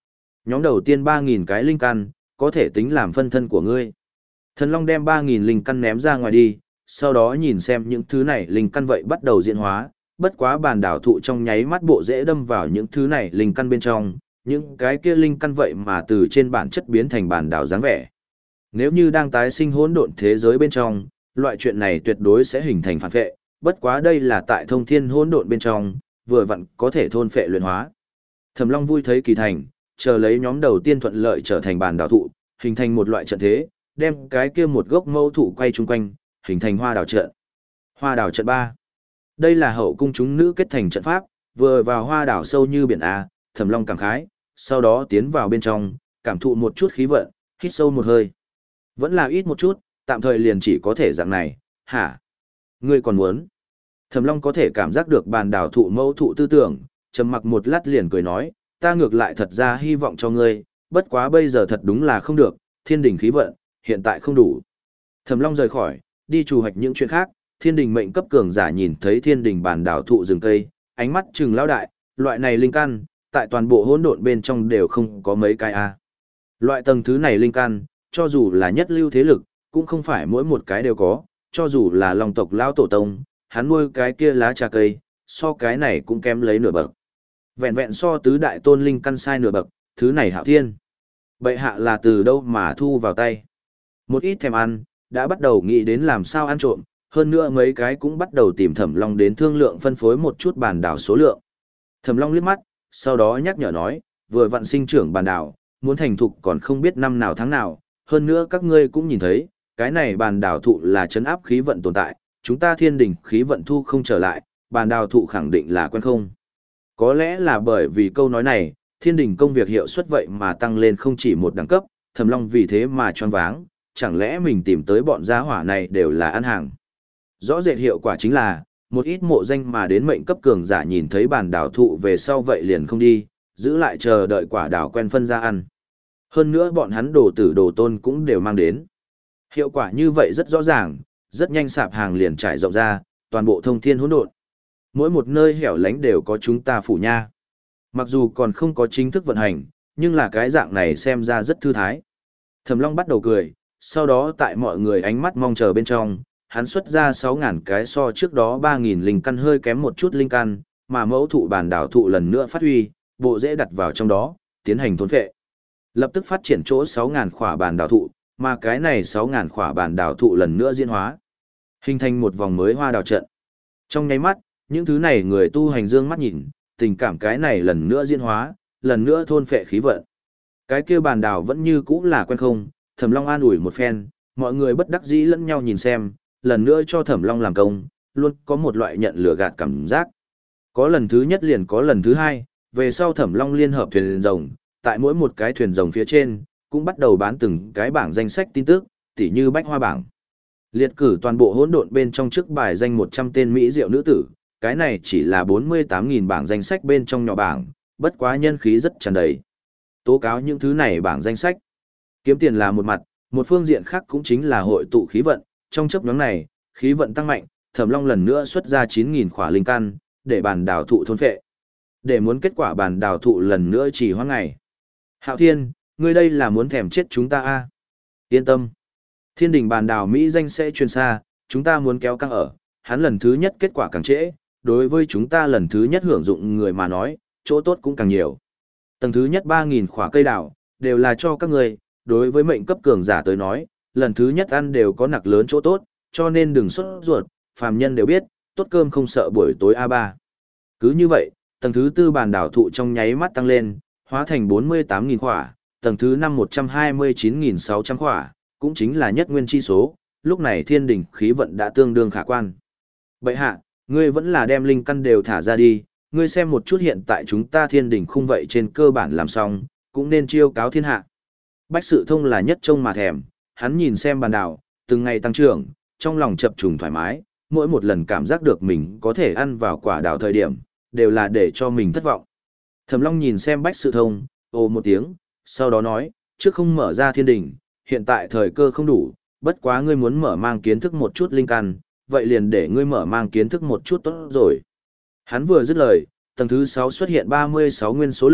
Nhóm đầu tiên ba nghìn cái linh căn, có thể tính làm phân thân của ngươi. Thần Long đem ba nghìn linh căn ném ra ngoài đi, sau đó nhìn xem những thứ này linh căn vậy bắt đầu diễn hóa, bất quá bàn đảo thụ trong nháy mắt bộ dễ đâm vào những thứ này linh căn bên trong, những cái kia linh căn vậy mà từ trên bản chất biến thành bàn đảo dáng vẻ. Nếu như đang tái sinh hỗn độn thế giới bên trong, loại chuyện này tuyệt đối sẽ hình thành phản vệ, bất quá đây là tại thông thiên hỗn độn bên trong, vừa vặn có thể thôn phệ luyện hóa. Thẩm Long vui thấy kỳ thành, chờ lấy nhóm đầu tiên thuận lợi trở thành bàn đảo thụ, hình thành một loại trận thế, đem cái kia một gốc mâu thụ quay chung quanh, hình thành hoa đảo trận. Hoa đảo trận ba. Đây là hậu cung chúng nữ kết thành trận pháp, vừa vào hoa đảo sâu như biển A, Thẩm Long cảm khái, sau đó tiến vào bên trong, cảm thụ một chút khí vận, hít sâu một hơi. Vẫn là ít một chút, tạm thời liền chỉ có thể dạng này, hả? Ngươi còn muốn? Thẩm Long có thể cảm giác được bàn đảo thụ mâu thụ tư tưởng, trầm mặc một lát liền cười nói, ta ngược lại thật ra hy vọng cho ngươi, bất quá bây giờ thật đúng là không được, thiên đình khí vận, hiện tại không đủ. Thẩm Long rời khỏi, đi chủ hoạch những chuyện khác, thiên đình mệnh cấp cường giả nhìn thấy thiên đình bàn đảo thụ rừng cây, ánh mắt trừng lao đại, loại này linh căn, tại toàn bộ hỗn độn bên trong đều không có mấy cái a. Loại tầng thứ này linh căn, cho dù là nhất lưu thế lực, cũng không phải mỗi một cái đều có, cho dù là Long tộc lão tổ tông, hắn nuôi cái kia lá trà cây, so cái này cũng kém lấy nửa bậc. Vẹn vẹn so tứ đại tôn linh căn sai nửa bậc, thứ này hạo thiên. Bệ hạ là từ đâu mà thu vào tay. Một ít thèm ăn, đã bắt đầu nghĩ đến làm sao ăn trộm, hơn nữa mấy cái cũng bắt đầu tìm Thẩm Long đến thương lượng phân phối một chút bàn đảo số lượng. Thẩm Long liếc mắt, sau đó nhắc nhở nói, vừa vặn sinh trưởng bàn đảo, muốn thành thục còn không biết năm nào tháng nào, hơn nữa các ngươi cũng nhìn thấy, cái này bàn đảo thụ là chấn áp khí vận tồn tại, chúng ta thiên đình khí vận thu không trở lại, bàn đảo thụ khẳng định là quen không. Có lẽ là bởi vì câu nói này, thiên đình công việc hiệu suất vậy mà tăng lên không chỉ một đẳng cấp, Thẩm Long vì thế mà choáng váng, chẳng lẽ mình tìm tới bọn gia hỏa này đều là ăn hàng. Rõ rệt hiệu quả chính là, một ít mộ danh mà đến mệnh cấp cường giả nhìn thấy bàn đảo thụ về sau vậy liền không đi, giữ lại chờ đợi quả đảo quen phân ra ăn. Hơn nữa bọn hắn đồ tử đồ tôn cũng đều mang đến. Hiệu quả như vậy rất rõ ràng, rất nhanh sạp hàng liền trải rộng ra, toàn bộ thông thiên hỗn độn. Mỗi một nơi hẻo lánh đều có chúng ta phủ nha. Mặc dù còn không có chính thức vận hành, nhưng là cái dạng này xem ra rất thư thái. Thẩm Long bắt đầu cười, sau đó tại mọi người ánh mắt mong chờ bên trong, hắn xuất ra sáu nghìn cái so trước đó ba nghìn linh căn hơi kém một chút linh căn, mà mẫu thụ bàn đảo thụ lần nữa phát huy, bộ dễ đặt vào trong đó, tiến hành thôn phệ. Lập tức phát triển chỗ sáu nghìn khỏa bàn đảo thụ, mà cái này sáu nghìn khỏa bàn đảo thụ lần nữa diễn hóa, hình thành một vòng mới hoa đảo trận. Trong nháy mắt, những thứ này người tu hành dương mắt nhìn, tình cảm cái này lần nữa diễn hóa, lần nữa thôn phệ khí vận. Cái kia bàn đảo vẫn như cũ là quen không, Thẩm Long an ủi một phen, mọi người bất đắc dĩ lẫn nhau nhìn xem, lần nữa cho Thẩm Long làm công, luôn có một loại nhận lừa gạt cảm giác. Có lần thứ nhất liền có lần thứ hai, về sau Thẩm Long liên hợp thuyền rồng, tại mỗi một cái thuyền rồng phía trên, cũng bắt đầu bán từng cái bảng danh sách tin tức, tỉ như bách hoa bảng. Liệt cử toàn bộ hỗn độn bên trong trước bài danh một trăm tên mỹ diệu nữ tử, cái này chỉ là bốn mươi tám nghìn bảng danh sách bên trong nhỏ bảng, bất quá nhân khí rất tràn đầy. Tố cáo những thứ này bảng danh sách. Kiếm tiền là một mặt, một phương diện khác cũng chính là hội tụ khí vận, trong chấp nhóm này, khí vận tăng mạnh, Thẩm Long lần nữa xuất ra chín nghìn khỏa linh căn, để bàn đảo thụ thôn phệ. Để muốn kết quả bàn đảo thụ lần nữa chỉ hoãn ngày. Hạo Thiên, ngươi đây là muốn thèm chết chúng ta a? À? Yên tâm. Thiên đình bàn đảo Mỹ danh sẽ truyền xa, chúng ta muốn kéo căng ở, hắn lần thứ nhất kết quả càng trễ, đối với chúng ta lần thứ nhất hưởng dụng người mà nói, chỗ tốt cũng càng nhiều. Tầng thứ nhất ba nghìn khỏa cây đảo, đều là cho các người, đối với mệnh cấp cường giả tới nói, lần thứ nhất ăn đều có nặc lớn chỗ tốt, cho nên đừng sốt ruột, phàm nhân đều biết, tốt cơm không sợ buổi tối a ba. Cứ như vậy, tầng thứ tư bàn đảo thụ trong nháy mắt tăng lên, hóa thành bốn mươi tám nghìn khỏa, tầng thứ năm một trăm hai mươi chín nghìn sáu trăm khỏa, cũng chính là nhất nguyên chi số, lúc này thiên đỉnh khí vận đã tương đương khả quan. Bệ hạ, ngươi vẫn là đem linh căn đều thả ra đi, ngươi xem một chút hiện tại chúng ta thiên đỉnh khung vậy trên cơ bản làm xong, cũng nên chiêu cáo thiên hạ. Bách Sự Thông là nhất trông mà thèm, hắn nhìn xem bàn đảo, từng ngày tăng trưởng, trong lòng chập trùng thoải mái, mỗi một lần cảm giác được mình có thể ăn vào quả đảo thời điểm, đều là để cho mình thất vọng. Thẩm Long nhìn xem Bách Sự Thông, ồ một tiếng, sau đó nói, trước không mở ra thiên đỉnh, hiện tại thời cơ không đủ, bất quá ngươi muốn mở mang kiến thức một chút linh căn, vậy liền để ngươi mở mang kiến thức một chút tốt rồi. Hắn vừa dứt lời, tầng thứ sáu xuất hiện ba mươi sáu nguyên số lượng,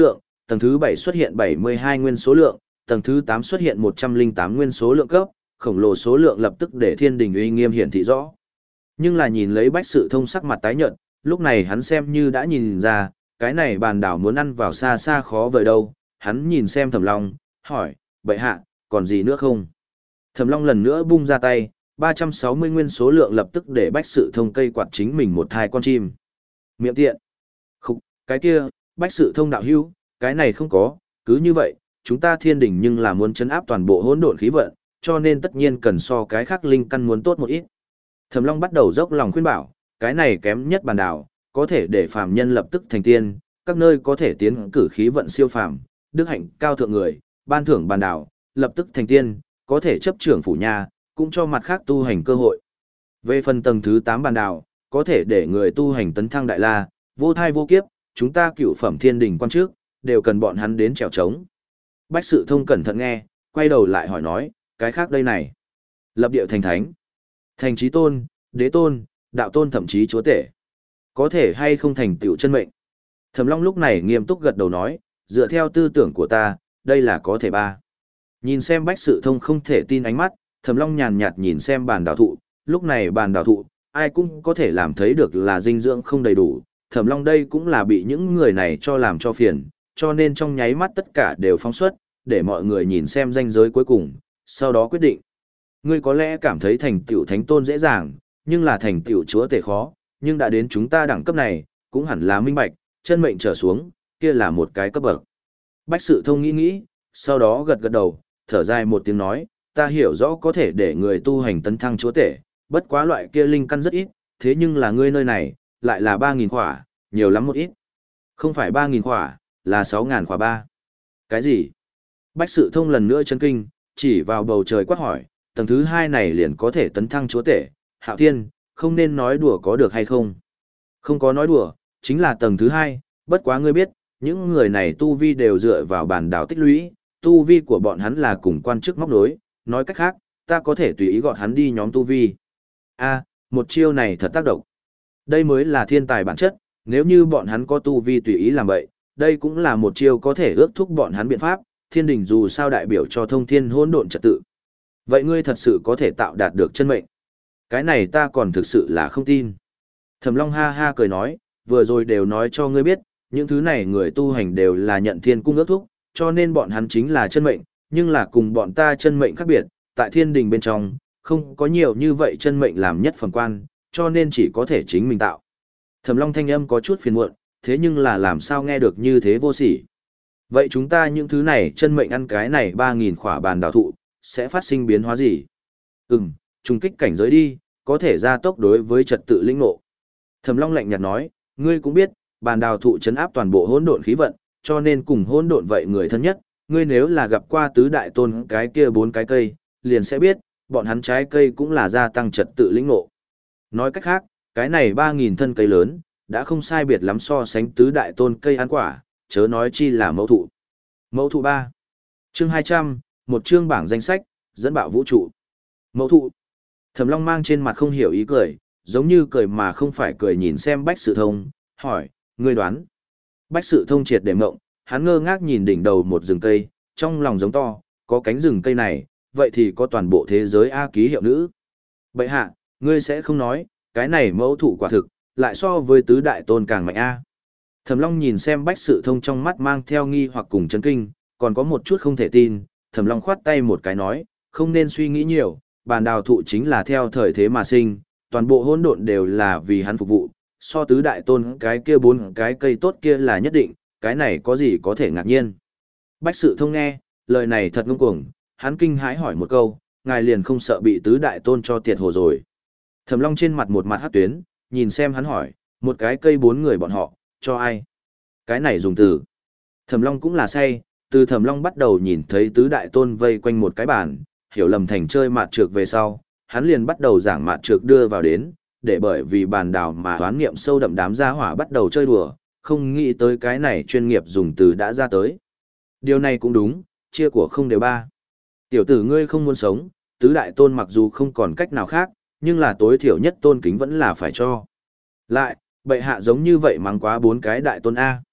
tầng thứ bảy xuất hiện bảy mươi hai nguyên số lượng, tầng thứ tám xuất hiện một trăm lẻ tám nguyên số lượng cấp, khổng lồ số lượng lập tức để thiên đình uy nghiêm hiển thị rõ. Nhưng là nhìn lấy Bách Sự Thông sắc mặt tái nhợt, lúc này hắn xem như đã nhìn ra, cái này bàn đảo muốn ăn vào xa xa khó vời đâu, hắn nhìn xem Thẩm Long, hỏi, bệ hạ, còn gì nữa không? Thẩm Long lần nữa bung ra tay, ba trăm sáu mươi nguyên số lượng lập tức để Bách Sự Thông cây quạt chính mình một hai con chim. Miệng tiện. Khúc, cái kia, Bách Sự Thông đạo hữu, cái này không có, cứ như vậy, chúng ta thiên đình nhưng là muốn chấn áp toàn bộ hỗn độn khí vận, cho nên tất nhiên cần so cái khác linh căn muốn tốt một ít. Thẩm Long bắt đầu dốc lòng khuyên bảo, cái này kém nhất bàn đảo, có thể để phàm nhân lập tức thành tiên, các nơi có thể tiến cử khí vận siêu phàm, đức hạnh cao thượng người, ban thưởng bàn đảo, lập tức thành tiên, có thể chấp trưởng phủ nhà, cũng cho mặt khác tu hành cơ hội. Về phần tầng thứ tám bàn đảo, có thể để người tu hành tấn thăng đại la, vô thai vô kiếp, chúng ta cửu phẩm thiên đình quan trước, đều cần bọn hắn đến trèo trống. Bách Sự Thông cẩn thận nghe, quay đầu lại hỏi nói, cái khác đây này. Lập địa thành thánh, thành chí tôn, đế tôn, đạo tôn thậm chí chúa tể. Có thể hay không thành tựu chân mệnh. Thẩm Long lúc này nghiêm túc gật đầu nói, dựa theo tư tưởng của ta, đây là có thể ba. Nhìn xem Bách Sự Thông không thể tin ánh mắt, Thẩm Long nhàn nhạt nhìn xem bàn đào thụ, lúc này bàn đào thụ, ai cũng có thể làm thấy được là dinh dưỡng không đầy đủ. Thẩm Long đây cũng là bị những người này cho làm cho phiền, cho nên trong nháy mắt tất cả đều phóng xuất, để mọi người nhìn xem ranh giới cuối cùng, sau đó quyết định. Ngươi có lẽ cảm thấy thành tựu thánh tôn dễ dàng, nhưng là thành tựu chúa tể khó, nhưng đã đến chúng ta đẳng cấp này, cũng hẳn là minh bạch, chân mệnh trở xuống, kia là một cái cấp bậc. Bách Sự Thông nghĩ nghĩ, sau đó gật gật đầu, thở dài một tiếng nói, ta hiểu rõ có thể để người tu hành tấn thăng chúa tể, bất quá loại kia linh căn rất ít, thế nhưng là ngươi nơi này, lại là ba nghìn khỏa, nhiều lắm một ít. Không phải ba nghìn khỏa, là sáu nghìn khỏa ba. Cái gì? Bách Sự Thông lần nữa chấn kinh, chỉ vào bầu trời quát hỏi, tầng thứ hai này liền có thể tấn thăng chúa tể, Hạo Thiên, không nên nói đùa có được hay không? Không có nói đùa, chính là tầng thứ hai, bất quá ngươi biết, những người này tu vi đều dựa vào bản đảo tích lũy, tu vi của bọn hắn là cùng quan chức móc nối, nói cách khác, ta có thể tùy ý gọt hắn đi nhóm tu vi. A, một chiêu này thật tác động. Đây mới là thiên tài bản chất, nếu như bọn hắn có tu vi tùy ý làm vậy, đây cũng là một chiêu có thể ước thúc bọn hắn biện pháp, thiên đình dù sao đại biểu cho thông thiên hỗn độn trật tự. Vậy ngươi thật sự có thể tạo đạt được chân mệnh? Cái này ta còn thực sự là không tin. Thẩm Long ha ha cười nói, vừa rồi đều nói cho ngươi biết, những thứ này người tu hành đều là nhận thiên cung ước thúc, cho nên bọn hắn chính là chân mệnh, nhưng là cùng bọn ta chân mệnh khác biệt, tại thiên đình bên trong, không có nhiều như vậy chân mệnh làm nhất phần quan, cho nên chỉ có thể chính mình tạo. Thẩm Long thanh âm có chút phiền muộn, thế nhưng là làm sao nghe được như thế vô sỉ. Vậy chúng ta những thứ này chân mệnh ăn cái này ba nghìn khỏa bàn đào thụ, sẽ phát sinh biến hóa gì? Ừm, trùng kích cảnh giới đi, có thể gia tốc đối với trật tự linh ngộ. Thẩm Long lạnh nhạt nói, ngươi cũng biết, bàn đào thụ chấn áp toàn bộ hỗn độn khí vận, cho nên cùng hỗn độn vậy người thân nhất, ngươi nếu là gặp qua tứ đại tôn cái kia bốn cái cây, liền sẽ biết, bọn hắn trái cây cũng là gia tăng trật tự linh ngộ. Nói cách khác, cái này ba nghìn thân cây lớn, đã không sai biệt lắm so sánh tứ đại tôn cây ăn quả, chớ nói chi là mẫu thụ. Mẫu thụ ba. Chương hai trăm, một chương bảng danh sách, dẫn bạo vũ trụ. Mẫu thụ. Thẩm Long mang trên mặt không hiểu ý cười, giống như cười mà không phải cười nhìn xem Bách Sự Thông, hỏi, ngươi đoán. Bách Sự Thông triệt để mộng, hắn ngơ ngác nhìn đỉnh đầu một rừng cây, trong lòng giống to, có cánh rừng cây này, vậy thì có toàn bộ thế giới A ký hiệu nữ. Bậy hạ, ngươi sẽ không nói, cái này mẫu thụ quả thực, lại so với tứ đại tôn càng mạnh A. Thẩm Long nhìn xem Bách Sự Thông trong mắt mang theo nghi hoặc cùng chấn kinh, còn có một chút không thể tin, Thẩm Long khoát tay một cái nói, không nên suy nghĩ nhiều, bàn đào thụ chính là theo thời thế mà sinh, toàn bộ hỗn độn đều là vì hắn phục vụ, so tứ đại tôn cái kia bốn cái cây tốt kia là nhất định, cái này có gì có thể ngạc nhiên. Bách Sự Thông nghe, lời này thật ngông cuồng, hắn kinh hãi hỏi một câu, ngài liền không sợ bị tứ đại tôn cho tiệt hồ rồi. Thẩm Long trên mặt một mặt hắc tuyến, nhìn xem hắn hỏi, một cái cây bốn người bọn họ, cho ai? Cái này dùng từ. Thẩm Long cũng là say, từ Thẩm Long bắt đầu nhìn thấy tứ đại tôn vây quanh một cái bàn, hiểu lầm thành chơi mạt trược về sau, hắn liền bắt đầu giảng mạt trược đưa vào đến, để bởi vì bàn đảo mà đoán nghiệm sâu đậm đám gia hỏa bắt đầu chơi đùa, không nghĩ tới cái này chuyên nghiệp dùng từ đã ra tới. Điều này cũng đúng, chia của không đều ba. Tiểu tử ngươi không muốn sống, tứ đại tôn mặc dù không còn cách nào khác, nhưng là tối thiểu nhất tôn kính vẫn là phải cho. Lại, bệ hạ giống như vậy mắng quá bốn cái đại tôn A.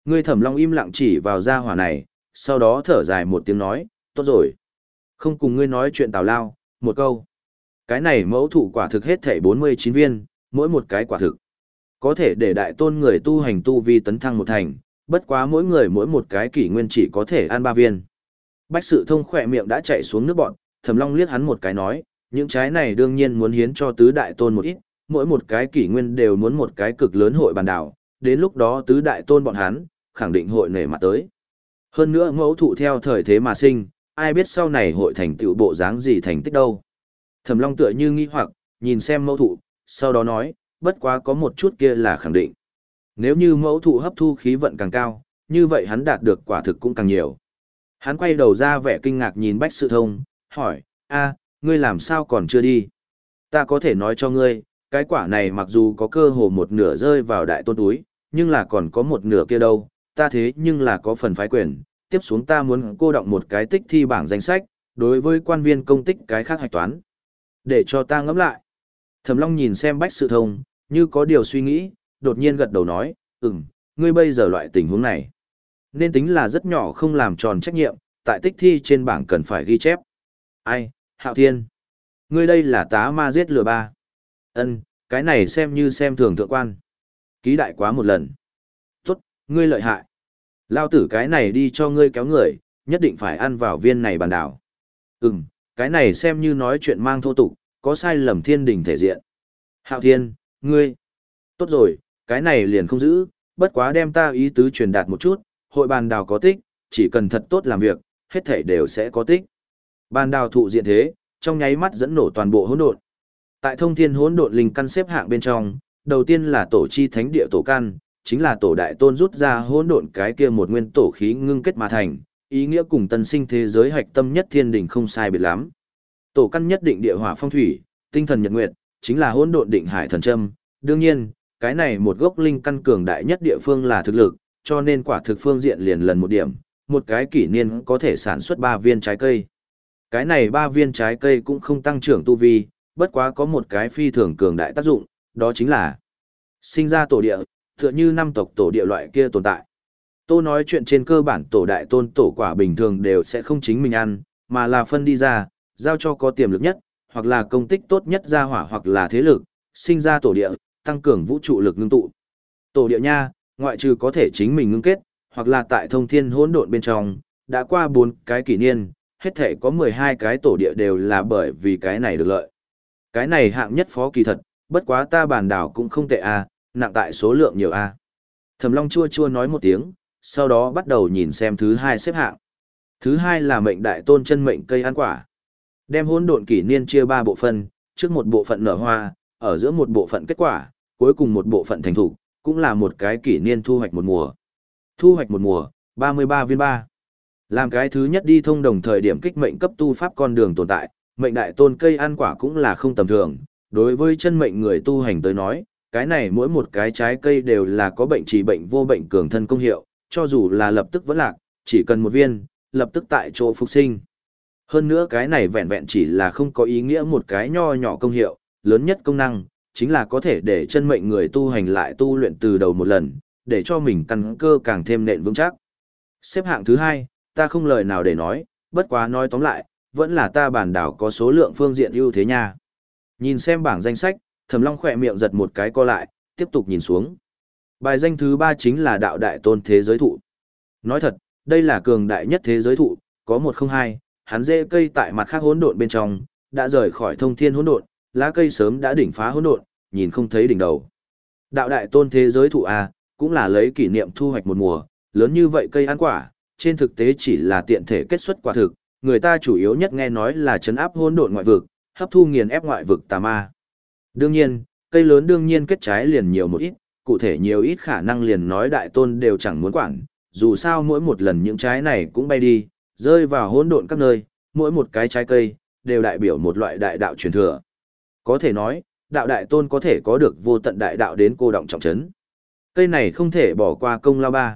Ngươi Thẩm Long im lặng chỉ vào gia hỏa này, sau đó thở dài một tiếng nói, tốt rồi. Không cùng ngươi nói chuyện tào lao, một câu. Cái này mẫu thụ quả thực hết thảy bốn mươi chín viên, mỗi một cái quả thực. Có thể để đại tôn người tu hành tu vi tấn thăng một thành, bất quá mỗi người mỗi một cái kỷ nguyên chỉ có thể ăn ba viên. Bách Sự Thông khỏe miệng đã chạy xuống nước bọn, Thẩm Long liếc hắn một cái nói, những trái này đương nhiên muốn hiến cho tứ đại tôn một ít, mỗi một cái kỷ nguyên đều muốn một cái cực lớn hội bàn đảo, đến lúc đó tứ đại tôn bọn hắn, khẳng định hội nể mặt tới. Hơn nữa mẫu thụ theo thời thế mà sinh, ai biết sau này hội thành tựu bộ dáng gì thành tích đâu. Thẩm Long tựa như nghi hoặc, nhìn xem mẫu thụ, sau đó nói, bất quá có một chút kia là khẳng định. Nếu như mẫu thụ hấp thu khí vận càng cao, như vậy hắn đạt được quả thực cũng càng nhiều. Hắn quay đầu ra vẻ kinh ngạc nhìn Bách Sự Thông, hỏi, a, ngươi làm sao còn chưa đi? Ta có thể nói cho ngươi, cái quả này mặc dù có cơ hồ một nửa rơi vào đại tôn túi, nhưng là còn có một nửa kia đâu, ta thế nhưng là có phần phái quyền, tiếp xuống ta muốn cô động một cái tích thi bảng danh sách, đối với quan viên công tích cái khác hạch toán. Để cho ta ngẫm lại. Thẩm Long nhìn xem Bách Sự Thông, như có điều suy nghĩ, đột nhiên gật đầu nói, ừm, ngươi bây giờ loại tình huống này. Nên tính là rất nhỏ không làm tròn trách nhiệm, tại tích thi trên bảng cần phải ghi chép. Ai, Hạo Thiên. Ngươi đây là tá ma giết lừa ba. Ân, cái này xem như xem thường thượng quan. Ký đại quá một lần. Tốt, ngươi lợi hại. Lao tử cái này đi cho ngươi kéo người, nhất định phải ăn vào viên này bàn đảo. Ừm, cái này xem như nói chuyện mang thô tục, có sai lầm thiên đình thể diện. Hạo Thiên, ngươi. Tốt rồi, cái này liền không giữ, bất quá đem ta ý tứ truyền đạt một chút, hội bàn đào có tích, chỉ cần thật tốt làm việc, hết thảy đều sẽ có tích. Bàn đào thụ diện thế, trong nháy mắt dẫn nổ toàn bộ hỗn độn. Tại thông thiên hỗn độn linh căn xếp hạng bên trong, đầu tiên là tổ chi thánh địa tổ căn, chính là tổ đại tôn rút ra hỗn độn cái kia một nguyên tổ khí ngưng kết mà thành, ý nghĩa cùng tân sinh thế giới hạch tâm nhất thiên đỉnh không sai biệt lắm. Tổ căn nhất định địa hỏa phong thủy, tinh thần nhật nguyệt, chính là hỗn độn định hải thần châm. Đương nhiên, cái này một gốc linh căn cường đại nhất địa phương là thực lực, cho nên quả thực phương diện liền lần một điểm, một cái kỷ niên có thể sản xuất ba viên trái cây. Cái này ba viên trái cây cũng không tăng trưởng tu vi, bất quá có một cái phi thường cường đại tác dụng, đó chính là sinh ra tổ địa, tựa như năm tộc tổ địa loại kia tồn tại. Tôi nói chuyện trên cơ bản tổ đại tôn tổ quả bình thường đều sẽ không chính mình ăn, mà là phân đi ra, giao cho có tiềm lực nhất, hoặc là công tích tốt nhất ra hỏa hoặc là thế lực, sinh ra tổ địa, tăng cường vũ trụ lực ngưng tụ. Tổ địa nha, ngoại trừ có thể chính mình ngưng kết, hoặc là tại thông thiên hỗn độn bên trong, đã qua bốn cái kỷ niên, hết thể có mười hai cái tổ địa đều là bởi vì cái này được lợi. Cái này hạng nhất phó kỳ thật, bất quá ta bản đảo cũng không tệ a, nặng tại số lượng nhiều a. Thẩm Long chua chua nói một tiếng, sau đó bắt đầu nhìn xem thứ hai xếp hạng. Thứ hai là mệnh đại tôn chân mệnh cây ăn quả. Đem hỗn độn kỷ niên chia ba bộ phận, trước một bộ phận nở hoa, ở giữa một bộ phận kết quả, cuối cùng một bộ phận thành thủ, cũng là một cái kỷ niên thu hoạch một mùa. Thu hoạch một mùa, ba mươi ba viên ba. Làm cái thứ nhất đi thông đồng thời điểm kích mệnh cấp tu pháp con đường tồn tại, mệnh đại tôn cây ăn quả cũng là không tầm thường. Đối với chân mệnh người tu hành tới nói, cái này mỗi một cái trái cây đều là có bệnh trị bệnh vô bệnh cường thân công hiệu, cho dù là lập tức vẫn lạc, chỉ cần một viên, lập tức tại chỗ phục sinh. Hơn nữa cái này vẹn vẹn chỉ là không có ý nghĩa một cái nho nhỏ công hiệu, lớn nhất công năng, chính là có thể để chân mệnh người tu hành lại tu luyện từ đầu một lần, để cho mình căn cơ càng thêm nền vững chắc. Xếp hạng thứ hai, ta không lời nào để nói, bất quá nói tóm lại, vẫn là ta bản đảo có số lượng phương diện ưu thế nha. Nhìn xem bảng danh sách, Thẩm Long khỏe miệng giật một cái co lại, tiếp tục nhìn xuống. Bài danh thứ ba chính là đạo đại tôn thế giới thụ. Nói thật, đây là cường đại nhất thế giới thụ, có một không hai, hắn rễ cây tại mặt khác hỗn độn bên trong, đã rời khỏi thông thiên hỗn độn, lá cây sớm đã đỉnh phá hỗn độn, nhìn không thấy đỉnh đầu. Đạo đại tôn thế giới thụ a, cũng là lấy kỷ niệm thu hoạch một mùa, lớn như vậy cây ăn quả, trên thực tế chỉ là tiện thể kết xuất quả thực, người ta chủ yếu nhất nghe nói là trấn áp hỗn độn ngoại vực, hấp thu nghiền ép ngoại vực tà ma. Đương nhiên, cây lớn đương nhiên kết trái liền nhiều một ít, cụ thể nhiều ít khả năng liền nói đại tôn đều chẳng muốn quản, dù sao mỗi một lần những trái này cũng bay đi, rơi vào hỗn độn các nơi, mỗi một cái trái cây đều đại biểu một loại đại đạo truyền thừa. Có thể nói, đạo đại tôn có thể có được vô tận đại đạo đến cô động trọng trấn. Cây này không thể bỏ qua công lao ba.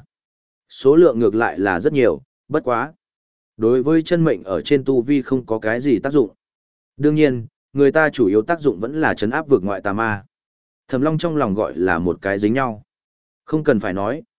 Số lượng ngược lại là rất nhiều, bất quá. Đối với chân mệnh ở trên tu vi không có cái gì tác dụng. Đương nhiên, người ta chủ yếu tác dụng vẫn là trấn áp vực ngoại tà ma. Thẩm Long trong lòng gọi là một cái dính nhau. Không cần phải nói,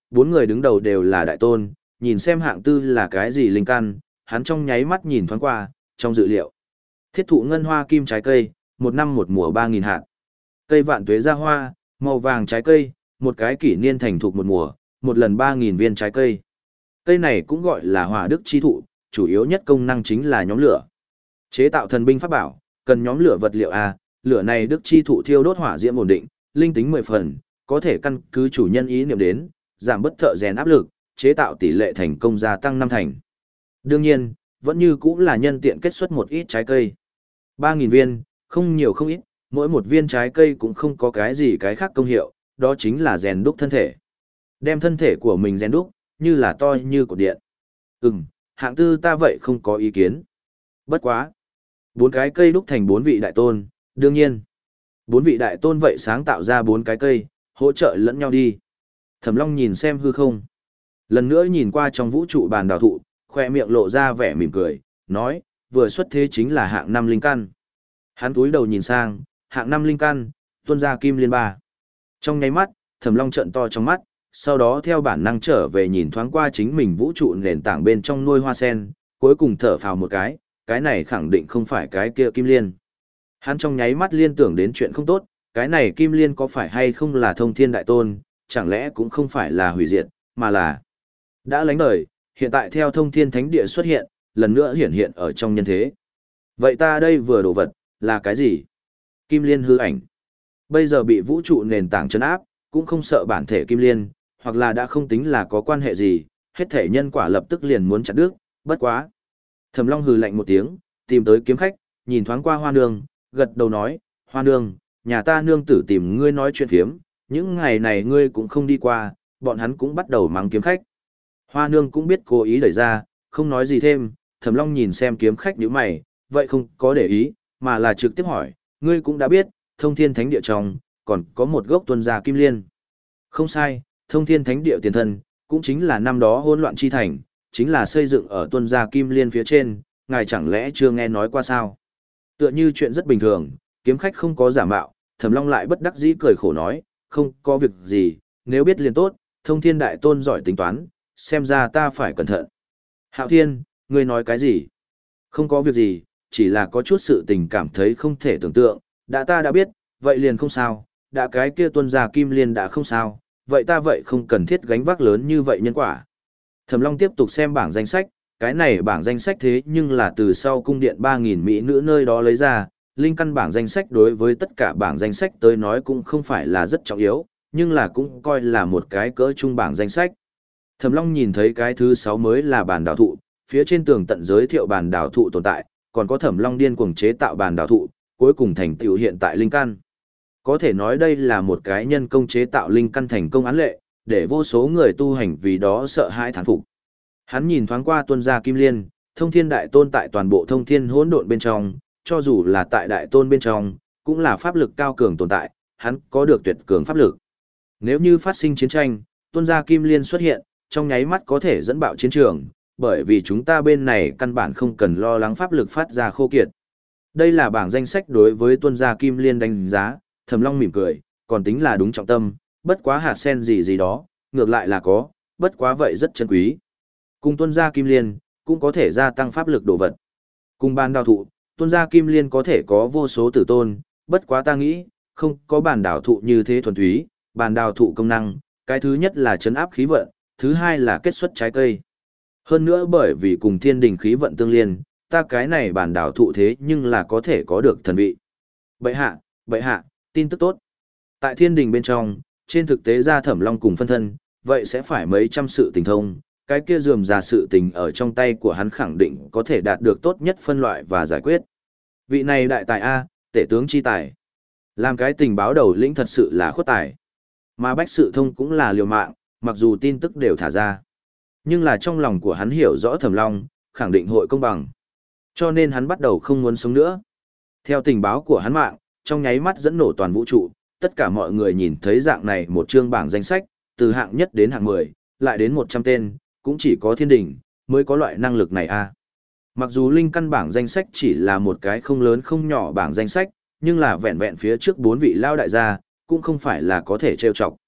bốn người đứng đầu đều là đại tôn, nhìn xem hạng tư là cái gì linh căn, hắn trong nháy mắt nhìn thoáng qua, trong dự liệu. Thiết thụ ngân hoa kim trái cây, một năm một mùa ba nghìn hạt. Cây vạn tuế ra hoa, màu vàng trái cây, một cái kỷ niên thành thục một mùa, một lần ba nghìn viên trái cây. Cây này cũng gọi là hỏa đức chi thụ, chủ yếu nhất công năng chính là nhóm lửa. Chế tạo thần binh pháp bảo, cần nhóm lửa vật liệu A, lửa này đức chi thụ thiêu đốt hỏa diễm ổn định, linh tính mười phần, có thể căn cứ chủ nhân ý niệm đến, giảm bất thợ rèn áp lực, chế tạo tỷ lệ thành công gia tăng năm thành. Đương nhiên, vẫn như cũng là nhân tiện kết xuất một ít trái cây. ba nghìn viên, không nhiều không ít, mỗi một viên trái cây cũng không có cái gì cái khác công hiệu, đó chính là rèn đúc thân thể. Đem thân thể của mình rèn đúc, như là to như cột điện. Ừm, hạng tư ta vậy không có ý kiến. Bất quá. Bốn cái cây đúc thành bốn vị đại tôn, đương nhiên. Bốn vị đại tôn vậy sáng tạo ra bốn cái cây, hỗ trợ lẫn nhau đi. Thẩm Long nhìn xem hư không. Lần nữa nhìn qua trong vũ trụ bàn đào thụ, khoe miệng lộ ra vẻ mỉm cười, nói, vừa xuất thế chính là hạng năm linh căn. Hắn túi đầu nhìn sang, hạng năm linh căn, tuôn ra kim liên ba. Trong nháy mắt, Thẩm Long trợn to trong mắt, sau đó theo bản năng trở về nhìn thoáng qua chính mình vũ trụ nền tảng bên trong nuôi hoa sen, cuối cùng thở phào một cái, cái này khẳng định không phải cái kia kim liên. Hắn trong nháy mắt liên tưởng đến chuyện không tốt, cái này kim liên có phải hay không là thông thiên đại tôn, chẳng lẽ cũng không phải là hủy diệt, mà là đã lánh đời, hiện tại theo thông thiên thánh địa xuất hiện, lần nữa hiển hiện ở trong nhân thế. Vậy ta đây vừa đồ vật, là cái gì? Kim liên hư ảnh. Bây giờ bị vũ trụ nền tảng trấn áp, cũng không sợ bản thể kim liên, hoặc là đã không tính là có quan hệ gì, hết thể nhân quả lập tức liền muốn chặt đứt, bất quá. Thẩm Long hừ lạnh một tiếng, tìm tới kiếm khách, nhìn thoáng qua Hoa Nương, gật đầu nói, Hoa Nương, nhà ta nương tử tìm ngươi nói chuyện phiếm, những ngày này ngươi cũng không đi qua, bọn hắn cũng bắt đầu mắng kiếm khách. Hoa Nương cũng biết cố ý đẩy ra, không nói gì thêm, Thẩm Long nhìn xem kiếm khách nhíu mày, vậy không có để ý, mà là trực tiếp hỏi, ngươi cũng đã biết, thông thiên thánh địa trong, còn có một gốc tuân gia kim liên. Không sai, thông thiên thánh địa tiền thân, cũng chính là năm đó hỗn loạn chi thành, chính là xây dựng ở tuân gia kim liên phía trên, ngài chẳng lẽ chưa nghe nói qua sao? Tựa như chuyện rất bình thường, kiếm khách không có giả mạo, Thẩm Long lại bất đắc dĩ cười khổ nói, không có việc gì, nếu biết liền tốt, thông thiên đại tôn giỏi tính toán, xem ra ta phải cẩn thận. Hạo Thiên, ngươi nói cái gì? Không có việc gì, chỉ là có chút sự tình cảm thấy không thể tưởng tượng, đã ta đã biết, vậy liền không sao, đã cái kia tuân gia kim liên đã không sao, vậy ta vậy không cần thiết gánh vác lớn như vậy nhân quả. Thẩm Long tiếp tục xem bảng danh sách, cái này bảng danh sách thế nhưng là từ sau cung điện ba nghìn mỹ nữ nơi đó lấy ra, linh căn bảng danh sách đối với tất cả bảng danh sách tới nói cũng không phải là rất trọng yếu, nhưng là cũng coi là một cái cỡ trung bảng danh sách. Thẩm Long nhìn thấy cái thứ sáu mới là bản đảo thụ, phía trên tường tận giới thiệu bản đảo thụ tồn tại, còn có Thẩm Long điên cuồng chế tạo bản đảo thụ, cuối cùng thành tựu hiện tại linh căn. Có thể nói đây là một cái nhân công chế tạo linh căn thành công án lệ, để vô số người tu hành vì đó sợ hãi thán phục. Hắn nhìn thoáng qua tuân gia kim liên, thông thiên đại tôn tại toàn bộ thông thiên hỗn độn bên trong, cho dù là tại đại tôn bên trong, cũng là pháp lực cao cường tồn tại, hắn có được tuyệt cường pháp lực. Nếu như phát sinh chiến tranh, tuân gia kim liên xuất hiện, trong nháy mắt có thể dẫn bạo chiến trường, bởi vì chúng ta bên này căn bản không cần lo lắng pháp lực phát ra khô kiệt. Đây là bảng danh sách đối với tuân gia kim liên đánh giá, Thẩm Long mỉm cười, còn tính là đúng trọng tâm, bất quá hạt sen gì gì đó, ngược lại là có, bất quá vậy rất chân quý. Cùng tuân gia kim liên, cũng có thể gia tăng pháp lực đồ vật. Cùng bàn đào thụ, tuân gia kim liên có thể có vô số tử tôn, bất quá ta nghĩ, không có bàn đào thụ như thế thuần túy, bàn đào thụ công năng, cái thứ nhất là chấn áp khí vận, thứ hai là kết xuất trái cây. Hơn nữa bởi vì cùng thiên đình khí vận tương liên, ta cái này bàn đào thụ thế nhưng là có thể có được thần vị. Bậy hạ, bậy hạ, tin tức tốt. Tại thiên đình bên trong, trên thực tế ra Thẩm Long cùng phân thân, vậy sẽ phải mấy trăm sự tình thông, cái kia dườm ra sự tình ở trong tay của hắn khẳng định có thể đạt được tốt nhất phân loại và giải quyết. Vị này đại tài A, tể tướng chi tài. Làm cái tình báo đầu lĩnh thật sự là khuất tài. Mà bách sự thông cũng là liều mạng, mặc dù tin tức đều thả ra. Nhưng là trong lòng của hắn hiểu rõ Thẩm Long, khẳng định hội công bằng. Cho nên hắn bắt đầu không muốn sống nữa. Theo tình báo của hắn mạng, trong nháy mắt dẫn nổ toàn vũ trụ, tất cả mọi người nhìn thấy dạng này một chương bảng danh sách, từ hạng nhất đến hạng mười, lại đến một trăm tên, cũng chỉ có thiên đình, mới có loại năng lực này a. Mặc dù linh căn bảng danh sách chỉ là một cái không lớn không nhỏ bảng danh sách, nhưng là vẹn vẹn phía trước bốn vị lao đại gia, cũng không phải là có thể trêu chọc.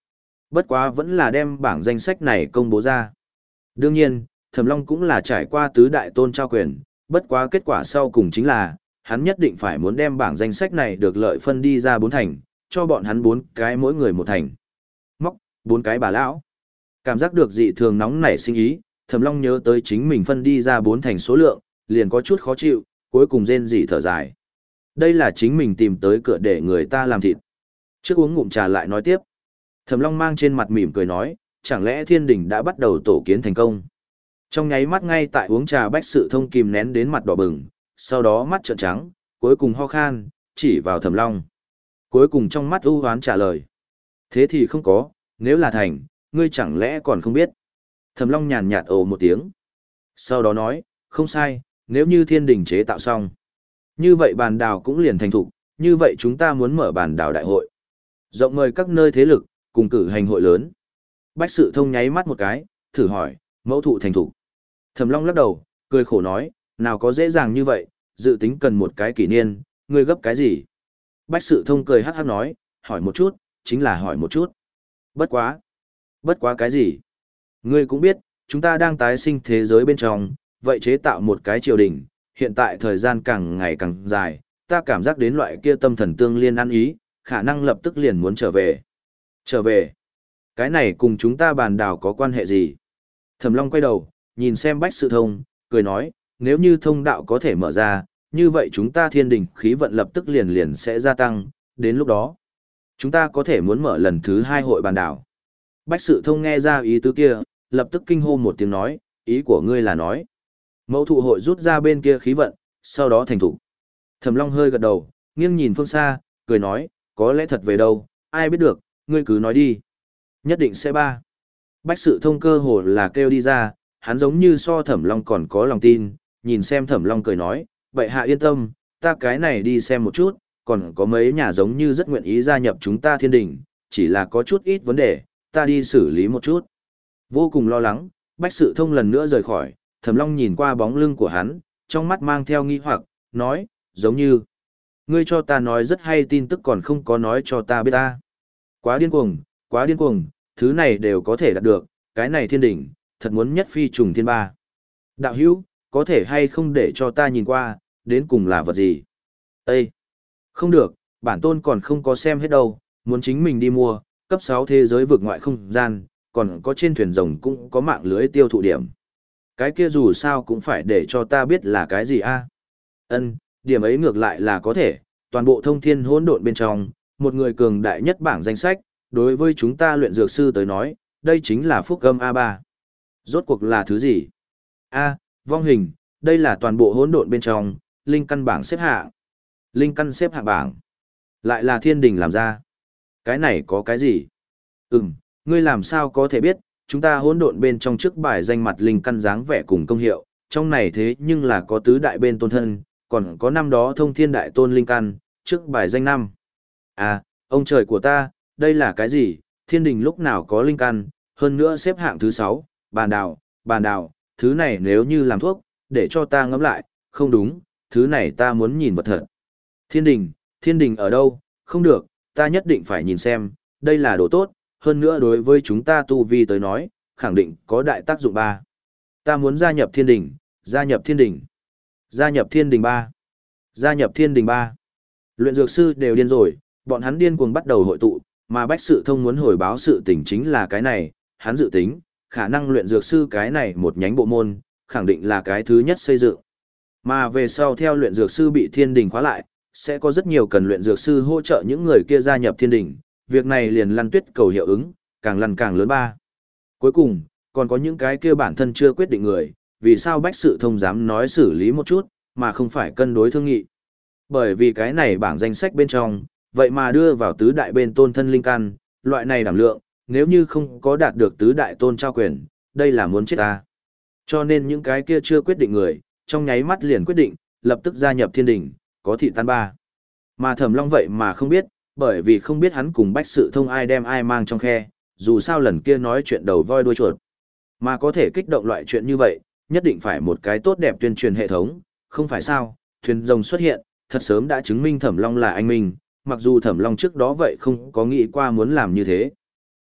Bất quá vẫn là đem bảng danh sách này công bố ra. Đương nhiên, Thẩm Long cũng là trải qua tứ đại tôn trao quyền, bất quá kết quả sau cùng chính là, hắn nhất định phải muốn đem bảng danh sách này được lợi phân đi ra bốn thành, cho bọn hắn bốn cái mỗi người một thành. Móc, bốn cái bà lão. Cảm giác được dị thường nóng nảy sinh ý, Thẩm Long nhớ tới chính mình phân đi ra bốn thành số lượng, liền có chút khó chịu, cuối cùng rên rỉ thở dài. Đây là chính mình tìm tới cửa để người ta làm thịt. Trước uống ngụm trà lại nói tiếp. Thẩm Long mang trên mặt mỉm cười nói, chẳng lẽ thiên đình đã bắt đầu tổ kiến thành công. Trong nháy mắt ngay tại uống trà Bách Sự Thông kìm nén đến mặt đỏ bừng, sau đó mắt trợn trắng, cuối cùng ho khan, chỉ vào Thẩm Long. Cuối cùng trong mắt u hoán trả lời. Thế thì không có, nếu là thành, ngươi chẳng lẽ còn không biết. Thẩm Long nhàn nhạt ồ một tiếng. Sau đó nói, không sai, nếu như thiên đình chế tạo xong. Như vậy bàn đào cũng liền thành thục, như vậy chúng ta muốn mở bàn đào đại hội. Rộng mời các nơi thế lực, cùng cử hành hội lớn. Bách Sự Thông nháy mắt một cái, thử hỏi, mẫu thụ thành thục. Thẩm Long lắc đầu, cười khổ nói, nào có dễ dàng như vậy, dự tính cần một cái kỷ niên, ngươi gấp cái gì? Bách Sự Thông cười hắc hắc nói, hỏi một chút, chính là hỏi một chút. Bất quá. Bất quá cái gì? Ngươi cũng biết, chúng ta đang tái sinh thế giới bên trong, vậy chế tạo một cái triều đình, hiện tại thời gian càng ngày càng dài, ta cảm giác đến loại kia tâm thần tương liên ăn ý, khả năng lập tức liền muốn trở về. Trở về? Cái này cùng chúng ta bàn đào có quan hệ gì? Thẩm Long quay đầu, nhìn xem Bách Sự Thông, cười nói, nếu như thông đạo có thể mở ra, như vậy chúng ta thiên đình khí vận lập tức liền liền sẽ gia tăng, đến lúc đó, chúng ta có thể muốn mở lần thứ hai hội bàn đảo. Bách Sự Thông nghe ra ý tứ kia, lập tức kinh hô một tiếng nói, ý của ngươi là nói. Mẫu thụ hội rút ra bên kia khí vận, sau đó thành thủ. Thẩm Long hơi gật đầu, nghiêng nhìn phương xa, cười nói, có lẽ thật về đâu, ai biết được, ngươi cứ nói đi. Nhất định sẽ ba. Bách Sự Thông cơ hồ là kêu đi ra, hắn giống như so Thẩm Long còn có lòng tin, nhìn xem Thẩm Long cười nói, vậy hạ yên tâm, ta cái này đi xem một chút, còn có mấy nhà giống như rất nguyện ý gia nhập chúng ta thiên đình, chỉ là có chút ít vấn đề, ta đi xử lý một chút. Vô cùng lo lắng, Bách Sự Thông lần nữa rời khỏi, Thẩm Long nhìn qua bóng lưng của hắn, trong mắt mang theo nghi hoặc, nói, giống như, ngươi cho ta nói rất hay tin tức còn không có nói cho ta biết ta. Quá điên cuồng, quá điên cuồng, thứ này đều có thể đạt được, cái này thiên đỉnh, thật muốn nhất phi trùng thiên ba. Đạo hữu, có thể hay không để cho ta nhìn qua, đến cùng là vật gì? Ê! Không được, bản tôn còn không có xem hết đâu, muốn chính mình đi mua, cấp sáu thế giới vực ngoại không gian, còn có trên thuyền rồng cũng có mạng lưới tiêu thụ điểm. Cái kia dù sao cũng phải để cho ta biết là cái gì a. Ân, điểm ấy ngược lại là có thể, toàn bộ thông thiên hỗn độn bên trong, một người cường đại nhất bảng danh sách, đối với chúng ta luyện dược sư tới nói, đây chính là phúc âm a ba. Rốt cuộc là thứ gì? A, vong hình, đây là toàn bộ hỗn độn bên trong, linh căn bảng xếp hạng. Linh căn xếp hạng bảng. Lại là thiên đình làm ra. Cái này có cái gì? Ừm, ngươi làm sao có thể biết, chúng ta hỗn độn bên trong trước bài danh mặt linh căn dáng vẻ cùng công hiệu, trong này thế nhưng là có tứ đại bên tôn thân, còn có năm đó thông thiên đại tôn linh căn, trước bài danh năm. À, ông trời của ta, đây là cái gì? Thiên đình lúc nào có linh căn, hơn nữa xếp hạng thứ sáu, bàn đào, bàn đào, thứ này nếu như làm thuốc, để cho ta ngẫm lại, không đúng, thứ này ta muốn nhìn vật thật. Thiên đình, thiên đình ở đâu? Không được, ta nhất định phải nhìn xem, đây là đồ tốt, hơn nữa đối với chúng ta tu vi tới nói, khẳng định có đại tác dụng ba. Ta muốn gia nhập thiên đình, gia nhập thiên đình, gia nhập thiên đình ba, gia nhập thiên đình ba. Luyện dược sư đều điên rồi, bọn hắn điên cuồng bắt đầu hội tụ, mà Bách Sự Thông muốn hồi báo sự tình chính là cái này, hắn dự tính, khả năng luyện dược sư cái này một nhánh bộ môn, khẳng định là cái thứ nhất xây dựng. Mà về sau theo luyện dược sư bị thiên đình khóa lại, sẽ có rất nhiều cần luyện dược sư hỗ trợ những người kia gia nhập thiên đình, việc này liền lăn tuyết cầu hiệu ứng, càng lăn càng lớn ba. Cuối cùng, còn có những cái kia bản thân chưa quyết định người, vì sao Bách Sự Thông dám nói xử lý một chút, mà không phải cân đối thương nghị. Bởi vì cái này bảng danh sách bên trong, vậy mà đưa vào tứ đại bên tôn thân linh căn, loại này đảm lượng, nếu như không có đạt được tứ đại tôn trao quyền, đây là muốn chết ta. Cho nên những cái kia chưa quyết định người, trong nháy mắt liền quyết định, lập tức gia nhập thiên đình, có thị tan ba. Mà Thẩm Long vậy mà không biết, bởi vì không biết hắn cùng Bách Sự Thông ai đem ai mang trong khe, dù sao lần kia nói chuyện đầu voi đuôi chuột. Mà có thể kích động loại chuyện như vậy, nhất định phải một cái tốt đẹp tuyên truyền hệ thống, không phải sao, thuyền rồng xuất hiện, thật sớm đã chứng minh Thẩm Long là anh minh, mặc dù Thẩm Long trước đó vậy không có nghĩ qua muốn làm như thế.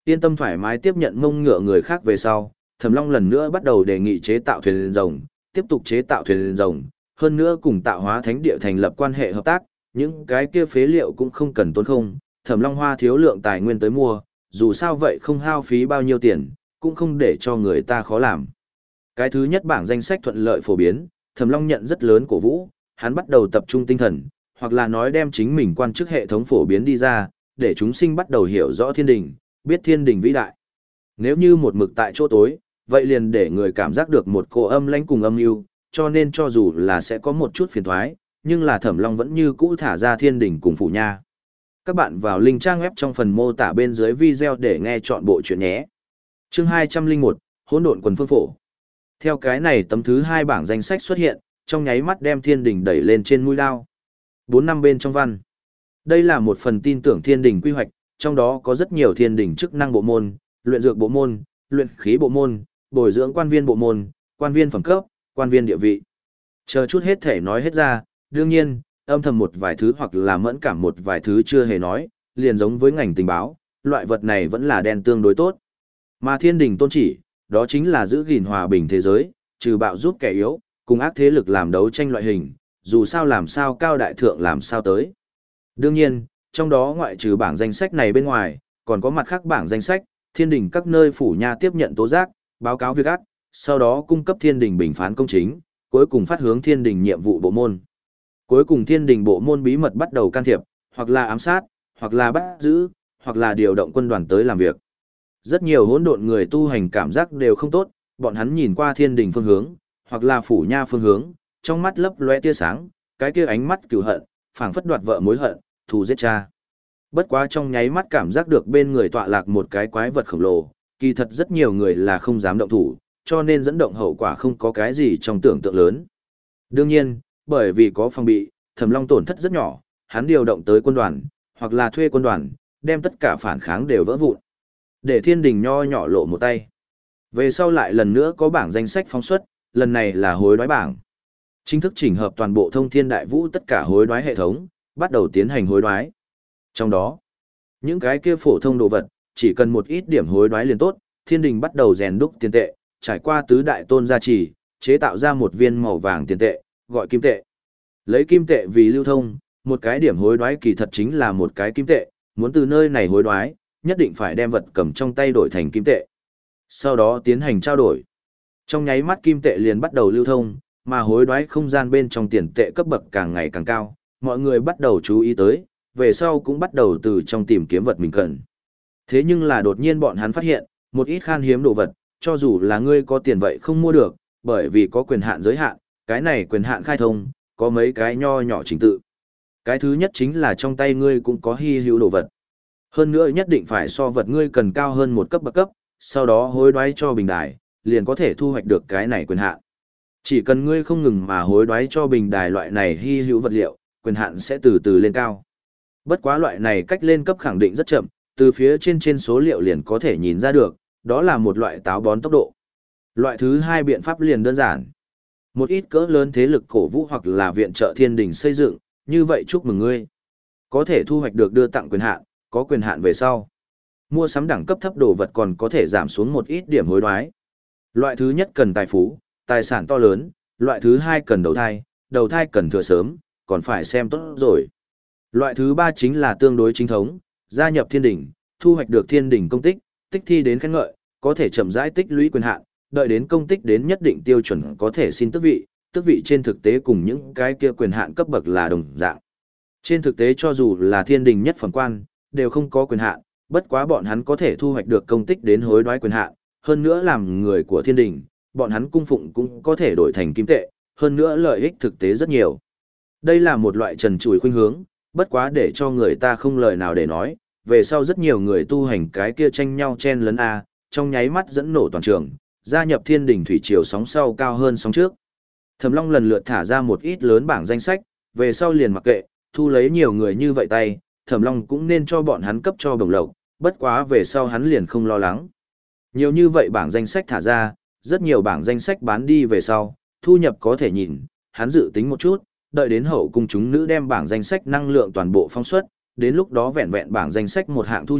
Yên tâm thoải mái tiếp nhận mông ngựa người khác về sau, Thẩm Long lần nữa bắt đầu đề nghị chế tạo thuyền rồng, tiếp tục chế tạo thuyền rồng, hơn nữa cùng tạo hóa thánh địa thành lập quan hệ hợp tác, những cái kia phế liệu cũng không cần tốn không, Thẩm Long hoa thiếu lượng tài nguyên tới mua, dù sao vậy không hao phí bao nhiêu tiền, cũng không để cho người ta khó làm. Cái thứ nhất bảng danh sách thuận lợi phổ biến, Thẩm Long nhận rất lớn cổ vũ, hắn bắt đầu tập trung tinh thần, hoặc là nói đem chính mình quan chức hệ thống phổ biến đi ra, để chúng sinh bắt đầu hiểu rõ thiên đình, biết thiên đình vĩ đại. Nếu như một mực tại chỗ tối, vậy liền để người cảm giác được một cô âm lãnh cùng âm mưu, cho nên cho dù là sẽ có một chút phiền thoái, nhưng là Thẩm Long vẫn như cũ thả ra thiên đình cùng phủ nha. Các bạn vào link trang web trong phần mô tả bên dưới video để nghe chọn bộ chuyện nhé. Chương hai trăm lẻ một, Hỗn độn quần phương phổ. Theo cái này tấm thứ hai bảng danh sách xuất hiện, trong nháy mắt đem thiên đình đẩy lên trên mũi lao. Bốn năm bên trong văn. Đây là một phần tin tưởng thiên đình quy hoạch, trong đó có rất nhiều thiên đình chức năng bộ môn, luyện dược bộ môn, luyện khí bộ môn, bồi dưỡng quan viên bộ môn, quan viên phẩm cấp, quan viên địa vị. Chờ chút hết thể nói hết ra, đương nhiên, âm thầm một vài thứ hoặc là mẫn cảm một vài thứ chưa hề nói, liền giống với ngành tình báo, loại vật này vẫn là đen tương đối tốt. Mà thiên đình tôn chỉ, đó chính là giữ gìn hòa bình thế giới, trừ bạo giúp kẻ yếu, cùng ác thế lực làm đấu tranh loại hình, dù sao làm sao cao đại thượng làm sao tới. Đương nhiên, trong đó ngoại trừ bảng danh sách này bên ngoài, còn có mặt khác bảng danh sách, thiên đình các nơi phủ nha tiếp nhận tố giác, báo cáo việc ác, sau đó cung cấp thiên đình bình phán công chính, cuối cùng phát hướng thiên đình nhiệm vụ bộ môn. Cuối cùng thiên đình bộ môn bí mật bắt đầu can thiệp, hoặc là ám sát, hoặc là bắt giữ, hoặc là điều động quân đoàn tới làm việc. Rất nhiều hỗn độn người tu hành cảm giác đều không tốt, bọn hắn nhìn qua thiên đình phương hướng, hoặc là phủ nha phương hướng, trong mắt lấp lóe tia sáng, cái kia ánh mắt cừu hận, phảng phất đoạt vợ mối hận, thù giết cha. Bất quá trong nháy mắt cảm giác được bên người tọa lạc một cái quái vật khổng lồ, kỳ thật rất nhiều người là không dám động thủ, cho nên dẫn động hậu quả không có cái gì trong tưởng tượng lớn. Đương nhiên, bởi vì có phòng bị, Thẩm Long tổn thất rất nhỏ, hắn điều động tới quân đoàn, hoặc là thuê quân đoàn, đem tất cả phản kháng đều vỡ vụn. Để thiên đình nho nhỏ lộ một tay. Về sau lại lần nữa có bảng danh sách phóng xuất, lần này là hối đoái bảng. Chính thức chỉnh hợp toàn bộ thông thiên đại vũ tất cả hối đoái hệ thống, bắt đầu tiến hành hối đoái. Trong đó, những cái kia phổ thông đồ vật, chỉ cần một ít điểm hối đoái liền tốt, thiên đình bắt đầu rèn đúc tiền tệ, trải qua tứ đại tôn gia trì, chế tạo ra một viên màu vàng tiền tệ, gọi kim tệ. Lấy kim tệ vì lưu thông, một cái điểm hối đoái kỳ thật chính là một cái kim tệ, muốn từ nơi này hối đoái, nhất định phải đem vật cầm trong tay đổi thành kim tệ. Sau đó tiến hành trao đổi. Trong nháy mắt kim tệ liền bắt đầu lưu thông, mà hối đoái không gian bên trong tiền tệ cấp bậc càng ngày càng cao, mọi người bắt đầu chú ý tới, về sau cũng bắt đầu từ trong tìm kiếm vật mình cần. Thế nhưng là đột nhiên bọn hắn phát hiện, một ít khan hiếm đồ vật, cho dù là ngươi có tiền vậy không mua được, bởi vì có quyền hạn giới hạn, cái này quyền hạn khai thông, có mấy cái nho nhỏ trình tự. Cái thứ nhất chính là trong tay ngươi cũng có hy hữu đồ vật. Hơn nữa nhất định phải so vật ngươi cần cao hơn một cấp bậc cấp, sau đó hối đoái cho bình đài, liền có thể thu hoạch được cái này quyền hạn. Chỉ cần ngươi không ngừng mà hối đoái cho bình đài loại này hy hữu vật liệu, quyền hạn sẽ từ từ lên cao. Bất quá loại này cách lên cấp khẳng định rất chậm, từ phía trên trên số liệu liền có thể nhìn ra được, đó là một loại táo bón tốc độ. Loại thứ hai biện pháp liền đơn giản. Một ít cỡ lớn thế lực cổ vũ hoặc là viện trợ thiên đình xây dựng, như vậy chúc mừng ngươi. Có thể thu hoạch được đưa tặng quyền hạn, có quyền hạn về sau. Mua sắm đẳng cấp thấp đồ vật còn có thể giảm xuống một ít điểm hối đoái. Loại thứ nhất cần tài phú, tài sản to lớn, loại thứ hai cần đầu thai, đầu thai cần thừa sớm, còn phải xem tốt rồi. Loại thứ ba chính là tương đối chính thống, gia nhập thiên đình, thu hoạch được thiên đình công tích, tích thi đến khen ngợi, có thể chậm rãi tích lũy quyền hạn, đợi đến công tích đến nhất định tiêu chuẩn có thể xin tước vị, tước vị trên thực tế cùng những cái kia quyền hạn cấp bậc là đồng dạng. Trên thực tế cho dù là thiên đình nhất phẩm quan, đều không có quyền hạn, bất quá bọn hắn có thể thu hoạch được công tích đến hối đoái quyền hạn, hơn nữa làm người của thiên đình, bọn hắn cung phụng cũng có thể đổi thành kim tệ, hơn nữa lợi ích thực tế rất nhiều. Đây là một loại trần trụi khuynh hướng, bất quá để cho người ta không lời nào để nói, về sau rất nhiều người tu hành cái kia tranh nhau chen lấn A, trong nháy mắt dẫn nổ toàn trường, gia nhập thiên đình thủy triều sóng sau cao hơn sóng trước. Thẩm Long lần lượt thả ra một ít lớn bảng danh sách, về sau liền mặc kệ, thu lấy nhiều người như vậy tay, Thẩm Long cũng nên cho bọn hắn cấp cho bổng lộc, bất quá về sau hắn liền không lo lắng. Nhiều như vậy bảng danh sách thả ra, rất nhiều bảng danh sách bán đi về sau, thu nhập có thể nhìn, hắn dự tính một chút, đợi đến hậu cung chúng nữ đem bảng danh sách năng lượng toàn bộ phóng xuất, đến lúc đó vẹn vẹn bảng danh sách một hạng thu nhập,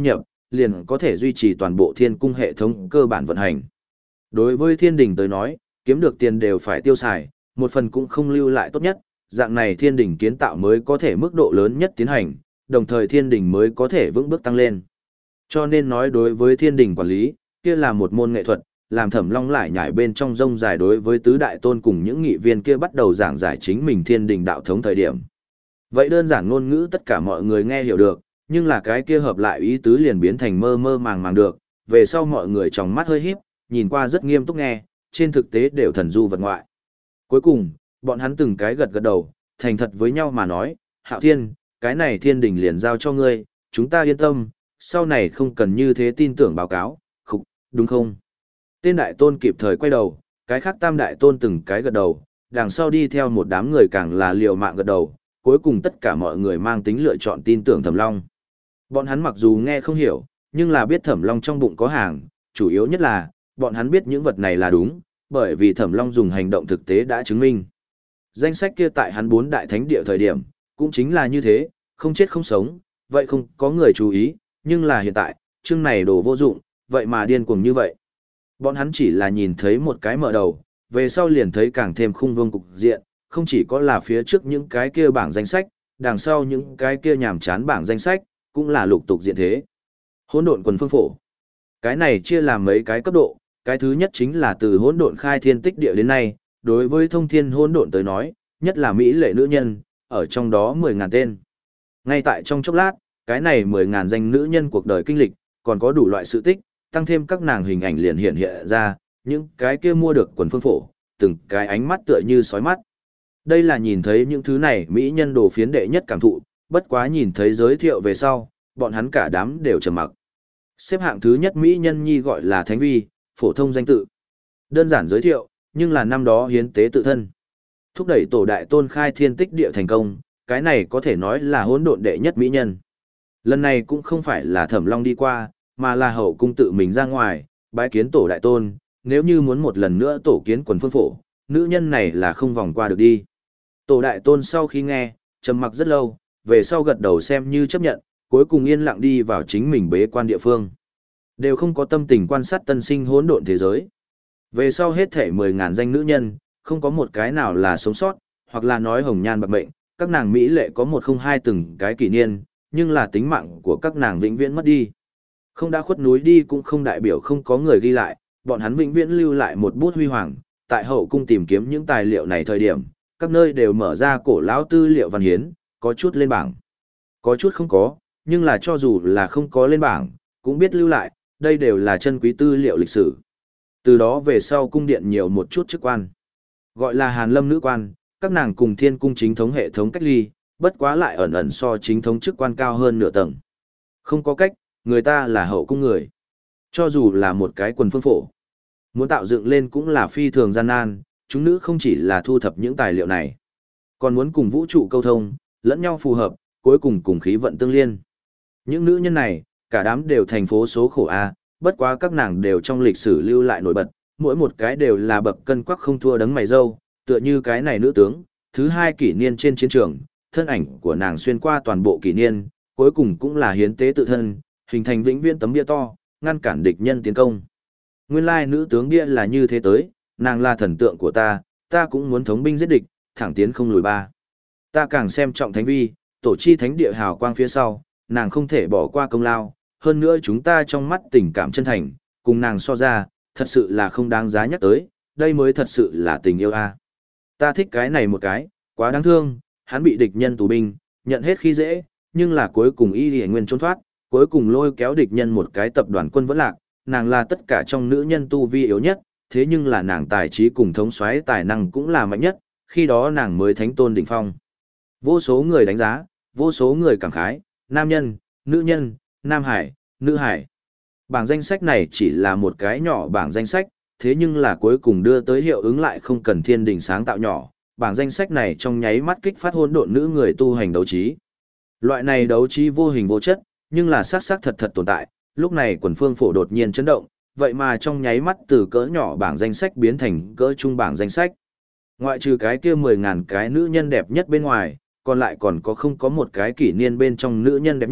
liền có thể duy trì toàn bộ thiên cung hệ thống cơ bản vận hành. Đối với thiên đình tới nói, kiếm được tiền đều phải tiêu xài, một phần cũng không lưu lại tốt nhất, dạng này thiên đình kiến tạo mới có thể mức độ lớn nhất tiến hành, đồng thời thiên đình mới có thể vững bước tăng lên. Cho nên nói đối với thiên đình quản lý, kia là một môn nghệ thuật, làm Thẩm Long lại nhảy bên trong rông dài đối với tứ đại tôn cùng những nghị viên kia bắt đầu giảng giải chính mình thiên đình đạo thống thời điểm. Vậy đơn giản ngôn ngữ tất cả mọi người nghe hiểu được, nhưng là cái kia hợp lại ý tứ liền biến thành mơ mơ màng màng được, về sau mọi người trong mắt hơi híp, nhìn qua rất nghiêm túc nghe, trên thực tế đều thần du vật ngoại. Cuối cùng, bọn hắn từng cái gật gật đầu, thành thật với nhau mà nói, Hạo Thiên, cái này thiên đình liền giao cho ngươi, chúng ta yên tâm, sau này không cần như thế tin tưởng báo cáo, khục, đúng không? Tên đại tôn kịp thời quay đầu, cái khác tam đại tôn từng cái gật đầu, đằng sau đi theo một đám người càng là liều mạng gật đầu, cuối cùng tất cả mọi người mang tính lựa chọn tin tưởng Thẩm Long. Bọn hắn mặc dù nghe không hiểu, nhưng là biết Thẩm Long trong bụng có hàng, chủ yếu nhất là, bọn hắn biết những vật này là đúng, bởi vì Thẩm Long dùng hành động thực tế đã chứng minh. Danh sách kia tại hắn bốn đại thánh địa thời điểm, cũng chính là như thế, không chết không sống, vậy không có người chú ý, nhưng là hiện tại, chương này đồ vô dụng, vậy mà điên cuồng như vậy. Bọn hắn chỉ là nhìn thấy một cái mở đầu, về sau liền thấy càng thêm khung vương cục diện, không chỉ có là phía trước những cái kia bảng danh sách, đằng sau những cái kia nhàm chán bảng danh sách, cũng là lục tục diện thế. Hỗn độn quần phương phổ. Cái này chia làm mấy cái cấp độ, cái thứ nhất chính là từ hỗn độn khai thiên tích địa đến nay, đối với thông thiên hỗn độn tới nói, nhất là mỹ lệ nữ nhân, ở trong đó mười ngàn tên. Ngay tại trong chốc lát, cái này mười ngàn danh nữ nhân cuộc đời kinh lịch, còn có đủ loại sự tích, tăng thêm các nàng hình ảnh liền hiện hiện ra, những cái kia mua được quần phương phổ, từng cái ánh mắt tựa như sói mắt. Đây là nhìn thấy những thứ này mỹ nhân đồ phiến đệ nhất cảm thụ, bất quá nhìn thấy giới thiệu về sau, bọn hắn cả đám đều trầm mặc. Xếp hạng thứ nhất mỹ nhân nhi gọi là Thánh Vi, phổ thông danh tự. Đơn giản giới thiệu, nhưng là năm đó hiến tế tự thân. Thúc đẩy tổ đại tôn khai thiên tích địa thành công, cái này có thể nói là hỗn độn đệ nhất mỹ nhân. Lần này cũng không phải là Thẩm Long đi qua, mà là hậu cung tự mình ra ngoài, bái kiến tổ đại tôn, nếu như muốn một lần nữa tổ kiến quần phương phổ, nữ nhân này là không vòng qua được đi. Tổ đại tôn sau khi nghe, trầm mặc rất lâu, về sau gật đầu xem như chấp nhận, cuối cùng yên lặng đi vào chính mình bế quan địa phương. Đều không có tâm tình quan sát tân sinh hỗn độn thế giới. Về sau hết thể mười ngàn danh nữ nhân, không có một cái nào là sống sót, hoặc là nói hồng nhan bạc mệnh, các nàng mỹ lệ có một không hai từng cái kỷ niên, nhưng là tính mạng của các nàng vĩnh viễn mất đi. Không đã khuất núi đi cũng không đại biểu không có người ghi lại, bọn hắn vĩnh viễn lưu lại một bút huy hoàng, tại hậu cung tìm kiếm những tài liệu này thời điểm, các nơi đều mở ra cổ lão tư liệu văn hiến, có chút lên bảng, có chút không có, nhưng là cho dù là không có lên bảng, cũng biết lưu lại, đây đều là chân quý tư liệu lịch sử. Từ đó về sau cung điện nhiều một chút chức quan, gọi là Hàn Lâm nữ quan, các nàng cùng thiên cung chính thống hệ thống cách ly, bất quá lại ẩn ẩn so chính thống chức quan cao hơn nửa tầng. Không có cách, người ta là hậu cung người. Cho dù là một cái quần phương phổ, muốn tạo dựng lên cũng là phi thường gian nan, chúng nữ không chỉ là thu thập những tài liệu này, còn muốn cùng vũ trụ câu thông, lẫn nhau phù hợp, cuối cùng cùng khí vận tương liên. Những nữ nhân này, cả đám đều thành phố số khổ A, bất quá các nàng đều trong lịch sử lưu lại nổi bật, mỗi một cái đều là bậc cân quắc không thua đấng mày râu, tựa như cái này nữ tướng, thứ hai kỷ niên trên chiến trường, thân ảnh của nàng xuyên qua toàn bộ kỷ niên, cuối cùng cũng là hiến tế tự thân, hình thành vĩnh viễn tấm bia to, ngăn cản địch nhân tiến công. Nguyên lai nữ tướng bia là như thế tới, nàng là thần tượng của ta, ta cũng muốn thống binh giết địch, thẳng tiến không lùi ba. Ta càng xem trọng Thánh Vi, tổ chi thánh địa hào quang phía sau, nàng không thể bỏ qua công lao, hơn nữa chúng ta trong mắt tình cảm chân thành, cùng nàng so ra, thật sự là không đáng giá nhắc tới, đây mới thật sự là tình yêu a. Ta thích cái này một cái, quá đáng thương, hắn bị địch nhân tù binh, nhận hết khi dễ, nhưng là cuối cùng y lìa nguyên trốn thoát, cuối cùng lôi kéo địch nhân một cái tập đoàn quân vẫn lạc, nàng là tất cả trong nữ nhân tu vi yếu nhất, thế nhưng là nàng tài trí cùng thống soái tài năng cũng là mạnh nhất, khi đó nàng mới thánh tôn đỉnh phong. Vô số người đánh giá, vô số người cảm khái, nam nhân, nữ nhân, nam hải, nữ hải. Bảng danh sách này chỉ là một cái nhỏ bảng danh sách, thế nhưng là cuối cùng đưa tới hiệu ứng lại không cần thiên đình sáng tạo nhỏ. Bảng danh sách này trong nháy mắt kích phát hỗn độn nữ người tu hành đấu trí. Loại này đấu trí vô hình vô chất, nhưng là xác xác thật thật tồn tại. Lúc này quần phương phổ đột nhiên chấn động, vậy mà trong nháy mắt từ cỡ nhỏ bảng danh sách biến thành cỡ trung bảng danh sách. Ngoại trừ cái kia mười ngàn cái nữ nhân đẹp nhất bên ngoài, còn lại còn có không có một cái kỷ niên bên trong nữ nhân đẹp nhất,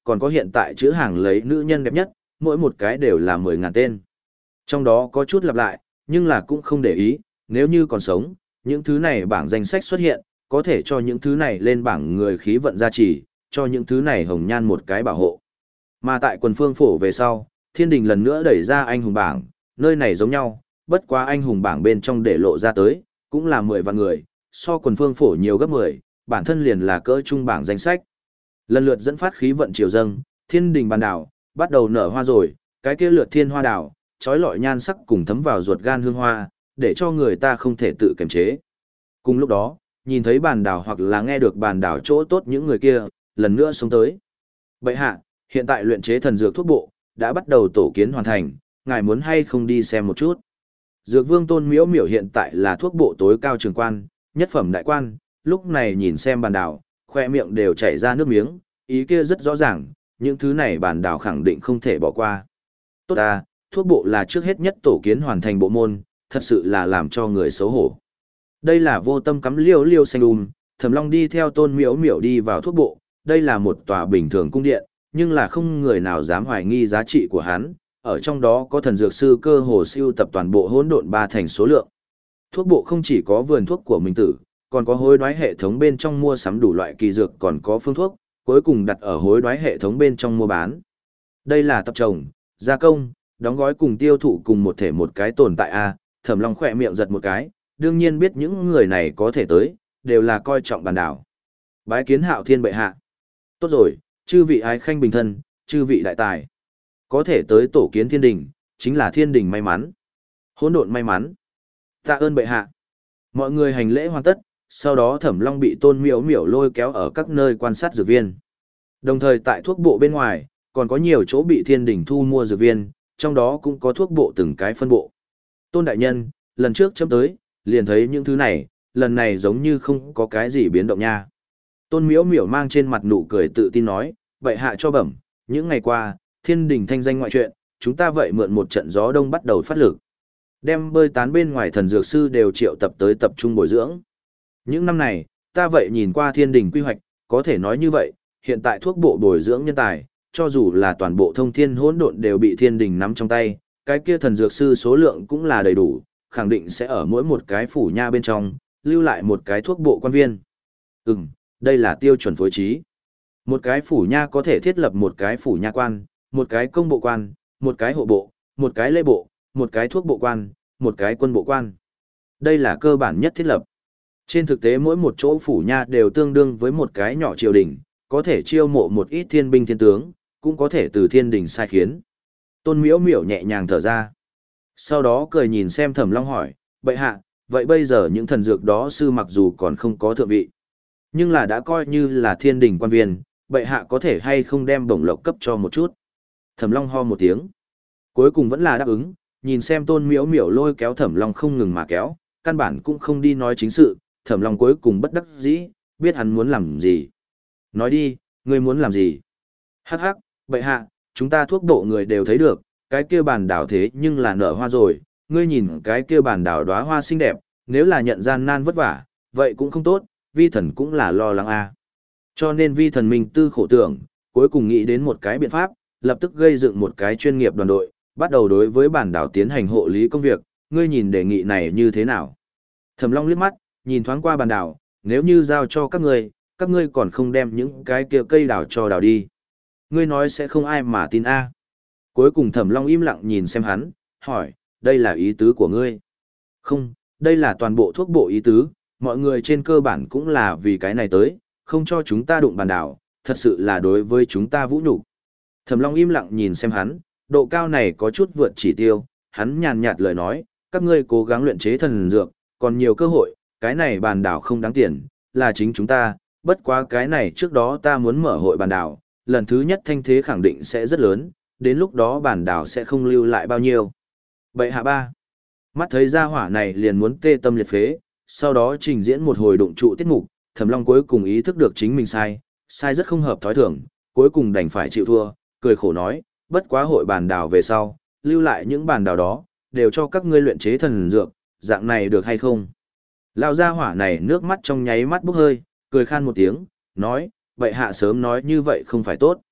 còn có hiện tại chữ hàng lấy nữ nhân đẹp nhất, mỗi một cái đều là mười ngàn tên. Trong đó có chút lặp lại, nhưng là cũng không để ý, nếu như còn sống, những thứ này bảng danh sách xuất hiện, có thể cho những thứ này lên bảng người khí vận gia trì, cho những thứ này hồng nhan một cái bảo hộ. Mà tại quần phương phổ về sau, thiên đình lần nữa đẩy ra anh hùng bảng, nơi này giống nhau, bất quá anh hùng bảng bên trong để lộ ra tới, cũng là mười vạn người, so quần phương phổ nhiều gấp mười, bản thân liền là cỡ trung bảng danh sách. Lần lượt dẫn phát khí vận triều dâng, thiên đình bàn đảo, bắt đầu nở hoa rồi, cái kia lượt thiên hoa đảo, trói lọi nhan sắc cùng thấm vào ruột gan hương hoa, để cho người ta không thể tự kiềm chế. Cùng lúc đó, nhìn thấy bàn đảo hoặc là nghe được bàn đảo chỗ tốt những người kia, lần nữa xuống tới. Bậy hạ, hiện tại luyện chế thần dược thuốc bộ, đã bắt đầu tổ kiến hoàn thành, ngài muốn hay không đi xem một chút. Dược vương Tôn Miễu Miểu hiện tại là thuốc bộ tối cao trường quan, nhất phẩm đại quan, lúc này nhìn xem bàn đảo, khoe miệng đều chảy ra nước miếng, ý kia rất rõ ràng, những thứ này bàn đảo khẳng định không thể bỏ qua. Tốt ta, thuốc bộ là trước hết nhất tổ kiến hoàn thành bộ môn, thật sự là làm cho người xấu hổ. Đây là vô tâm cắm liêu liêu xanh um, Thẩm Long đi theo Tôn Miễu Miểu đi vào thuốc bộ, đây là một tòa bình thường cung điện, nhưng là không người nào dám hoài nghi giá trị của hắn, ở trong đó có thần dược sư cơ hồ siêu tập toàn bộ hỗn độn ba thành số lượng. Thuốc bộ không chỉ có vườn thuốc của mình tử, còn có hối đoái hệ thống bên trong mua sắm đủ loại kỳ dược, còn có phương thuốc, cuối cùng đặt ở hối đoái hệ thống bên trong mua bán. Đây là tập trồng, gia công, đóng gói cùng tiêu thụ cùng một thể một cái tồn tại a. Thẩm Long khỏe miệng giật một cái, đương nhiên biết những người này có thể tới, đều là coi trọng bàn đảo. Bái kiến Hạo Thiên bệ hạ. Tốt rồi, chư vị ái khanh bình thân, chư vị đại tài. Có thể tới tổ kiến thiên đình, chính là thiên đình may mắn. Hỗn độn may mắn. Tạ ơn bệ hạ. Mọi người hành lễ hoàn tất, sau đó Thẩm Long bị Tôn Miểu Miểu lôi kéo ở các nơi quan sát dược viên. Đồng thời tại thuốc bộ bên ngoài, còn có nhiều chỗ bị thiên đình thu mua dược viên, trong đó cũng có thuốc bộ từng cái phân bộ. Tôn đại nhân, lần trước chấm tới, liền thấy những thứ này, lần này giống như không có cái gì biến động nha. Tôn Miểu Miểu mang trên mặt nụ cười tự tin nói, vậy hạ cho bẩm, những ngày qua, thiên đình thanh danh ngoại chuyện, chúng ta vậy mượn một trận gió đông bắt đầu phát lực. Đem bơi tán bên ngoài thần dược sư đều triệu tập tới tập trung bồi dưỡng. Những năm này, ta vậy nhìn qua thiên đình quy hoạch, có thể nói như vậy, hiện tại thuốc bộ bồi dưỡng nhân tài, cho dù là toàn bộ thông thiên hỗn độn đều bị thiên đình nắm trong tay, cái kia thần dược sư số lượng cũng là đầy đủ, khẳng định sẽ ở mỗi một cái phủ nha bên trong, lưu lại một cái thuốc bộ quan viên. Ừm, đây là tiêu chuẩn phối trí. Một cái phủ nha có thể thiết lập một cái phủ nha quan, một cái công bộ quan, một cái hộ bộ, một cái lễ bộ, một cái thuốc bộ quan, một cái quân bộ quan. Đây là cơ bản nhất thiết lập. Trên thực tế mỗi một chỗ phủ nha đều tương đương với một cái nhỏ triều đình, có thể chiêu mộ một ít thiên binh thiên tướng, cũng có thể từ thiên đình sai khiến. Tôn Miểu Miểu nhẹ nhàng thở ra. Sau đó cười nhìn xem Thẩm Long hỏi, bệ hạ, vậy bây giờ những thần dược đó sư mặc dù còn không có thượng vị, nhưng là đã coi như là thiên đình quan viên, bệ hạ có thể hay không đem bổng lộc cấp cho một chút. Thẩm Long ho một tiếng. Cuối cùng vẫn là đáp ứng, nhìn xem Tôn Miểu Miểu lôi kéo Thẩm Long không ngừng mà kéo, căn bản cũng không đi nói chính sự, Thẩm Long cuối cùng bất đắc dĩ, biết hắn muốn làm gì. Nói đi, ngươi muốn làm gì? Hắc hắc, bệ hạ, chúng ta thuốc bộ người đều thấy được, cái kia bàn đảo thế nhưng là nở hoa rồi, ngươi nhìn cái kia bàn đảo đóa hoa xinh đẹp, nếu là nhận gian nan vất vả, vậy cũng không tốt, vi thần cũng là lo lắng a. Cho nên vi thần minh tư khổ tưởng, cuối cùng nghĩ đến một cái biện pháp, lập tức gây dựng một cái chuyên nghiệp đoàn đội, bắt đầu đối với bản đảo tiến hành hộ lý công việc, ngươi nhìn đề nghị này như thế nào? Thẩm Long liếc mắt, nhìn thoáng qua bản đảo, nếu như giao cho các ngươi, các ngươi còn không đem những cái kia cây đảo cho đảo đi. Ngươi nói sẽ không ai mà tin a. Cuối cùng Thẩm Long im lặng nhìn xem hắn, hỏi, đây là ý tứ của ngươi? Không, đây là toàn bộ thuốc bộ ý tứ, mọi người trên cơ bản cũng là vì cái này tới, không cho chúng ta đụng bàn đảo, thật sự là đối với chúng ta vũ nhục. Thẩm Long im lặng nhìn xem hắn, độ cao này có chút vượt chỉ tiêu, hắn nhàn nhạt lời nói, các ngươi cố gắng luyện chế thần dược, còn nhiều cơ hội, cái này bàn đảo không đáng tiền, là chính chúng ta, bất quá cái này trước đó ta muốn mở hội bàn đảo, lần thứ nhất thanh thế khẳng định sẽ rất lớn, đến lúc đó bàn đảo sẽ không lưu lại bao nhiêu. Bệ hạ ba, mắt thấy ra hỏa này liền muốn tê tâm liệt phế, sau đó trình diễn một hồi đụng trụ tiết mục, Thẩm Long cuối cùng ý thức được chính mình sai, sai rất không hợp thói thường, cuối cùng đành phải chịu thua, cười khổ nói, bất quá hội bàn đảo về sau, lưu lại những bàn đảo đó, đều cho các ngươi luyện chế thần dược, dạng này được hay không? Lão gia hỏa này nước mắt trong nháy mắt bốc hơi, cười khan một tiếng, nói, vậy hạ sớm nói như vậy không phải tốt.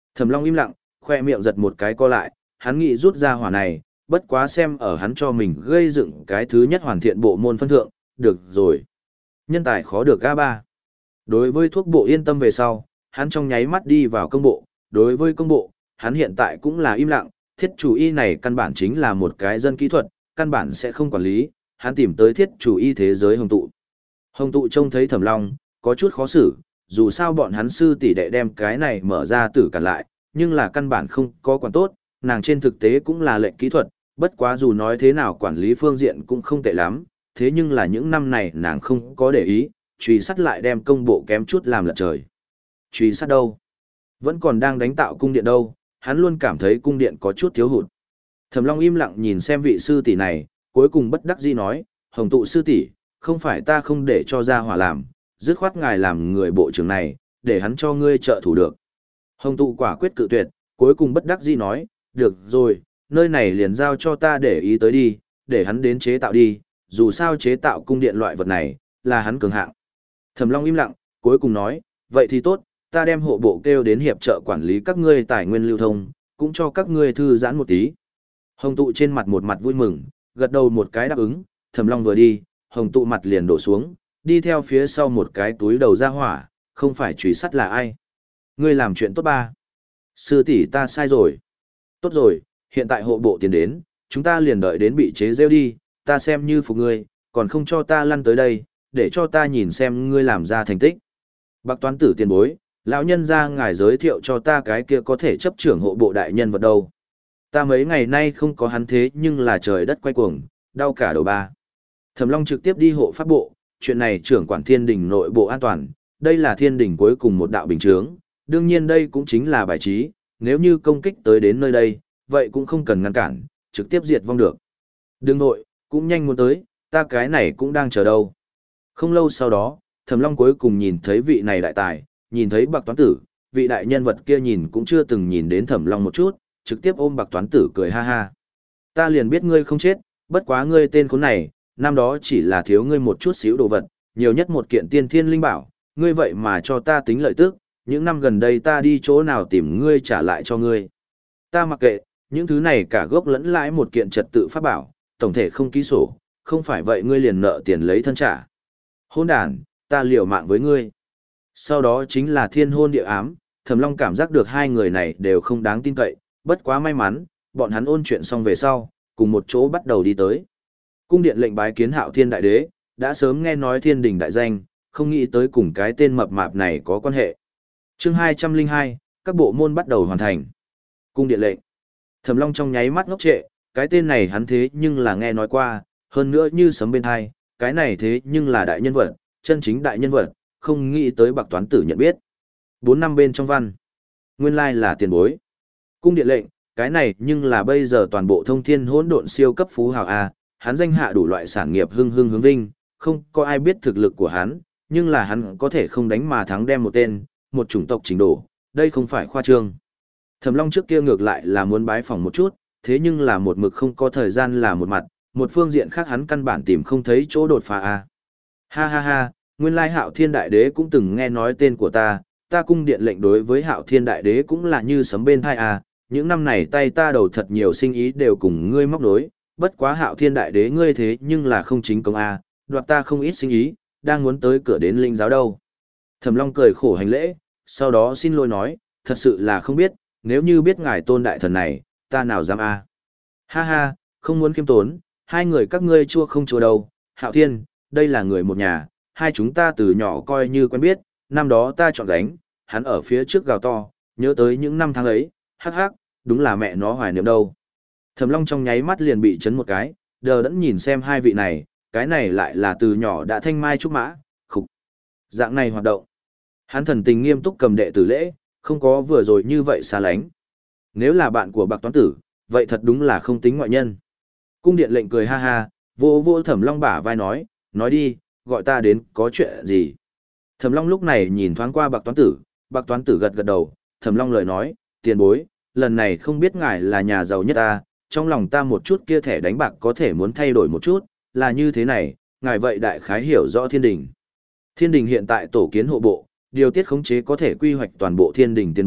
Thẩm Long im lặng, khoe miệng giật một cái co lại, hắn nghĩ rút ra hỏa này, bất quá xem ở hắn cho mình gây dựng cái thứ nhất hoàn thiện bộ môn phân thượng, được rồi. Nhân tài khó được a ba. Đối với thuốc bộ yên tâm về sau, hắn trong nháy mắt đi vào công bộ, đối với công bộ, hắn hiện tại cũng là im lặng, thiết chủ y này căn bản chính là một cái dân kỹ thuật, căn bản sẽ không quản lý, hắn tìm tới thiết chủ y thế giới hồng tụ. Hồng tụ trông thấy Thẩm Long, có chút khó xử, dù sao bọn hắn sư tỷ đệ đem cái này mở ra tử cản lại, nhưng là căn bản không có quản tốt, nàng trên thực tế cũng là lệnh kỹ thuật, bất quá dù nói thế nào quản lý phương diện cũng không tệ lắm, thế nhưng là những năm này nàng không có để ý, truy sát lại đem công bộ kém chút làm lật trời. Truy sát đâu? Vẫn còn đang đánh tạo cung điện đâu, hắn luôn cảm thấy cung điện có chút thiếu hụt. Thẩm Long im lặng nhìn xem vị sư tỷ này, cuối cùng bất đắc dĩ nói, hồng tụ sư tỷ, không phải ta không để cho ra hỏa làm, dứt khoát ngài làm người bộ trưởng này, để hắn cho ngươi trợ thủ được. Hồng tụ quả quyết cự tuyệt, cuối cùng bất đắc dĩ nói, được rồi, nơi này liền giao cho ta để ý tới đi, để hắn đến chế tạo đi, dù sao chế tạo cung điện loại vật này, là hắn cường hạng. Thẩm Long im lặng, cuối cùng nói, vậy thì tốt, ta đem hộ bộ kêu đến hiệp trợ quản lý các ngươi tài nguyên lưu thông, cũng cho các ngươi thư giãn một tí. Hồng tụ trên mặt một mặt vui mừng, gật đầu một cái đáp ứng, Thẩm Long vừa đi, hồng tụ mặt liền đổ xuống, đi theo phía sau một cái túi đầu ra hỏa, không phải truy sát là ai. Ngươi làm chuyện tốt ba. Sư tỷ ta sai rồi. Tốt rồi, hiện tại hộ bộ tiền đến, chúng ta liền đợi đến bị chế rêu đi, ta xem như phục ngươi, còn không cho ta lăn tới đây, để cho ta nhìn xem ngươi làm ra thành tích. Bạc toán tử tiền bối, lão nhân ra ngài giới thiệu cho ta cái kia có thể chấp trưởng hộ bộ đại nhân vật đâu. Ta mấy ngày nay không có hắn thế nhưng là trời đất quay cuồng, đau cả đầu ba. Thẩm Long trực tiếp đi hộ pháp bộ, chuyện này trưởng quản thiên đình nội bộ an toàn, đây là thiên đình cuối cùng một đạo bình chướng, đương nhiên đây cũng chính là bài trí, nếu như công kích tới đến nơi đây, vậy cũng không cần ngăn cản, trực tiếp diệt vong được. Đừng nội, cũng nhanh muốn tới, ta cái này cũng đang chờ đâu. Không lâu sau đó, Thẩm Long cuối cùng nhìn thấy vị này đại tài, nhìn thấy Bạc Toán Tử, vị đại nhân vật kia nhìn cũng chưa từng nhìn đến Thẩm Long một chút, trực tiếp ôm Bạc Toán Tử cười ha ha. Ta liền biết ngươi không chết, bất quá ngươi tên khốn này, năm đó chỉ là thiếu ngươi một chút xíu đồ vật, nhiều nhất một kiện tiên thiên linh bảo, ngươi vậy mà cho ta tính lợi tức, những năm gần đây ta đi chỗ nào tìm ngươi trả lại cho ngươi. Ta mặc kệ, những thứ này cả gốc lẫn lãi một kiện trật tự pháp bảo, tổng thể không ký sổ, không phải vậy ngươi liền nợ tiền lấy thân trả. Hôn đàn, ta liều mạng với ngươi. Sau đó chính là thiên hôn địa ám, Thẩm Long cảm giác được hai người này đều không đáng tin cậy, bất quá may mắn, bọn hắn ôn chuyện xong về sau, cùng một chỗ bắt đầu đi tới. Cung điện lệnh bái kiến Hạo Thiên Đại Đế, đã sớm nghe nói thiên đình đại danh, không nghĩ tới cùng cái tên mập mạp này có quan hệ. Chương hai trăm lẻ hai, các bộ môn bắt đầu hoàn thành. Cung điện lệnh. Thẩm Long trong nháy mắt ngốc trệ, cái tên này hắn thế nhưng là nghe nói qua, hơn nữa như sấm bên tai, cái này thế nhưng là đại nhân vật, chân chính đại nhân vật, không nghĩ tới Bạc Toán Tử nhận biết. Bốn năm bên trong văn. Nguyên lai là tiền bối. Cung điện lệnh, cái này nhưng là bây giờ toàn bộ thông thiên hỗn độn siêu cấp phú hào A, hắn danh hạ đủ loại sản nghiệp hưng hưng hướng vinh, không có ai biết thực lực của hắn, nhưng là hắn có thể không đánh mà thắng đem một tên, một chủng tộc trình độ, đây không phải khoa trương. Thẩm Long trước kia ngược lại là muốn bái phỏng một chút, thế nhưng là một mực không có thời gian là một mặt, một phương diện khác hắn căn bản tìm không thấy chỗ đột phá a. Ha ha ha, nguyên lai Hạo Thiên Đại Đế cũng từng nghe nói tên của ta, ta cung điện lệnh đối với Hạo Thiên Đại Đế cũng là như sấm bên tai a, những năm này tay ta đầu thật nhiều sinh ý đều cùng ngươi móc nối, bất quá Hạo Thiên Đại Đế ngươi thế nhưng là không chính công a, đoạt ta không ít sinh ý, đang muốn tới cửa đến linh giáo đâu. Thẩm Long cười khổ hành lễ, sau đó xin lỗi nói, thật sự là không biết, nếu như biết ngài tôn đại thần này, ta nào dám a. Ha ha, không muốn khiêm tốn, hai người các ngươi chua không chua đâu, Hạo Thiên, đây là người một nhà, hai chúng ta từ nhỏ coi như quen biết, năm đó ta chọn gánh, hắn ở phía trước gào to, nhớ tới những năm tháng ấy, hắc hắc, đúng là mẹ nó hoài niệm đâu. Thẩm Long trong nháy mắt liền bị chấn một cái, đờ đẫn nhìn xem hai vị này, cái này lại là từ nhỏ đã thanh mai trúc mã, khục. Dạng này hoạt động. Hắn thần tình nghiêm túc cầm đệ tử lễ, không có vừa rồi như vậy xa lánh. Nếu là bạn của Bạc Toán Tử, vậy thật đúng là không tính ngoại nhân. Cung điện lệnh cười ha ha, vô vô Thẩm Long bả vai nói, nói đi, gọi ta đến có chuyện gì. Thẩm Long lúc này nhìn thoáng qua Bạc Toán Tử, Bạc Toán Tử gật gật đầu, Thẩm Long lời nói, tiền bối, lần này không biết ngài là nhà giàu nhất ta, trong lòng ta một chút kia thẻ đánh bạc có thể muốn thay đổi một chút, là như thế này, ngài vậy đại khái hiểu rõ thiên đình. Thiên đình hiện tại tổ kiến hộ bộ, điều tiết khống chế có thể quy hoạch toàn bộ thiên đình tiền bạc,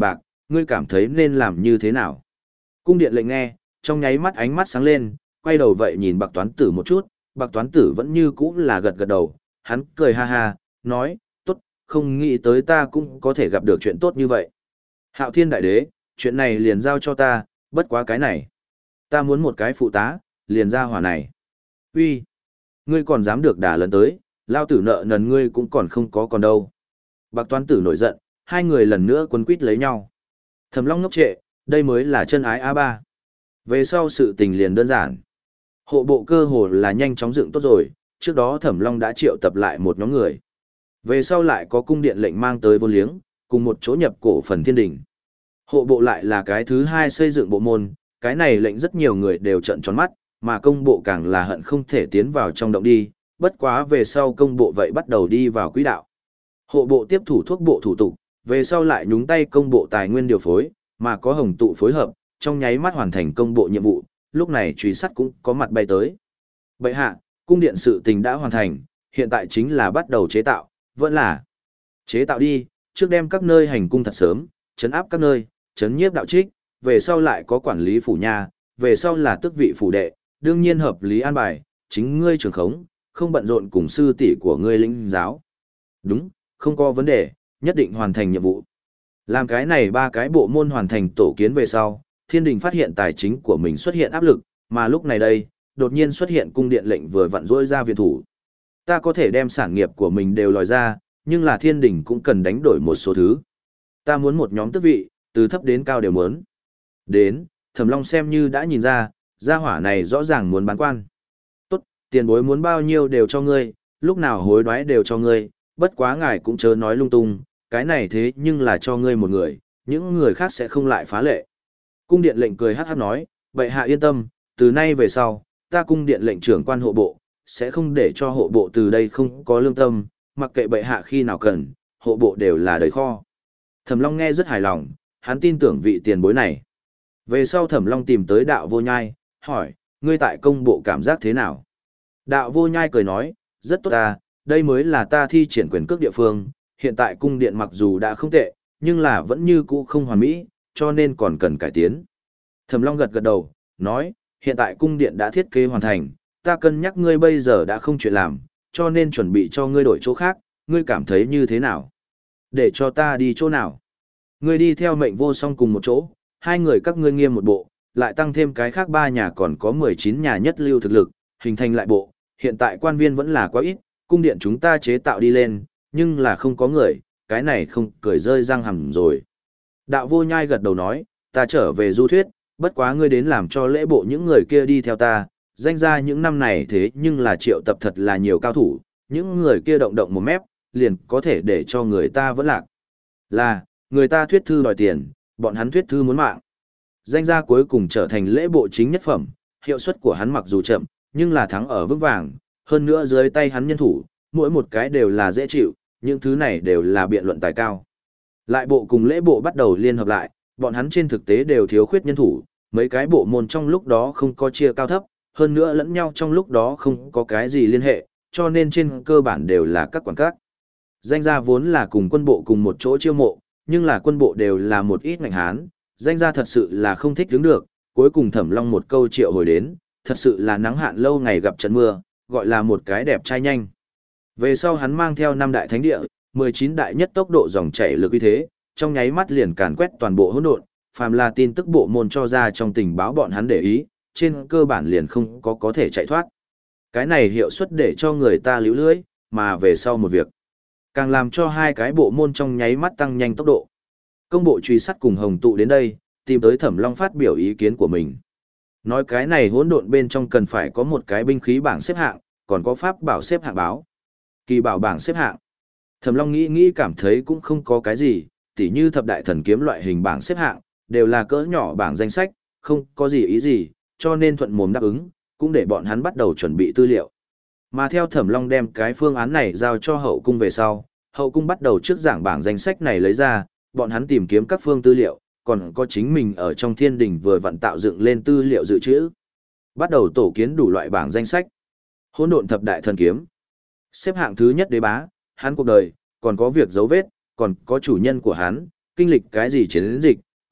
ngươi cảm thấy nên làm như thế nào? Cung điện lệnh nghe, trong nháy mắt ánh mắt sáng lên, quay đầu vậy nhìn Bạc Toán Tử một chút, Bạc Toán Tử vẫn như cũ là gật gật đầu, hắn cười ha ha, nói, tốt, không nghĩ tới ta cũng có thể gặp được chuyện tốt như vậy. Hạo Thiên Đại Đế, chuyện này liền giao cho ta, bất quá cái này. Ta muốn một cái phụ tá, liền ra hỏa này. Uy, ngươi còn dám được đả lần tới, lao tử nợ nần ngươi cũng còn không có còn đâu. Bạc Toán Tử nổi giận, hai người lần nữa quấn quýt lấy nhau. Thẩm Long ngốc trệ, đây mới là chân ái a ba. Về sau sự tình liền đơn giản. Hộ bộ cơ hồ là nhanh chóng dựng tốt rồi, trước đó Thẩm Long đã triệu tập lại một nhóm người. Về sau lại có cung điện lệnh mang tới vô liếng, cùng một chỗ nhập cổ phần thiên đình. Hộ bộ lại là cái thứ hai xây dựng bộ môn, cái này lệnh rất nhiều người đều trợn tròn mắt, mà công bộ càng là hận không thể tiến vào trong động đi, bất quá về sau công bộ vậy bắt đầu đi vào quỹ đạo. Hộ bộ tiếp thủ thuốc bộ thủ tục, về sau lại nhúng tay công bộ tài nguyên điều phối, mà có hồng tụ phối hợp, trong nháy mắt hoàn thành công bộ nhiệm vụ, lúc này truy sát cũng có mặt bay tới. Bệ hạ, cung điện sự tình đã hoàn thành, hiện tại chính là bắt đầu chế tạo, vẫn là chế tạo đi, trước đem các nơi hành cung thật sớm, chấn áp các nơi, chấn nhiếp đạo trích, về sau lại có quản lý phủ nhà, về sau là tước vị phủ đệ, đương nhiên hợp lý an bài, chính ngươi trường khống, không bận rộn cùng sư tỷ của ngươi lĩnh giáo. Đúng, không có vấn đề, nhất định hoàn thành nhiệm vụ. Làm cái này ba cái bộ môn hoàn thành tổ kiến về sau, thiên đình phát hiện tài chính của mình xuất hiện áp lực, mà lúc này đây, đột nhiên xuất hiện cung điện lệnh vừa vặn rỗi ra viện thủ. Ta có thể đem sản nghiệp của mình đều lòi ra, nhưng là thiên đình cũng cần đánh đổi một số thứ. Ta muốn một nhóm tước vị, từ thấp đến cao đều muốn. Đến, Thẩm Long xem như đã nhìn ra, gia hỏa này rõ ràng muốn bán quan. Tốt, tiền bối muốn bao nhiêu đều cho ngươi, lúc nào hối đoái đều cho ngươi, bất quá ngài cũng chớ nói lung tung, cái này thế nhưng là cho ngươi một người, những người khác sẽ không lại phá lệ. Cung điện lệnh cười hát hát nói, bệ hạ yên tâm, từ nay về sau, ta cung điện lệnh trưởng quan hộ bộ, sẽ không để cho hộ bộ từ đây không có lương tâm, mặc kệ bệ hạ khi nào cần, hộ bộ đều là đầy kho. Thẩm Long nghe rất hài lòng, hắn tin tưởng vị tiền bối này. Về sau Thẩm Long tìm tới đạo vô nhai, hỏi, ngươi tại công bộ cảm giác thế nào? Đạo vô nhai cười nói, rất tốt ta, đây mới là ta thi triển quyền cước địa phương, hiện tại cung điện mặc dù đã không tệ, nhưng là vẫn như cũ không hoàn mỹ, cho nên còn cần cải tiến. Thẩm Long gật gật đầu, nói, hiện tại cung điện đã thiết kế hoàn thành, ta cân nhắc ngươi bây giờ đã không chuyện làm, cho nên chuẩn bị cho ngươi đổi chỗ khác, ngươi cảm thấy như thế nào? Để cho ta đi chỗ nào? Ngươi đi theo mệnh vô song cùng một chỗ, hai người các ngươi nghiêm một bộ, lại tăng thêm cái khác ba nhà còn có mười chín nhà nhất lưu thực lực, hình thành lại bộ, hiện tại quan viên vẫn là quá ít, cung điện chúng ta chế tạo đi lên, nhưng là không có người, cái này không cười rơi răng hầm rồi. Đạo vô nhai gật đầu nói, ta trở về du thuyết, bất quá ngươi đến làm cho lễ bộ những người kia đi theo ta, danh ra những năm này thế nhưng là triệu tập thật là nhiều cao thủ, những người kia động động một mép, liền có thể để cho người ta vẫn lạc. Là, người ta thuyết thư đòi tiền, bọn hắn thuyết thư muốn mạng. Danh gia cuối cùng trở thành lễ bộ chính nhất phẩm, hiệu suất của hắn mặc dù chậm, nhưng là thắng ở vững vàng, hơn nữa dưới tay hắn nhân thủ, mỗi một cái đều là dễ chịu, những thứ này đều là biện luận tài cao. Lại bộ cùng lễ bộ bắt đầu liên hợp lại, bọn hắn trên thực tế đều thiếu khuyết nhân thủ, mấy cái bộ môn trong lúc đó không có chia cao thấp, hơn nữa lẫn nhau trong lúc đó không có cái gì liên hệ, cho nên trên cơ bản đều là các quản các. Danh gia vốn là cùng quân bộ cùng một chỗ chiêu mộ, nhưng là quân bộ đều là một ít ngành hán, danh gia thật sự là không thích đứng được, cuối cùng Thẩm Long một câu triệu hồi đến, thật sự là nắng hạn lâu ngày gặp trận mưa, gọi là một cái đẹp trai nhanh. Về sau hắn mang theo năm đại thánh địa, mười chín đại nhất tốc độ dòng chảy lực uy thế, trong nháy mắt liền càn quét toàn bộ hỗn độn, phàm là tin tức bộ môn cho ra trong tình báo bọn hắn để ý, trên cơ bản liền không có có thể chạy thoát. Cái này hiệu suất để cho người ta líu lưỡi, mà về sau một việc, càng làm cho hai cái bộ môn trong nháy mắt tăng nhanh tốc độ. Công bộ truy sát cùng Hồng Tụ đến đây, tìm tới Thẩm Long phát biểu ý kiến của mình. Nói cái này hỗn độn bên trong cần phải có một cái binh khí bảng xếp hạng, còn có pháp bảo xếp hạng báo. Kỳ bảo bảng xếp hạng. Thẩm Long nghĩ nghĩ cảm thấy cũng không có cái gì, tỉ như thập đại thần kiếm loại hình bảng xếp hạng, đều là cỡ nhỏ bảng danh sách, không có gì ý gì, cho nên thuận mồm đáp ứng, cũng để bọn hắn bắt đầu chuẩn bị tư liệu. Mà theo Thẩm Long đem cái phương án này giao cho hậu cung về sau, hậu cung bắt đầu trước giảng bảng danh sách này lấy ra, bọn hắn tìm kiếm các phương tư liệu, còn có chính mình ở trong thiên đình vừa vặn tạo dựng lên tư liệu dự trữ. Bắt đầu tổ kiến đủ loại bảng danh sách. Hỗn độn thập đại thần kiếm. Xếp hạng thứ nhất đế bá, hắn cuộc đời, còn có việc dấu vết, còn có chủ nhân của hắn, kinh lịch cái gì chiến dịch,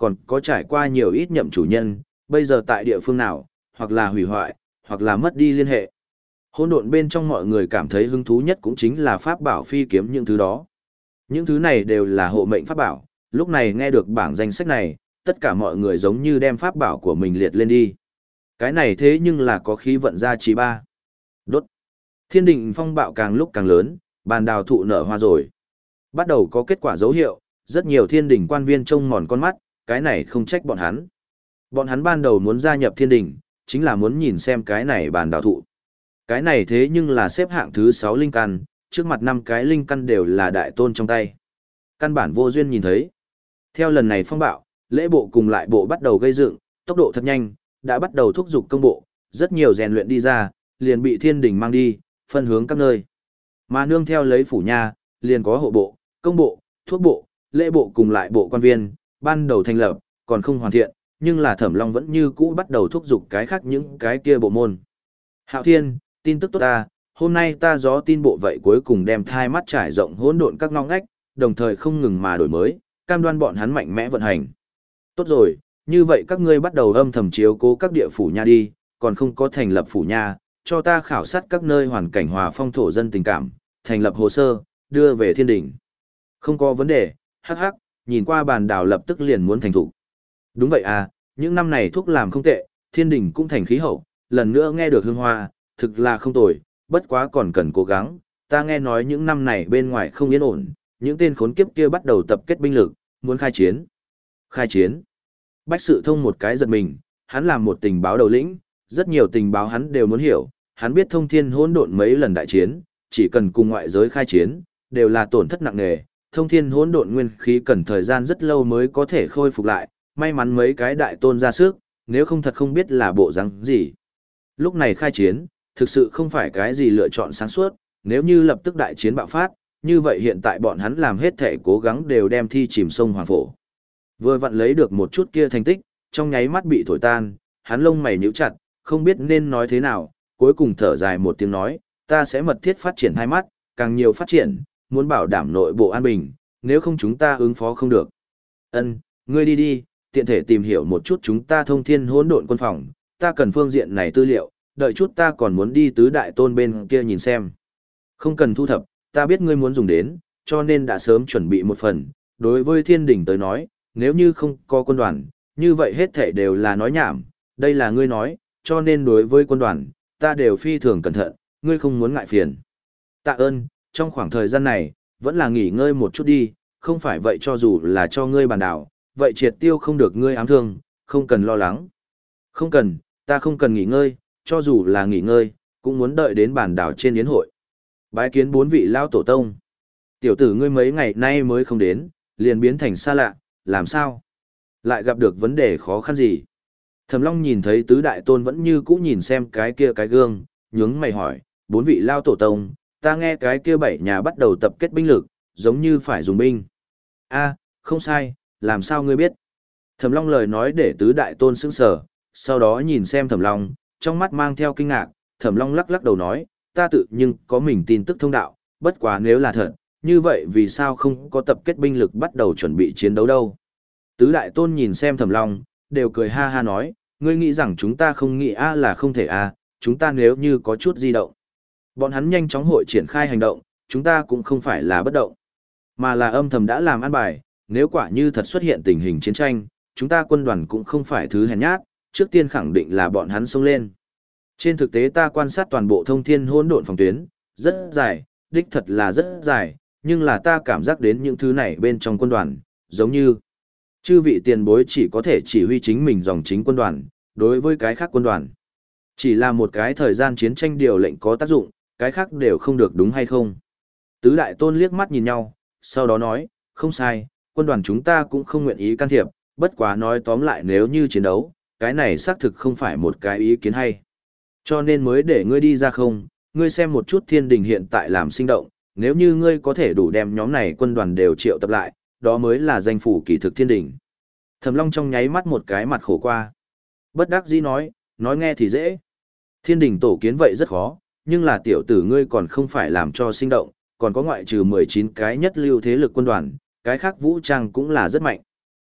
còn có trải qua nhiều ít nhậm chủ nhân, bây giờ tại địa phương nào, hoặc là hủy hoại, hoặc là mất đi liên hệ. Hỗn độn bên trong mọi người cảm thấy hứng thú nhất cũng chính là pháp bảo phi kiếm những thứ đó. Những thứ này đều là hộ mệnh pháp bảo, lúc này nghe được bảng danh sách này, tất cả mọi người giống như đem pháp bảo của mình liệt lên đi. Cái này thế nhưng là có khí vận gia trì ba. Đốt. Thiên đình phong bạo càng lúc càng lớn, bàn đào thụ nở hoa rồi. Bắt đầu có kết quả dấu hiệu, rất nhiều thiên đình quan viên trông mòn con mắt, cái này không trách bọn hắn. Bọn hắn ban đầu muốn gia nhập thiên đình, chính là muốn nhìn xem cái này bàn đào thụ. Cái này thế nhưng là xếp hạng thứ sáu linh căn, trước mặt năm cái linh căn đều là đại tôn trong tay. Căn bản vô duyên nhìn thấy. Theo lần này phong bạo, lễ bộ cùng lại bộ bắt đầu gây dựng, tốc độ thật nhanh, đã bắt đầu thúc giục công bộ, rất nhiều rèn luyện đi ra, liền bị thiên đình mang đi, phân hướng các nơi. Mà nương theo lấy phủ nha, liền có hộ bộ, công bộ, thuốc bộ, lễ bộ cùng lại bộ quan viên, ban đầu thành lập, còn không hoàn thiện, nhưng là Thẩm Long vẫn như cũ bắt đầu thúc giục cái khác những cái kia bộ môn. Hạo Thiên, tin tức tốt ta, hôm nay ta gió tin bộ vậy cuối cùng đem thai mắt trải rộng hỗn độn các ngóc ngách, đồng thời không ngừng mà đổi mới, cam đoan bọn hắn mạnh mẽ vận hành. Tốt rồi, như vậy các ngươi bắt đầu âm thầm chiếu cố các địa phủ nha đi, còn không có thành lập phủ nha, cho ta khảo sát các nơi hoàn cảnh hòa phong thổ dân tình cảm, thành lập hồ sơ, đưa về thiên đỉnh. Không có vấn đề, hắc hắc, nhìn qua bàn đào lập tức liền muốn thành thủ. Đúng vậy à, những năm này thuốc làm không tệ, thiên đỉnh cũng thành khí hậu, lần nữa nghe được hương hoa, thực là không tồi, bất quá còn cần cố gắng, ta nghe nói những năm này bên ngoài không yên ổn, những tên khốn kiếp kia bắt đầu tập kết binh lực, muốn khai chiến. Khai chiến. Bách Sự Thông một cái giật mình, hắn làm một tình báo đầu lĩnh, rất nhiều tình báo hắn đều muốn hiểu, hắn biết thông thiên hỗn độn mấy lần đại chiến, chỉ cần cùng ngoại giới khai chiến, đều là tổn thất nặng nề, thông thiên hỗn độn nguyên khí cần thời gian rất lâu mới có thể khôi phục lại, may mắn mấy cái đại tôn ra sức, nếu không thật không biết là bộ răng gì. Lúc này khai chiến, thực sự không phải cái gì lựa chọn sáng suốt, nếu như lập tức đại chiến bạo phát, như vậy hiện tại bọn hắn làm hết thể cố gắng đều đem thi chìm sông Hoàng Phổ. Vừa vặn lấy được một chút kia thành tích, trong nháy mắt bị thổi tan, hắn lông mày nhíu chặt, không biết nên nói thế nào, cuối cùng thở dài một tiếng nói, ta sẽ mật thiết phát triển hai mắt, càng nhiều phát triển, muốn bảo đảm nội bộ an bình, nếu không chúng ta ứng phó không được. Ân, ngươi đi đi, tiện thể tìm hiểu một chút chúng ta thông thiên hỗn độn quân phòng, ta cần phương diện này tư liệu, đợi chút ta còn muốn đi tứ đại tôn bên kia nhìn xem. Không cần thu thập, ta biết ngươi muốn dùng đến, cho nên đã sớm chuẩn bị một phần, đối với thiên đỉnh tới nói, nếu như không có quân đoàn, như vậy hết thảy đều là nói nhảm, đây là ngươi nói, cho nên đối với quân đoàn, ta đều phi thường cẩn thận, ngươi không muốn ngại phiền. Tạ ơn, trong khoảng thời gian này, vẫn là nghỉ ngơi một chút đi, không phải vậy cho dù là cho ngươi bàn đảo, vậy triệt tiêu không được ngươi ám thương, không cần lo lắng. Không cần, ta không cần nghỉ ngơi, cho dù là nghỉ ngơi, cũng muốn đợi đến bàn đảo trên yến hội. Bái kiến bốn vị lao tổ tông. Tiểu tử ngươi mấy ngày nay mới không đến, liền biến thành xa lạ, làm sao? Lại gặp được vấn đề khó khăn gì? Thẩm Long nhìn thấy tứ đại tôn vẫn như cũ nhìn xem cái kia cái gương, nhướng mày hỏi, bốn vị lao tổ tông, ta nghe cái kia bảy nhà bắt đầu tập kết binh lực, giống như phải dùng binh. A, không sai, làm sao ngươi biết? Thẩm Long lời nói để tứ đại tôn sững sờ, sau đó nhìn xem Thẩm Long, trong mắt mang theo kinh ngạc, Thẩm Long lắc lắc đầu nói, ta tự nhưng có mình tin tức thông đạo, bất quá nếu là thật, như vậy vì sao không có tập kết binh lực bắt đầu chuẩn bị chiến đấu đâu? Tứ đại tôn nhìn xem Thẩm Long, đều cười ha ha nói, ngươi nghĩ rằng chúng ta không nghĩ a là không thể a, chúng ta nếu như có chút di động. Bọn hắn nhanh chóng hội triển khai hành động, chúng ta cũng không phải là bất động, mà là âm thầm đã làm an bài, nếu quả như thật xuất hiện tình hình chiến tranh, chúng ta quân đoàn cũng không phải thứ hèn nhát, trước tiên khẳng định là bọn hắn xông lên. Trên thực tế ta quan sát toàn bộ thông thiên hỗn độn phòng tuyến, rất dài, đích thật là rất dài, nhưng là ta cảm giác đến những thứ này bên trong quân đoàn, giống như chư vị tiền bối chỉ có thể chỉ huy chính mình dòng chính quân đoàn, đối với cái khác quân đoàn. Chỉ là một cái thời gian chiến tranh điều lệnh có tác dụng, cái khác đều không được đúng hay không. Tứ đại tôn liếc mắt nhìn nhau, sau đó nói, không sai, quân đoàn chúng ta cũng không nguyện ý can thiệp, bất quá nói tóm lại nếu như chiến đấu, cái này xác thực không phải một cái ý kiến hay. Cho nên mới để ngươi đi ra không, ngươi xem một chút thiên đình hiện tại làm sinh động, nếu như ngươi có thể đủ đem nhóm này quân đoàn đều triệu tập lại, đó mới là danh phủ kỳ thực thiên đình. Thẩm Long trong nháy mắt một cái mặt khổ qua. Bất đắc dĩ nói, nói nghe thì dễ. Thiên đình tổ kiến vậy rất khó, nhưng là tiểu tử ngươi còn không phải làm cho sinh động, còn có ngoại trừ mười chín cái nhất lưu thế lực quân đoàn, cái khác vũ trang cũng là rất mạnh.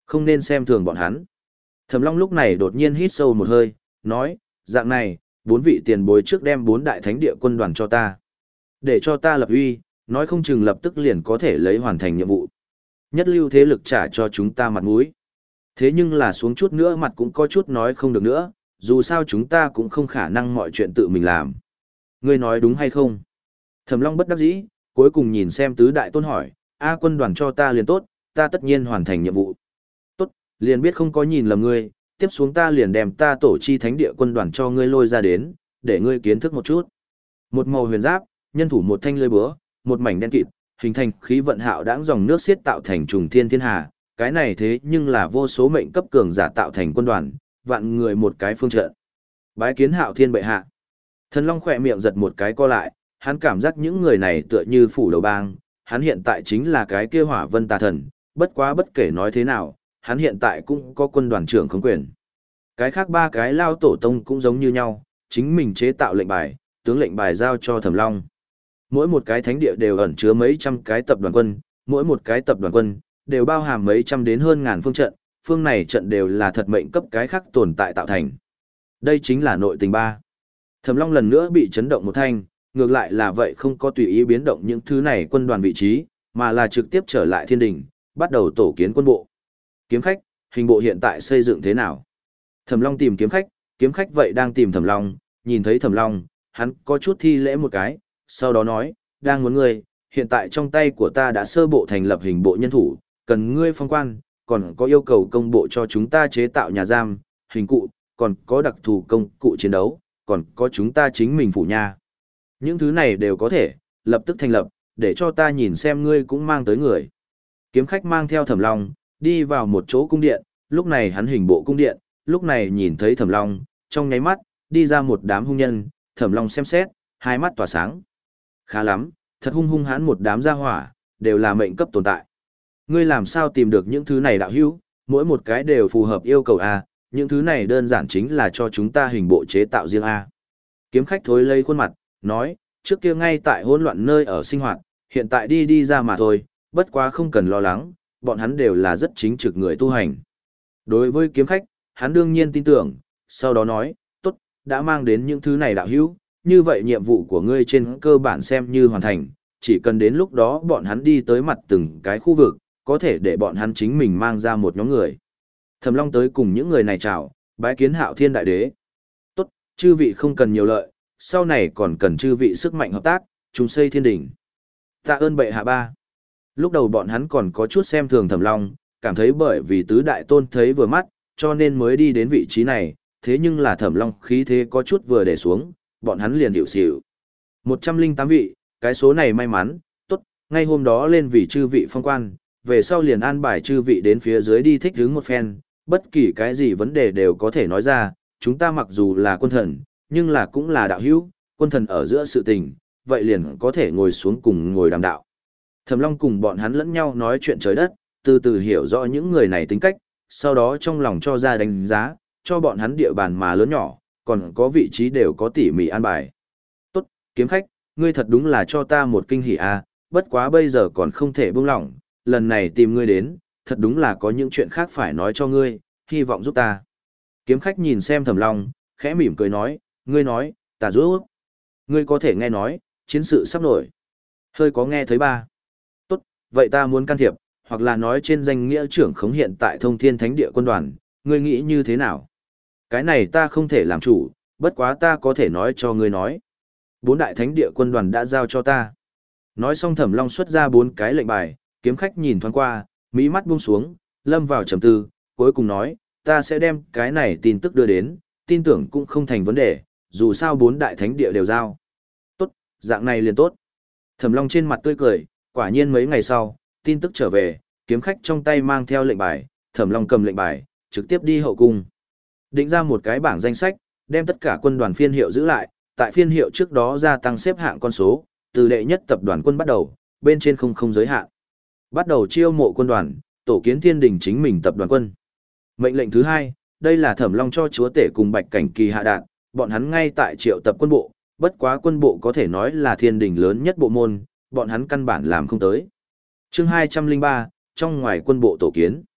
Không nên xem thường bọn hắn. Thẩm Long lúc này đột nhiên hít sâu một hơi, nói, dạng này, bốn vị tiền bối trước đem bốn đại thánh địa quân đoàn cho ta. Để cho ta lập uy, nói không chừng lập tức liền có thể lấy hoàn thành nhiệm vụ. Nhất lưu thế lực trả cho chúng ta mặt mũi. Thế nhưng là xuống chút nữa mặt cũng có chút nói không được nữa, dù sao chúng ta cũng không khả năng mọi chuyện tự mình làm. Ngươi nói đúng hay không? Thẩm Long bất đắc dĩ, cuối cùng nhìn xem tứ đại tôn hỏi, A quân đoàn cho ta liền tốt, ta tất nhiên hoàn thành nhiệm vụ. Tốt, liền biết không có nhìn lầm ngươi, tiếp xuống ta liền đem ta tổ chi thánh địa quân đoàn cho ngươi lôi ra đến, để ngươi kiến thức một chút. Một màu huyền giáp, nhân thủ một thanh lưỡi búa, một mảnh đen kịt, hình thành khí vận hạo đãng dòng nước xiết tạo thành trùng thiên thiên hà, cái này thế nhưng là vô số mệnh cấp cường giả tạo thành quân đoàn, vạn người một cái phương trận. Bái kiến Hạo Thiên bệ hạ. Thần Long khỏe miệng giật một cái co lại, hắn cảm giác những người này tựa như phủ đầu bang, hắn hiện tại chính là cái kia Hỏa Vân Tà Thần, bất quá bất kể nói thế nào, hắn hiện tại cũng có quân đoàn trưởng khống quyền. Cái khác ba cái lao tổ tông cũng giống như nhau, chính mình chế tạo lệnh bài, tướng lệnh bài giao cho Thẩm Long. Mỗi một cái thánh địa đều ẩn chứa mấy trăm cái tập đoàn quân, mỗi một cái tập đoàn quân đều bao hàm mấy trăm đến hơn ngàn phương trận, phương này trận đều là thật mệnh cấp cái khác tồn tại tạo thành. Đây chính là nội tình ba. Thẩm Long lần nữa bị chấn động một thanh, ngược lại là vậy không có tùy ý biến động những thứ này quân đoàn vị trí, mà là trực tiếp trở lại thiên đình, bắt đầu tổ kiến quân bộ. Kiếm khách, hình bộ hiện tại xây dựng thế nào? Thẩm Long tìm kiếm khách, kiếm khách vậy đang tìm Thẩm Long, nhìn thấy Thẩm Long, hắn có chút thi lễ một cái, sau đó nói, đang muốn ngươi, hiện tại trong tay của ta đã sơ bộ thành lập hình bộ nhân thủ, cần ngươi phong quan, còn có yêu cầu công bộ cho chúng ta chế tạo nhà giam, hình cụ, còn có đặc thù công cụ chiến đấu, còn có chúng ta chính mình phủ nha. Những thứ này đều có thể, lập tức thành lập, để cho ta nhìn xem ngươi cũng mang tới người. Kiếm khách mang theo Thẩm Long, đi vào một chỗ cung điện, lúc này hắn hình bộ cung điện, lúc này nhìn thấy Thẩm Long, trong nháy mắt, đi ra một đám hung nhân, Thẩm Long xem xét, hai mắt tỏa sáng. Khá lắm, thật hung hung hãn một đám gia hỏa, đều là mệnh cấp tồn tại. Ngươi làm sao tìm được những thứ này đạo hữu, mỗi một cái đều phù hợp yêu cầu A, những thứ này đơn giản chính là cho chúng ta hình bộ chế tạo riêng A. Kiếm khách thối lấy khuôn mặt, nói, trước kia ngay tại hỗn loạn nơi ở sinh hoạt, hiện tại đi đi ra mà thôi, bất quá không cần lo lắng, bọn hắn đều là rất chính trực người tu hành. Đối với kiếm khách, hắn đương nhiên tin tưởng, sau đó nói, tốt, đã mang đến những thứ này đạo hữu, như vậy nhiệm vụ của ngươi trên cơ bản xem như hoàn thành, chỉ cần đến lúc đó bọn hắn đi tới mặt từng cái khu vực, có thể để bọn hắn chính mình mang ra một nhóm người. Thẩm Long tới cùng những người này chào, bái kiến Hạo Thiên Đại Đế. Tốt, chư vị không cần nhiều lợi, sau này còn cần chư vị sức mạnh hợp tác, chúng xây thiên đỉnh. Tạ ơn bệ hạ ba. Lúc đầu bọn hắn còn có chút xem thường Thẩm Long, cảm thấy bởi vì tứ đại tôn thấy vừa mắt, cho nên mới đi đến vị trí này, thế nhưng là Thẩm Long khí thế có chút vừa để xuống, bọn hắn liền hiểu xỉu. một trăm lẻ tám vị, cái số này may mắn, tốt, ngay hôm đó lên vì chư vị phong quan, về sau liền an bài chư vị đến phía dưới đi thích hứng một phen, bất kỳ cái gì vấn đề đều có thể nói ra, chúng ta mặc dù là quân thần, nhưng là cũng là đạo hữu, quân thần ở giữa sự tình, vậy liền có thể ngồi xuống cùng ngồi đàm đạo. Thẩm Long cùng bọn hắn lẫn nhau nói chuyện trời đất, từ từ hiểu rõ những người này tính cách, sau đó trong lòng cho ra đánh giá, cho bọn hắn địa bàn mà lớn nhỏ, còn có vị trí đều có tỉ mỉ an bài. Tốt, kiếm khách, ngươi thật đúng là cho ta một kinh hỉ a, bất quá bây giờ còn không thể buông lỏng, lần này tìm ngươi đến, thật đúng là có những chuyện khác phải nói cho ngươi, hy vọng giúp ta. Kiếm khách nhìn xem Thẩm Long, khẽ mỉm cười nói, ngươi nói, ta giúp. Ngươi có thể nghe nói, chiến sự sắp nổi. Hơi có nghe thấy ba. Tốt, vậy ta muốn can thiệp, hoặc là nói trên danh nghĩa trưởng khống hiện tại Thông Thiên Thánh Địa quân đoàn, ngươi nghĩ như thế nào? Cái này ta không thể làm chủ, bất quá ta có thể nói cho ngươi nói. Bốn đại thánh địa quân đoàn đã giao cho ta. Nói xong Thẩm Long xuất ra bốn cái lệnh bài, kiếm khách nhìn thoáng qua, mỹ mắt buông xuống, lâm vào trầm tư, cuối cùng nói, ta sẽ đem cái này tin tức đưa đến, tin tưởng cũng không thành vấn đề, dù sao bốn đại thánh địa đều giao. Tốt, dạng này liền tốt. Thẩm Long trên mặt tươi cười, quả nhiên mấy ngày sau, tin tức trở về, kiếm khách trong tay mang theo lệnh bài, Thẩm Long cầm lệnh bài, trực tiếp đi hậu cung. Định ra một cái bảng danh sách, đem tất cả quân đoàn phiên hiệu giữ lại, tại phiên hiệu trước đó gia tăng xếp hạng con số, từ đệ nhất tập đoàn quân bắt đầu, bên trên không không giới hạn. Bắt đầu chiêu mộ quân đoàn, tổ kiến thiên đình chính mình tập đoàn quân. Mệnh lệnh thứ hai, đây là Thẩm Long cho chúa tể cùng Bạch Cảnh Kỳ hạ đạn, bọn hắn ngay tại triệu tập quân bộ, bất quá quân bộ có thể nói là thiên đình lớn nhất bộ môn, bọn hắn căn bản làm không tới. Chương hai trăm lẻ ba, trong ngoài quân bộ tổ kiến.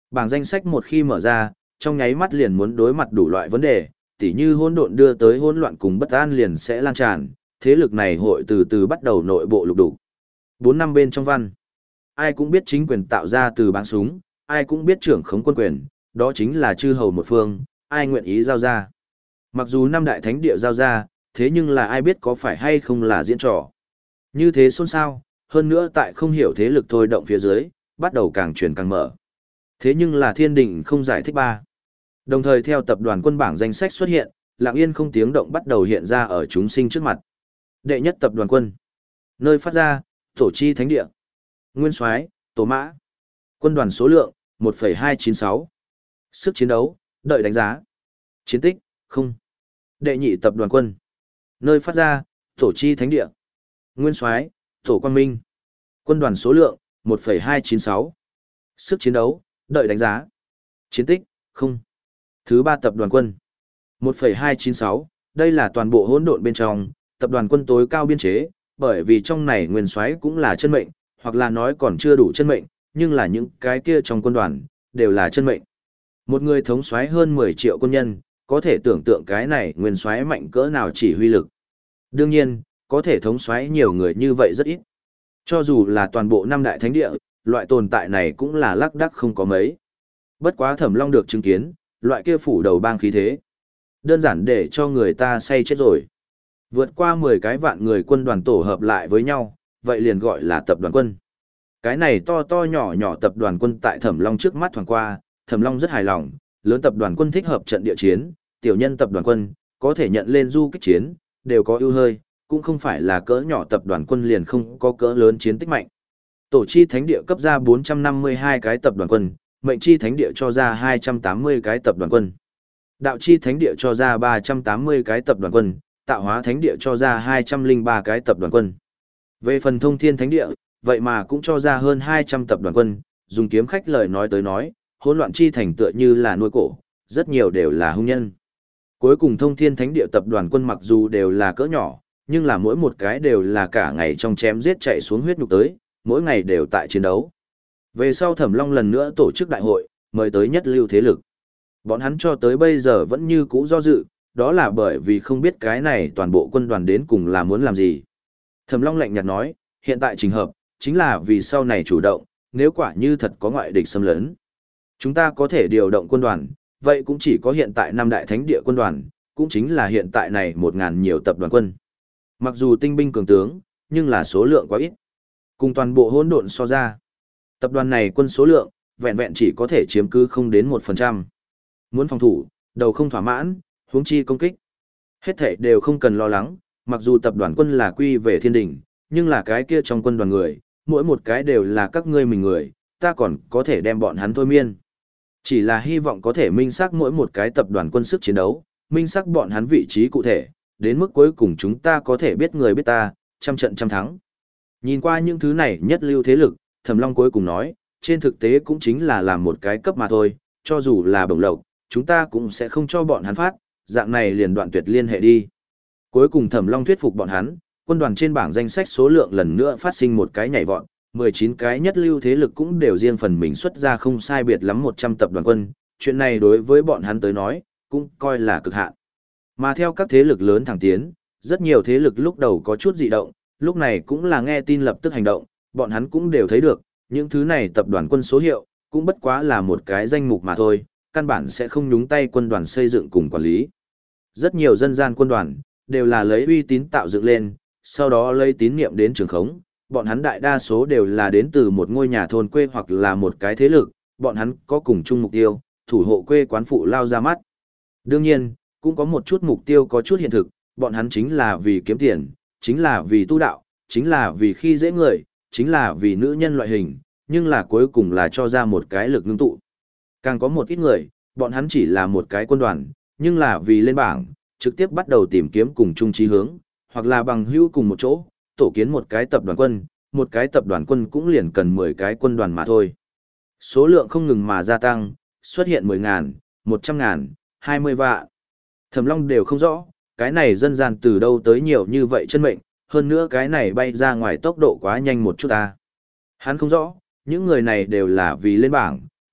Bảng danh sách một khi mở ra, trong nháy mắt liền muốn đối mặt đủ loại vấn đề, tỉ như hỗn độn đưa tới hỗn loạn cùng bất an liền sẽ lan tràn, thế lực này hội từ từ bắt đầu nội bộ lục đục. Bốn năm bên trong văn, ai cũng biết chính quyền tạo ra từ báng súng, ai cũng biết trưởng khống quân quyền, đó chính là chư hầu một phương, ai nguyện ý giao ra. Mặc dù năm đại thánh địa giao ra, thế nhưng là ai biết có phải hay không là diễn trò. Như thế xôn xao, hơn nữa tại không hiểu thế lực thôi động phía dưới, bắt đầu càng truyền càng mở. Thế nhưng là thiên đình không giải thích ba. Đồng thời theo tập đoàn quân bảng danh sách xuất hiện, lặng yên không tiếng động bắt đầu hiện ra ở chúng sinh trước mặt. Đệ nhất tập đoàn quân. Nơi phát ra, tổ chi thánh địa. Nguyên soái, tổ mã. Quân đoàn số lượng, một phẩy hai chín sáu. Sức chiến đấu, đợi đánh giá. Chiến tích, không. Đệ nhị tập đoàn quân. Nơi phát ra, tổ chi thánh địa. Nguyên soái, tổ quang minh. Quân đoàn số lượng, một phẩy hai chín sáu. Sức chiến đấu, đợi đánh giá. Chiến tích, không. Thứ ba tập đoàn quân. một phẩy hai chín sáu, đây là toàn bộ hỗn độn bên trong, tập đoàn quân tối cao biên chế, bởi vì trong này nguyên soái cũng là chân mệnh, hoặc là nói còn chưa đủ chân mệnh, nhưng là những cái kia trong quân đoàn, đều là chân mệnh. Một người thống soái hơn mười triệu quân nhân, có thể tưởng tượng cái này nguyên soái mạnh cỡ nào chỉ huy lực. Đương nhiên, có thể thống soái nhiều người như vậy rất ít. Cho dù là toàn bộ năm đại thánh địa, loại tồn tại này cũng là lác đác không có mấy. Bất quá Thẩm Long được chứng kiến, loại kia phủ đầu bang khí thế. Đơn giản để cho người ta say chết rồi. Vượt qua mười cái vạn người quân đoàn tổ hợp lại với nhau, vậy liền gọi là tập đoàn quân. Cái này to to nhỏ nhỏ tập đoàn quân tại Thẩm Long trước mắt thoáng qua, Thẩm Long rất hài lòng, lớn tập đoàn quân thích hợp trận địa chiến, tiểu nhân tập đoàn quân, có thể nhận lên du kích chiến, đều có ưu hơi, cũng không phải là cỡ nhỏ tập đoàn quân liền không có cỡ lớn chiến tích mạnh. Tổ chi thánh địa cấp ra bốn trăm năm mươi hai cái tập đoàn quân, mệnh chi thánh địa cho ra hai trăm tám mươi cái tập đoàn quân. Đạo chi thánh địa cho ra ba trăm tám mươi cái tập đoàn quân, tạo hóa thánh địa cho ra hai trăm lẻ ba cái tập đoàn quân. Về phần thông thiên thánh địa, vậy mà cũng cho ra hơn hai trăm tập đoàn quân, dùng kiếm khách lời nói tới nói, hỗn loạn chi thành tựa như là nuôi cổ, rất nhiều đều là hung nhân. Cuối cùng thông thiên thánh địa tập đoàn quân mặc dù đều là cỡ nhỏ, nhưng là mỗi một cái đều là cả ngày trong chém giết chạy xuống huyết nhục tới, mỗi ngày đều tại chiến đấu. Về sau Thẩm Long lần nữa tổ chức đại hội, mời tới nhất lưu thế lực. Bọn hắn cho tới bây giờ vẫn như cũ do dự, đó là bởi vì không biết cái này toàn bộ quân đoàn đến cùng là muốn làm gì. Thẩm Long lạnh nhạt nói, hiện tại trình hợp, chính là vì sau này chủ động, nếu quả như thật có ngoại địch xâm lấn. Chúng ta có thể điều động quân đoàn, vậy cũng chỉ có hiện tại năm đại thánh địa quân đoàn, cũng chính là hiện tại này một ngàn nhiều tập đoàn quân. Mặc dù tinh binh cường tướng, nhưng là số lượng quá ít. Cùng toàn bộ hỗn độn so ra, tập đoàn này quân số lượng, vẹn vẹn chỉ có thể chiếm cứ không đến một phần trăm. Muốn phòng thủ, đầu không thỏa mãn, huống chi công kích. Hết thảy đều không cần lo lắng, mặc dù tập đoàn quân là quy về thiên đỉnh, nhưng là cái kia trong quân đoàn người, mỗi một cái đều là các ngươi mình người, ta còn có thể đem bọn hắn thôi miên. Chỉ là hy vọng có thể minh xác mỗi một cái tập đoàn quân sức chiến đấu, minh xác bọn hắn vị trí cụ thể, đến mức cuối cùng chúng ta có thể biết người biết ta, trăm trận trăm thắng. Nhìn qua những thứ này nhất lưu thế lực, Thẩm Long cuối cùng nói, trên thực tế cũng chính là làm một cái cấp mà thôi, cho dù là bổng lộc, chúng ta cũng sẽ không cho bọn hắn phát, dạng này liền đoạn tuyệt liên hệ đi. Cuối cùng Thẩm Long thuyết phục bọn hắn, quân đoàn trên bảng danh sách số lượng lần nữa phát sinh một cái nhảy vọt, mười chín cái nhất lưu thế lực cũng đều riêng phần mình xuất ra không sai biệt lắm một trăm tập đoàn quân, chuyện này đối với bọn hắn tới nói, cũng coi là cực hạn. Mà theo các thế lực lớn thẳng tiến, rất nhiều thế lực lúc đầu có chút dị động, lúc này cũng là nghe tin lập tức hành động, bọn hắn cũng đều thấy được, những thứ này tập đoàn quân số hiệu, cũng bất quá là một cái danh mục mà thôi, căn bản sẽ không nhúng tay quân đoàn xây dựng cùng quản lý. Rất nhiều dân gian quân đoàn, đều là lấy uy tín tạo dựng lên, sau đó lấy tín niệm đến trường khống, bọn hắn đại đa số đều là đến từ một ngôi nhà thôn quê hoặc là một cái thế lực, bọn hắn có cùng chung mục tiêu, thủ hộ quê quán phụ lao ra mắt. Đương nhiên, cũng có một chút mục tiêu có chút hiện thực, bọn hắn chính là vì kiếm tiền, chính là vì tu đạo, chính là vì khi dễ người, chính là vì nữ nhân loại hình, nhưng là cuối cùng là cho ra một cái lực ngưng tụ. Càng có một ít người, bọn hắn chỉ là một cái quân đoàn, nhưng là vì lên bảng, trực tiếp bắt đầu tìm kiếm cùng chung chí hướng, hoặc là bằng hữu cùng một chỗ, tổ kiến một cái tập đoàn quân, một cái tập đoàn quân cũng liền cần mười cái quân đoàn mà thôi. Số lượng không ngừng mà gia tăng, xuất hiện mười ngàn, một trăm ngàn, hai mươi vạn. Thẩm Long đều không rõ, cái này dân gian từ đâu tới nhiều như vậy chân mệnh, hơn nữa cái này bay ra ngoài tốc độ quá nhanh một chút ta. Hắn không rõ, những người này đều là vì lên bảng,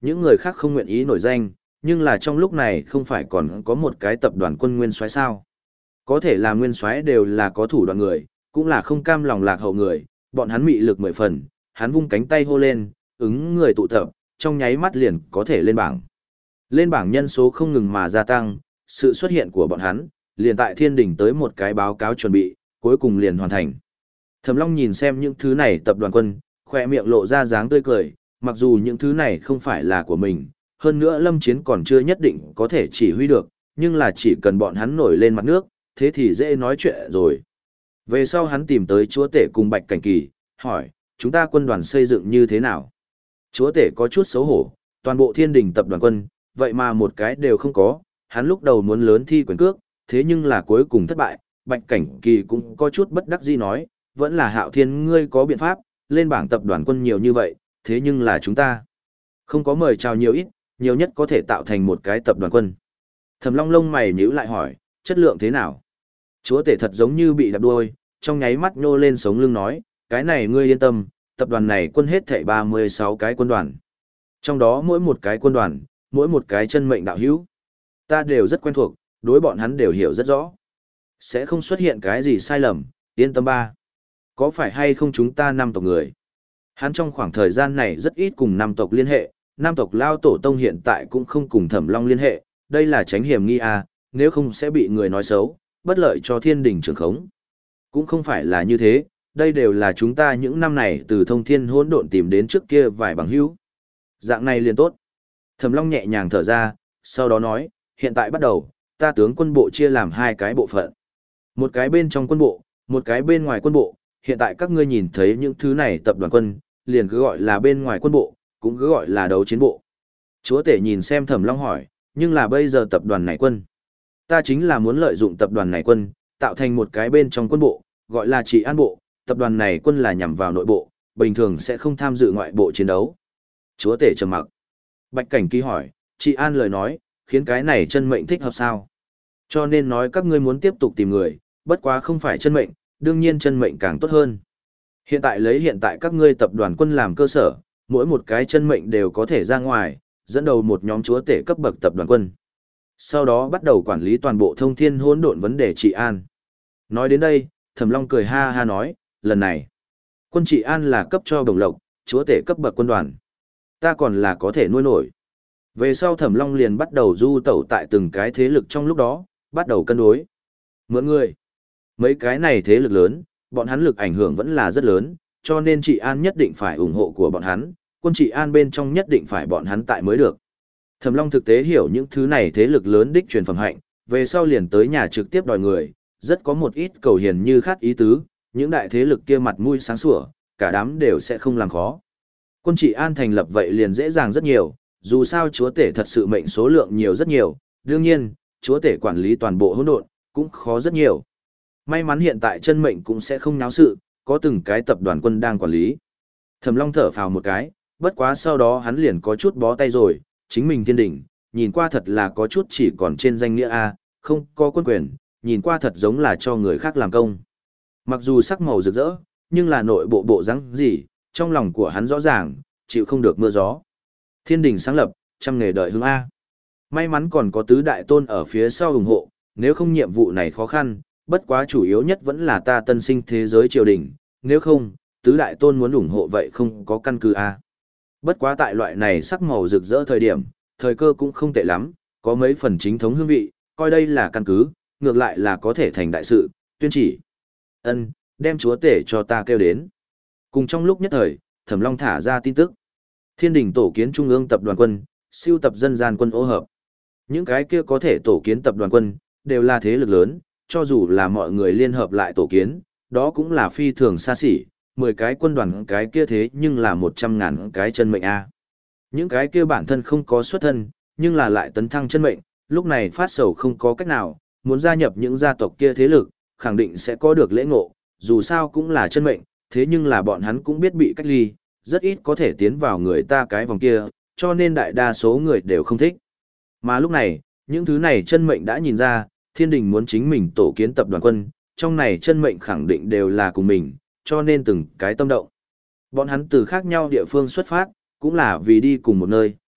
Những người khác không nguyện ý nổi danh, nhưng là trong lúc này không phải còn có một cái tập đoàn quân nguyên soái sao? Có thể là nguyên soái đều là có thủ đoạn người, cũng là không cam lòng lạc hậu người, bọn hắn mị lực mười phần, hắn vung cánh tay hô lên, ứng người tụ tập, trong nháy mắt liền có thể lên bảng. Lên bảng nhân số không ngừng mà gia tăng, sự xuất hiện của bọn hắn, liền tại thiên đỉnh tới một cái báo cáo chuẩn bị, cuối cùng liền hoàn thành. Thẩm Long nhìn xem những thứ này tập đoàn quân, khoe miệng lộ ra dáng tươi cười, mặc dù những thứ này không phải là của mình, hơn nữa Lâm Chiến còn chưa nhất định có thể chỉ huy được, nhưng là chỉ cần bọn hắn nổi lên mặt nước, thế thì dễ nói chuyện rồi. Về sau hắn tìm tới chúa tể cùng Bạch Cảnh Kỳ, hỏi, chúng ta quân đoàn xây dựng như thế nào? Chúa tể có chút xấu hổ, toàn bộ thiên đình tập đoàn quân, vậy mà một cái đều không có, hắn lúc đầu muốn lớn thi quyền cước, thế nhưng là cuối cùng thất bại, Bạch Cảnh Kỳ cũng có chút bất đắc dĩ nói, vẫn là Hạo Thiên ngươi có biện pháp, lên bảng tập đoàn quân nhiều như vậy, thế nhưng là chúng ta không có mời chào nhiều ít, nhiều nhất có thể tạo thành một cái tập đoàn quân. Thẩm Long lông mày nhíu lại hỏi, chất lượng thế nào? Chúa tể thật giống như bị đạp đuôi, trong nháy mắt nhô lên sống lưng nói, cái này ngươi yên tâm, tập đoàn này quân hết thảy ba mươi sáu cái quân đoàn. Trong đó mỗi một cái quân đoàn, mỗi một cái chân mệnh đạo hữu. Ta đều rất quen thuộc, đối bọn hắn đều hiểu rất rõ. Sẽ không xuất hiện cái gì sai lầm, yên tâm ba. Có phải hay không chúng ta năm tộc người? Hắn trong khoảng thời gian này rất ít cùng năm tộc liên hệ, năm tộc Lao Tổ Tông hiện tại cũng không cùng Thẩm Long liên hệ, đây là tránh hiểm nghi à, nếu không sẽ bị người nói xấu, bất lợi cho thiên đình trường khống. Cũng không phải là như thế, đây đều là chúng ta những năm này từ thông thiên hỗn độn tìm đến trước kia vài bằng hữu. Dạng này liền tốt. Thẩm Long nhẹ nhàng thở ra, sau đó nói, hiện tại bắt đầu, ta tướng quân bộ chia làm hai cái bộ phận. Một cái bên trong quân bộ, một cái bên ngoài quân bộ, hiện tại các ngươi nhìn thấy những thứ này tập đoàn quân, liền cứ gọi là bên ngoài quân bộ, cũng cứ gọi là đấu chiến bộ. Chúa tể nhìn xem Thẩm Long hỏi, nhưng là bây giờ tập đoàn này quân. Ta chính là muốn lợi dụng tập đoàn này quân, tạo thành một cái bên trong quân bộ, gọi là trị an bộ, tập đoàn này quân là nhằm vào nội bộ, bình thường sẽ không tham dự ngoại bộ chiến đấu. Chúa tể trầm mặc. Bạch Cảnh Kỳ hỏi, trị an lời nói, khiến cái này chân mệnh thích hợp sao? Cho nên nói các ngươi muốn tiếp tục tìm người, bất quá không phải chân mệnh, đương nhiên chân mệnh càng tốt hơn. Hiện tại lấy hiện tại các ngươi tập đoàn quân làm cơ sở, mỗi một cái chân mệnh đều có thể ra ngoài, dẫn đầu một nhóm chúa tể cấp bậc tập đoàn quân. Sau đó bắt đầu quản lý toàn bộ thông thiên hỗn độn vấn đề trị an. Nói đến đây, Thẩm Long cười ha ha nói, lần này, quân trị an là cấp cho bổng lộc, chúa tể cấp bậc quân đoàn. Ta còn là có thể nuôi nổi. Về sau Thẩm Long liền bắt đầu du tẩu tại từng cái thế lực trong lúc đó, bắt đầu cân đối. Mượn người. Mấy cái này thế lực lớn, bọn hắn lực ảnh hưởng vẫn là rất lớn, cho nên trị an nhất định phải ủng hộ của bọn hắn, quân trị an bên trong nhất định phải bọn hắn tại mới được. Thẩm Long thực tế hiểu những thứ này thế lực lớn đích truyền phẩm hạnh, về sau liền tới nhà trực tiếp đòi người, rất có một ít cầu hiền như khát ý tứ, những đại thế lực kia mặt mũi sáng sủa, cả đám đều sẽ không làm khó. Quân trị an thành lập vậy liền dễ dàng rất nhiều, dù sao chúa tể thật sự mệnh số lượng nhiều rất nhiều, đương nhiên, chúa tể quản lý toàn bộ hỗn độn cũng khó rất nhiều. May mắn hiện tại chân mệnh cũng sẽ không náo sự, có từng cái tập đoàn quân đang quản lý. Thẩm Long thở phào một cái, bất quá sau đó hắn liền có chút bó tay rồi, chính mình thiên đỉnh, nhìn qua thật là có chút chỉ còn trên danh nghĩa A, không có quân quyền, nhìn qua thật giống là cho người khác làm công. Mặc dù sắc màu rực rỡ, nhưng là nội bộ bộ rắn gì, trong lòng của hắn rõ ràng, chịu không được mưa gió. Thiên đình sáng lập, trăm nghề đợi hướng A. May mắn còn có tứ đại tôn ở phía sau ủng hộ, nếu không nhiệm vụ này khó khăn, bất quá chủ yếu nhất vẫn là ta tân sinh thế giới triều đình, nếu không, tứ đại tôn muốn ủng hộ vậy không có căn cứ A. Bất quá tại loại này sắc màu rực rỡ thời điểm, thời cơ cũng không tệ lắm, có mấy phần chính thống hương vị, coi đây là căn cứ, ngược lại là có thể thành đại sự, tuyên chỉ. Ân, đem chúa tể cho ta kêu đến. Cùng trong lúc nhất thời, Thẩm Long thả ra tin tức. Thiên đình tổ kiến trung ương tập đoàn quân, siêu tập dân gian quân ô hợp. Những cái kia có thể tổ kiến tập đoàn quân, đều là thế lực lớn, cho dù là mọi người liên hợp lại tổ kiến, đó cũng là phi thường xa xỉ, mười cái quân đoàn cái kia thế nhưng là một trăm ngàn cái chân mệnh A. Những cái kia bản thân không có xuất thân, nhưng là lại tấn thăng chân mệnh, lúc này phát sầu không có cách nào, muốn gia nhập những gia tộc kia thế lực, khẳng định sẽ có được lễ ngộ, dù sao cũng là chân mệnh, thế nhưng là bọn hắn cũng biết bị cách ly, rất ít có thể tiến vào người ta cái vòng kia, cho nên đại đa số người đều không thích. Mà lúc này, những thứ này chân mệnh đã nhìn ra, thiên đình muốn chính mình tổ kiến tập đoàn quân, trong này chân mệnh khẳng định đều là cùng mình, cho nên từng cái tâm động. Bọn hắn từ khác nhau địa phương xuất phát, cũng là vì đi cùng một nơi,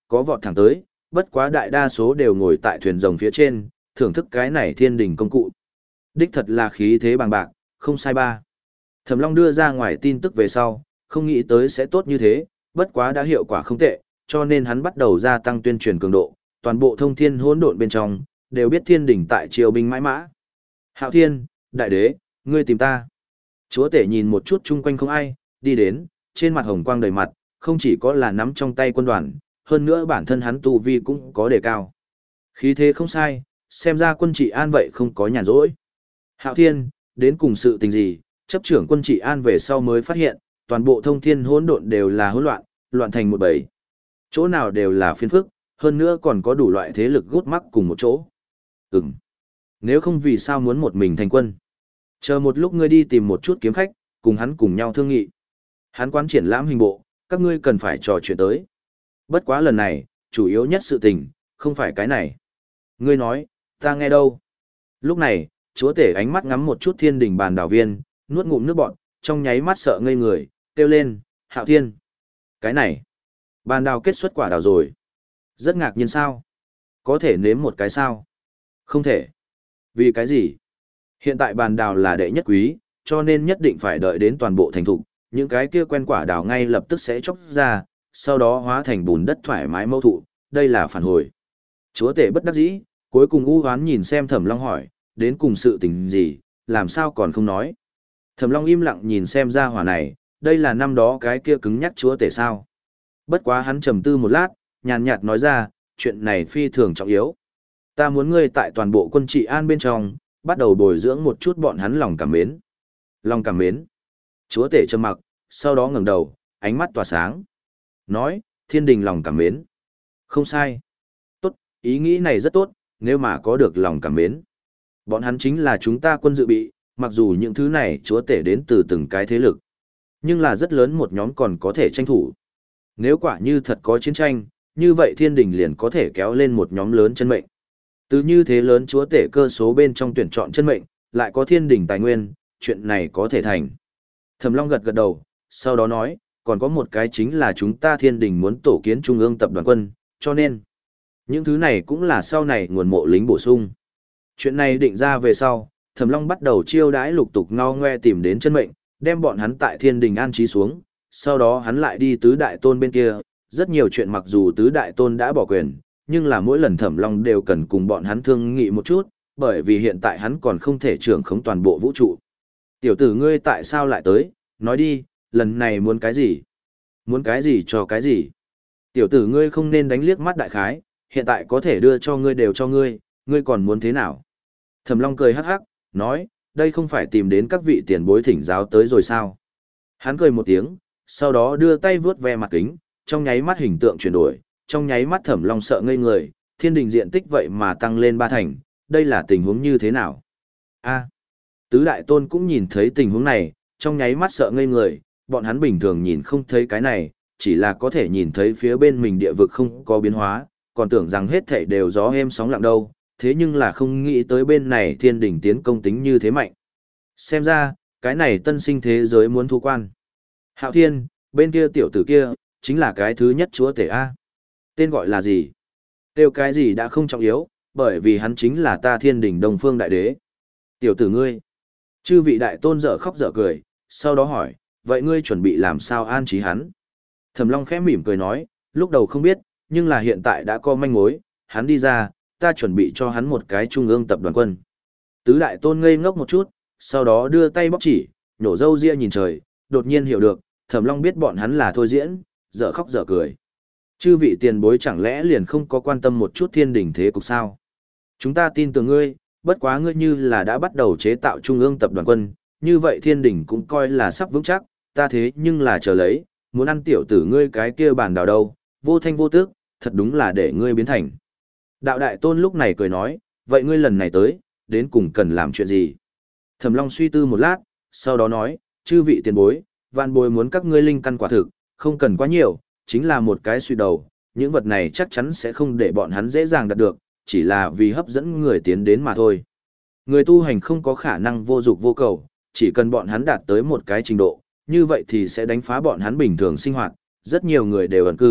có vọt thẳng tới, bất quá đại đa số đều ngồi tại thuyền rồng phía trên, thưởng thức cái này thiên đình công cụ. Đích thật là khí thế bằng bạc, không sai ba. Thẩm Long đưa ra ngoài tin tức về sau, không nghĩ tới sẽ tốt như thế, bất quá đã hiệu quả không tệ, cho nên hắn bắt đầu gia tăng tuyên truyền cường độ, toàn bộ thông thiên hỗn độn bên trong, đều biết thiên đình tại triều binh mãi mã. Hạo Thiên, đại đế, ngươi tìm ta. Chúa tể nhìn một chút chung quanh không ai, đi đến, trên mặt hồng quang đầy mặt, không chỉ có là nắm trong tay quân đoàn, hơn nữa bản thân hắn tu vi cũng có đề cao. Khí thế không sai, xem ra quân trị an vậy không có nhàn rỗi. Hạo Thiên, đến cùng sự tình gì, chấp trưởng quân trị an về sau mới phát hiện, toàn bộ thông thiên hỗn độn đều là hỗn loạn, loạn thành một bầy. Chỗ nào đều là phiền phức, hơn nữa còn có đủ loại thế lực gút mắc cùng một chỗ. Ừm. Nếu không vì sao muốn một mình thành quân? Chờ một lúc ngươi đi tìm một chút kiếm khách, cùng hắn cùng nhau thương nghị. Hắn quán triển lãm hình bộ, các ngươi cần phải trò chuyện tới. Bất quá lần này, chủ yếu nhất sự tình, không phải cái này. Ngươi nói, ta nghe đâu. Lúc này, chúa tể ánh mắt ngắm một chút thiên đình bàn đảo viên, nuốt ngụm nước bọt, trong nháy mắt sợ ngây người, kêu lên, Hạo Thiên. Cái này, bàn đào kết xuất quả đào rồi. Rất ngạc nhiên sao? Có thể nếm một cái sao? Không thể. Vì cái gì? Hiện tại bàn đào là đệ nhất quý, cho nên nhất định phải đợi đến toàn bộ thành thục, những cái kia quen quả đào ngay lập tức sẽ chóc ra, sau đó hóa thành bùn đất thoải mái mâu thụ, đây là phản hồi. Chúa tể bất đắc dĩ, cuối cùng u hoán nhìn xem Thẩm Long hỏi, đến cùng sự tình gì, làm sao còn không nói. Thẩm Long im lặng nhìn xem ra hỏa này, đây là năm đó cái kia cứng nhắc chúa tể sao. Bất quá hắn trầm tư một lát, nhàn nhạt nói ra, chuyện này phi thường trọng yếu. Ta muốn ngươi tại toàn bộ quân trị an bên trong, bắt đầu bồi dưỡng một chút bọn hắn lòng cảm mến. Lòng cảm mến. Chúa tể trầm mặc, sau đó ngẩng đầu, ánh mắt tỏa sáng. Nói, thiên đình lòng cảm mến. Không sai. Tốt, ý nghĩ này rất tốt, nếu mà có được lòng cảm mến. Bọn hắn chính là chúng ta quân dự bị, mặc dù những thứ này chúa tể đến từ từng cái thế lực. Nhưng là rất lớn một nhóm còn có thể tranh thủ. Nếu quả như thật có chiến tranh, như vậy thiên đình liền có thể kéo lên một nhóm lớn chân mệnh. Từ như thế lớn chúa tể cơ số bên trong tuyển chọn chân mệnh, lại có thiên đình tài nguyên, chuyện này có thể thành. Thẩm Long gật gật đầu, sau đó nói, còn có một cái chính là chúng ta thiên đình muốn tổ kiến trung ương tập đoàn quân, cho nên, những thứ này cũng là sau này nguồn mộ lính bổ sung. Chuyện này định ra về sau, Thẩm Long bắt đầu chiêu đãi lục tục ngao ngoe tìm đến chân mệnh, đem bọn hắn tại thiên đình an trí xuống, sau đó hắn lại đi tứ đại tôn bên kia, rất nhiều chuyện mặc dù tứ đại tôn đã bỏ quyền, nhưng là mỗi lần Thẩm Long đều cần cùng bọn hắn thương nghị một chút, bởi vì hiện tại hắn còn không thể trưởng khống toàn bộ vũ trụ. Tiểu tử ngươi tại sao lại tới, nói đi, lần này muốn cái gì? Muốn cái gì cho cái gì? Tiểu tử ngươi không nên đánh liếc mắt đại khái, hiện tại có thể đưa cho ngươi đều cho ngươi, ngươi còn muốn thế nào? Thẩm Long cười hắc hắc, nói, đây không phải tìm đến các vị tiền bối thỉnh giáo tới rồi sao? Hắn cười một tiếng, sau đó đưa tay vướt ve mặt kính, trong nháy mắt hình tượng chuyển đổi, trong nháy mắt Thẩm Long sợ ngây người, thiên đình diện tích vậy mà tăng lên ba thành, đây là tình huống như thế nào? A. Tứ đại tôn cũng nhìn thấy tình huống này, trong nháy mắt sợ ngây người, bọn hắn bình thường nhìn không thấy cái này, chỉ là có thể nhìn thấy phía bên mình địa vực không có biến hóa, còn tưởng rằng hết thảy đều gió êm sóng lặng đâu, thế nhưng là không nghĩ tới bên này thiên đình tiến công tính như thế mạnh. Xem ra, cái này tân sinh thế giới muốn thu quan. Hạo Thiên, bên kia tiểu tử kia, chính là cái thứ nhất chúa tể A. Tên gọi là gì? Tiêu cái gì đã không trọng yếu, bởi vì hắn chính là ta thiên đình Đông Phương Đại Đế. Tiểu tử ngươi. Chư vị đại tôn dở khóc dở cười, sau đó hỏi, vậy ngươi chuẩn bị làm sao an trí hắn? Thẩm Long khẽ mỉm cười nói, lúc đầu không biết, nhưng là hiện tại đã có manh mối, hắn đi ra, ta chuẩn bị cho hắn một cái trung ương tập đoàn quân. Tứ đại tôn ngây ngốc một chút, sau đó đưa tay bóc chỉ, nhổ râu ria nhìn trời, đột nhiên hiểu được, Thẩm Long biết bọn hắn là thôi diễn, dở khóc dở cười. Chư vị tiền bối chẳng lẽ liền không có quan tâm một chút thiên đình thế cục sao? Chúng ta tin tưởng ngươi, bất quá ngươi như là đã bắt đầu chế tạo trung ương tập đoàn quân, như vậy thiên đình cũng coi là sắp vững chắc, ta thế nhưng là chờ lấy, muốn ăn tiểu tử ngươi cái kia bàn đào đâu, vô thanh vô tức, thật đúng là để ngươi biến thành. Đạo đại tôn lúc này cười nói, vậy ngươi lần này tới, đến cùng cần làm chuyện gì? Thẩm Long suy tư một lát, sau đó nói, chư vị tiền bối, vạn bối muốn các ngươi linh căn quả thực, không cần quá nhiều, chính là một cái suy đầu, những vật này chắc chắn sẽ không để bọn hắn dễ dàng đạt được, chỉ là vì hấp dẫn người tiến đến mà thôi. Người tu hành không có khả năng vô dục vô cầu, chỉ cần bọn hắn đạt tới một cái trình độ, như vậy thì sẽ đánh phá bọn hắn bình thường sinh hoạt, rất nhiều người đều ẩn cư,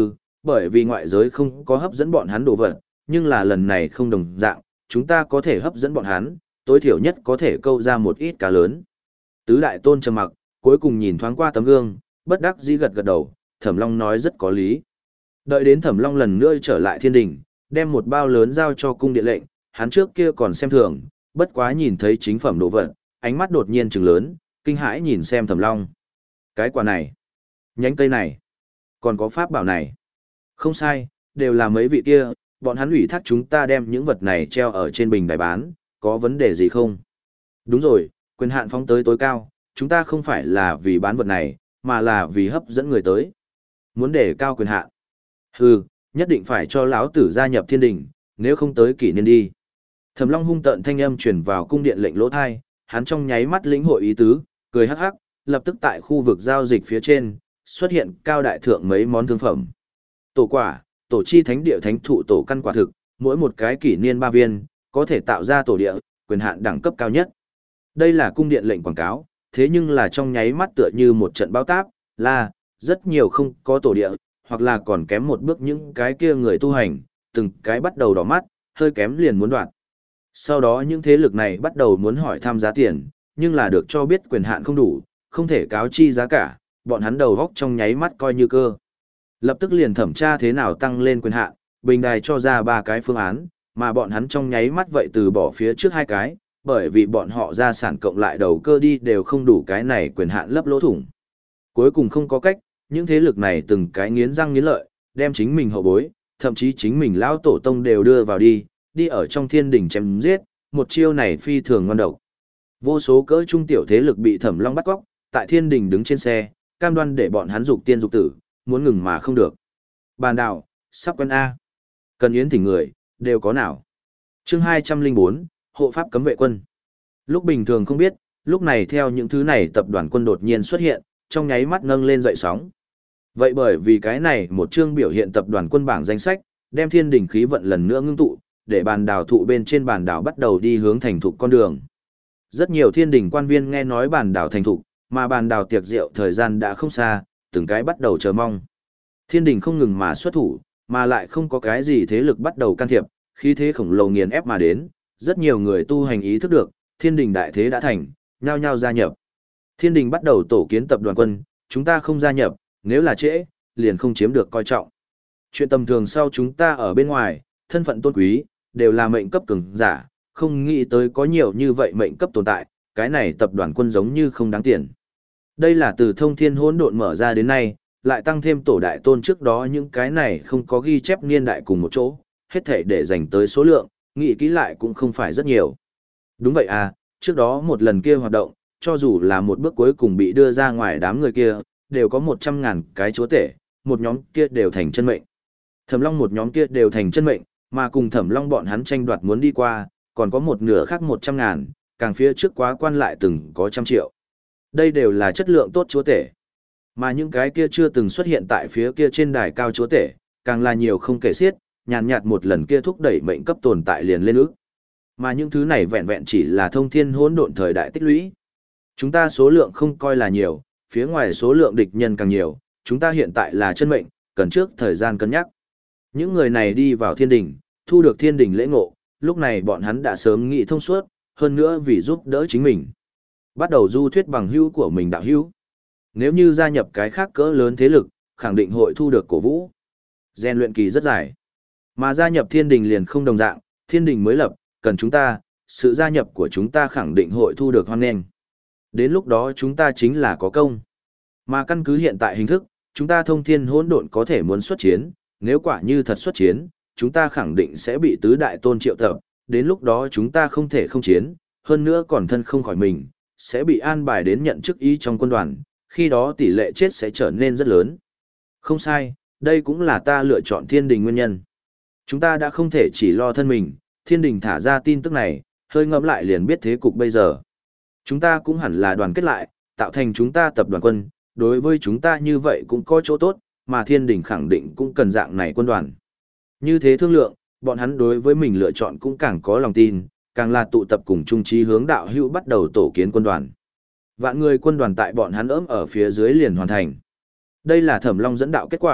bởi vì ngoại giới không có hấp dẫn bọn hắn đồ vật, nhưng là lần này không đồng dạng, chúng ta có thể hấp dẫn bọn hắn, tối thiểu nhất có thể câu ra một ít cá lớn. Tứ đại tôn trầm mặc, cuối cùng nhìn thoáng qua tấm gương, bất đắc dĩ gật gật đầu, Thẩm Long nói rất có lý. Đợi đến Thẩm Long lần nữa trở lại thiên đình, đem một bao lớn giao cho cung điện lệnh, hắn trước kia còn xem thường, bất quá nhìn thấy chính phẩm đồ vật, ánh mắt đột nhiên trừng lớn, kinh hãi nhìn xem Thẩm Long. Cái quả này, nhánh cây này, còn có pháp bảo này. Không sai, đều là mấy vị kia, bọn hắn ủy thác chúng ta đem những vật này treo ở trên bình đài bán, có vấn đề gì không? Đúng rồi, quyền hạn phóng tới tối cao, chúng ta không phải là vì bán vật này, mà là vì hấp dẫn người tới. Muốn để cao quyền hạn. Hừ, nhất định phải cho lão tử gia nhập thiên đình, nếu không tới kỷ niên đi. Thẩm Long hung tợn thanh âm truyền vào cung điện lệnh lỗ thai, hắn trong nháy mắt lĩnh hội ý tứ, cười hắc hắc, lập tức tại khu vực giao dịch phía trên, xuất hiện cao đại thượng mấy món thương phẩm. Tổ quả, tổ chi thánh địa thánh thụ tổ căn quả thực, mỗi một cái kỷ niên ba viên, có thể tạo ra tổ địa, quyền hạn đẳng cấp cao nhất. Đây là cung điện lệnh quảng cáo, thế nhưng là trong nháy mắt tựa như một trận bao táp, là, rất nhiều không có tổ địa, hoặc là còn kém một bước những cái kia người tu hành, từng cái bắt đầu đỏ mắt, hơi kém liền muốn đoạt. Sau đó những thế lực này bắt đầu muốn hỏi tham giá tiền, nhưng là được cho biết quyền hạn không đủ, không thể cáo chi giá cả, bọn hắn đầu góc trong nháy mắt coi như cơ. Lập tức liền thẩm tra thế nào tăng lên quyền hạn, bình đài cho ra ba cái phương án, mà bọn hắn trong nháy mắt vậy từ bỏ phía trước hai cái, bởi vì bọn họ gia sản cộng lại đầu cơ đi đều không đủ cái này quyền hạn lấp lỗ thủng. Cuối cùng không có cách, những thế lực này từng cái nghiến răng nghiến lợi, đem chính mình hậu bối, thậm chí chính mình lão tổ tông đều đưa vào đi, đi ở trong thiên đỉnh chém giết, một chiêu này phi thường ngon độc. Vô số cỡ trung tiểu thế lực bị Thẩm Long bắt cóc, tại thiên đình đứng trên xe, cam đoan để bọn hắn dục tiên dục tử, muốn ngừng mà không được. Bàn đảo, sắp quân A. Cần yến thỉnh người, đều có nào. Chương hai trăm linh bốn, hộ pháp cấm vệ quân. Lúc bình thường không biết, lúc này theo những thứ này tập đoàn quân đột nhiên xuất hiện, trong nháy mắt nâng lên dậy sóng. Vậy bởi vì cái này một chương biểu hiện tập đoàn quân bảng danh sách, đem thiên đình khí vận lần nữa ngưng tụ, để bàn đảo thụ bên trên bàn đảo bắt đầu đi hướng thành thục con đường. Rất nhiều thiên đình quan viên nghe nói bàn đảo thành thục, mà bàn đảo tiệc rượu thời gian đã không xa, từng cái bắt đầu chờ mong. Thiên đình không ngừng mà xuất thủ, mà lại không có cái gì thế lực bắt đầu can thiệp, khí thế khổng lồ nghiền ép mà đến, rất nhiều người tu hành ý thức được, thiên đình đại thế đã thành, nhao nhao gia nhập. Thiên đình bắt đầu tổ kiến tập đoàn quân, chúng ta không gia nhập, nếu là trễ, liền không chiếm được coi trọng. Chuyện tầm thường sau chúng ta ở bên ngoài, thân phận tôn quý, đều là mệnh cấp cường giả, không nghĩ tới có nhiều như vậy mệnh cấp tồn tại, cái này tập đoàn quân giống như không đáng tiền. Đây là từ thông thiên hỗn độn mở ra đến nay, lại tăng thêm tổ đại tôn trước đó những cái này không có ghi chép niên đại cùng một chỗ, hết thể để dành tới số lượng, nghĩ kỹ lại cũng không phải rất nhiều. Đúng vậy à, trước đó một lần kia hoạt động, cho dù là một bước cuối cùng bị đưa ra ngoài đám người kia, đều có một trăm ngàn cái chúa tể, một nhóm kia đều thành chân mệnh. Thẩm Long một nhóm kia đều thành chân mệnh, mà cùng Thẩm Long bọn hắn tranh đoạt muốn đi qua, còn có một nửa khác một trăm ngàn, càng phía trước quá quan lại từng có trăm triệu. Đây đều là chất lượng tốt chúa tể. Mà những cái kia chưa từng xuất hiện tại phía kia trên đài cao chúa tể, càng là nhiều không kể xiết, nhàn nhạt một lần kia thúc đẩy mệnh cấp tồn tại liền lên ước. Mà những thứ này vẹn vẹn chỉ là thông thiên hỗn độn thời đại tích lũy. Chúng ta số lượng không coi là nhiều, phía ngoài số lượng địch nhân càng nhiều, chúng ta hiện tại là chân mệnh, cần trước thời gian cân nhắc. Những người này đi vào thiên đình, thu được thiên đình lễ ngộ, lúc này bọn hắn đã sớm nghĩ thông suốt, hơn nữa vì giúp đỡ chính mình. Bắt đầu du thuyết bằng hữu của mình đạo hữu. Nếu như gia nhập cái khác cỡ lớn thế lực, khẳng định hội thu được cổ vũ. Gen luyện kỳ rất dài. Mà gia nhập thiên đình liền không đồng dạng, thiên đình mới lập, cần chúng ta, sự gia nhập của chúng ta khẳng định hội thu được hoan nghênh. Đến lúc đó chúng ta chính là có công. Mà căn cứ hiện tại hình thức, chúng ta thông thiên hỗn độn có thể muốn xuất chiến, nếu quả như thật xuất chiến, chúng ta khẳng định sẽ bị tứ đại tôn triệu tập, đến lúc đó chúng ta không thể không chiến, hơn nữa còn thân không khỏi mình, sẽ bị an bài đến nhận chức ý trong quân đoàn, khi đó tỷ lệ chết sẽ trở nên rất lớn. Không sai, đây cũng là ta lựa chọn thiên đình nguyên nhân. Chúng ta đã không thể chỉ lo thân mình, thiên đình thả ra tin tức này, hơi ngẫm lại liền biết thế cục bây giờ. Chúng ta cũng hẳn là đoàn kết lại, tạo thành chúng ta tập đoàn quân, đối với chúng ta như vậy cũng có chỗ tốt, mà thiên đình khẳng định cũng cần dạng này quân đoàn. Như thế thương lượng, bọn hắn đối với mình lựa chọn cũng càng có lòng tin, càng là tụ tập cùng chung chí hướng đạo hữu bắt đầu tổ kiến quân đoàn. Vạn người quân đoàn tại bọn hắn ỡm ở phía dưới liền hoàn thành. Đây là Thẩm Long dẫn đạo kết quả,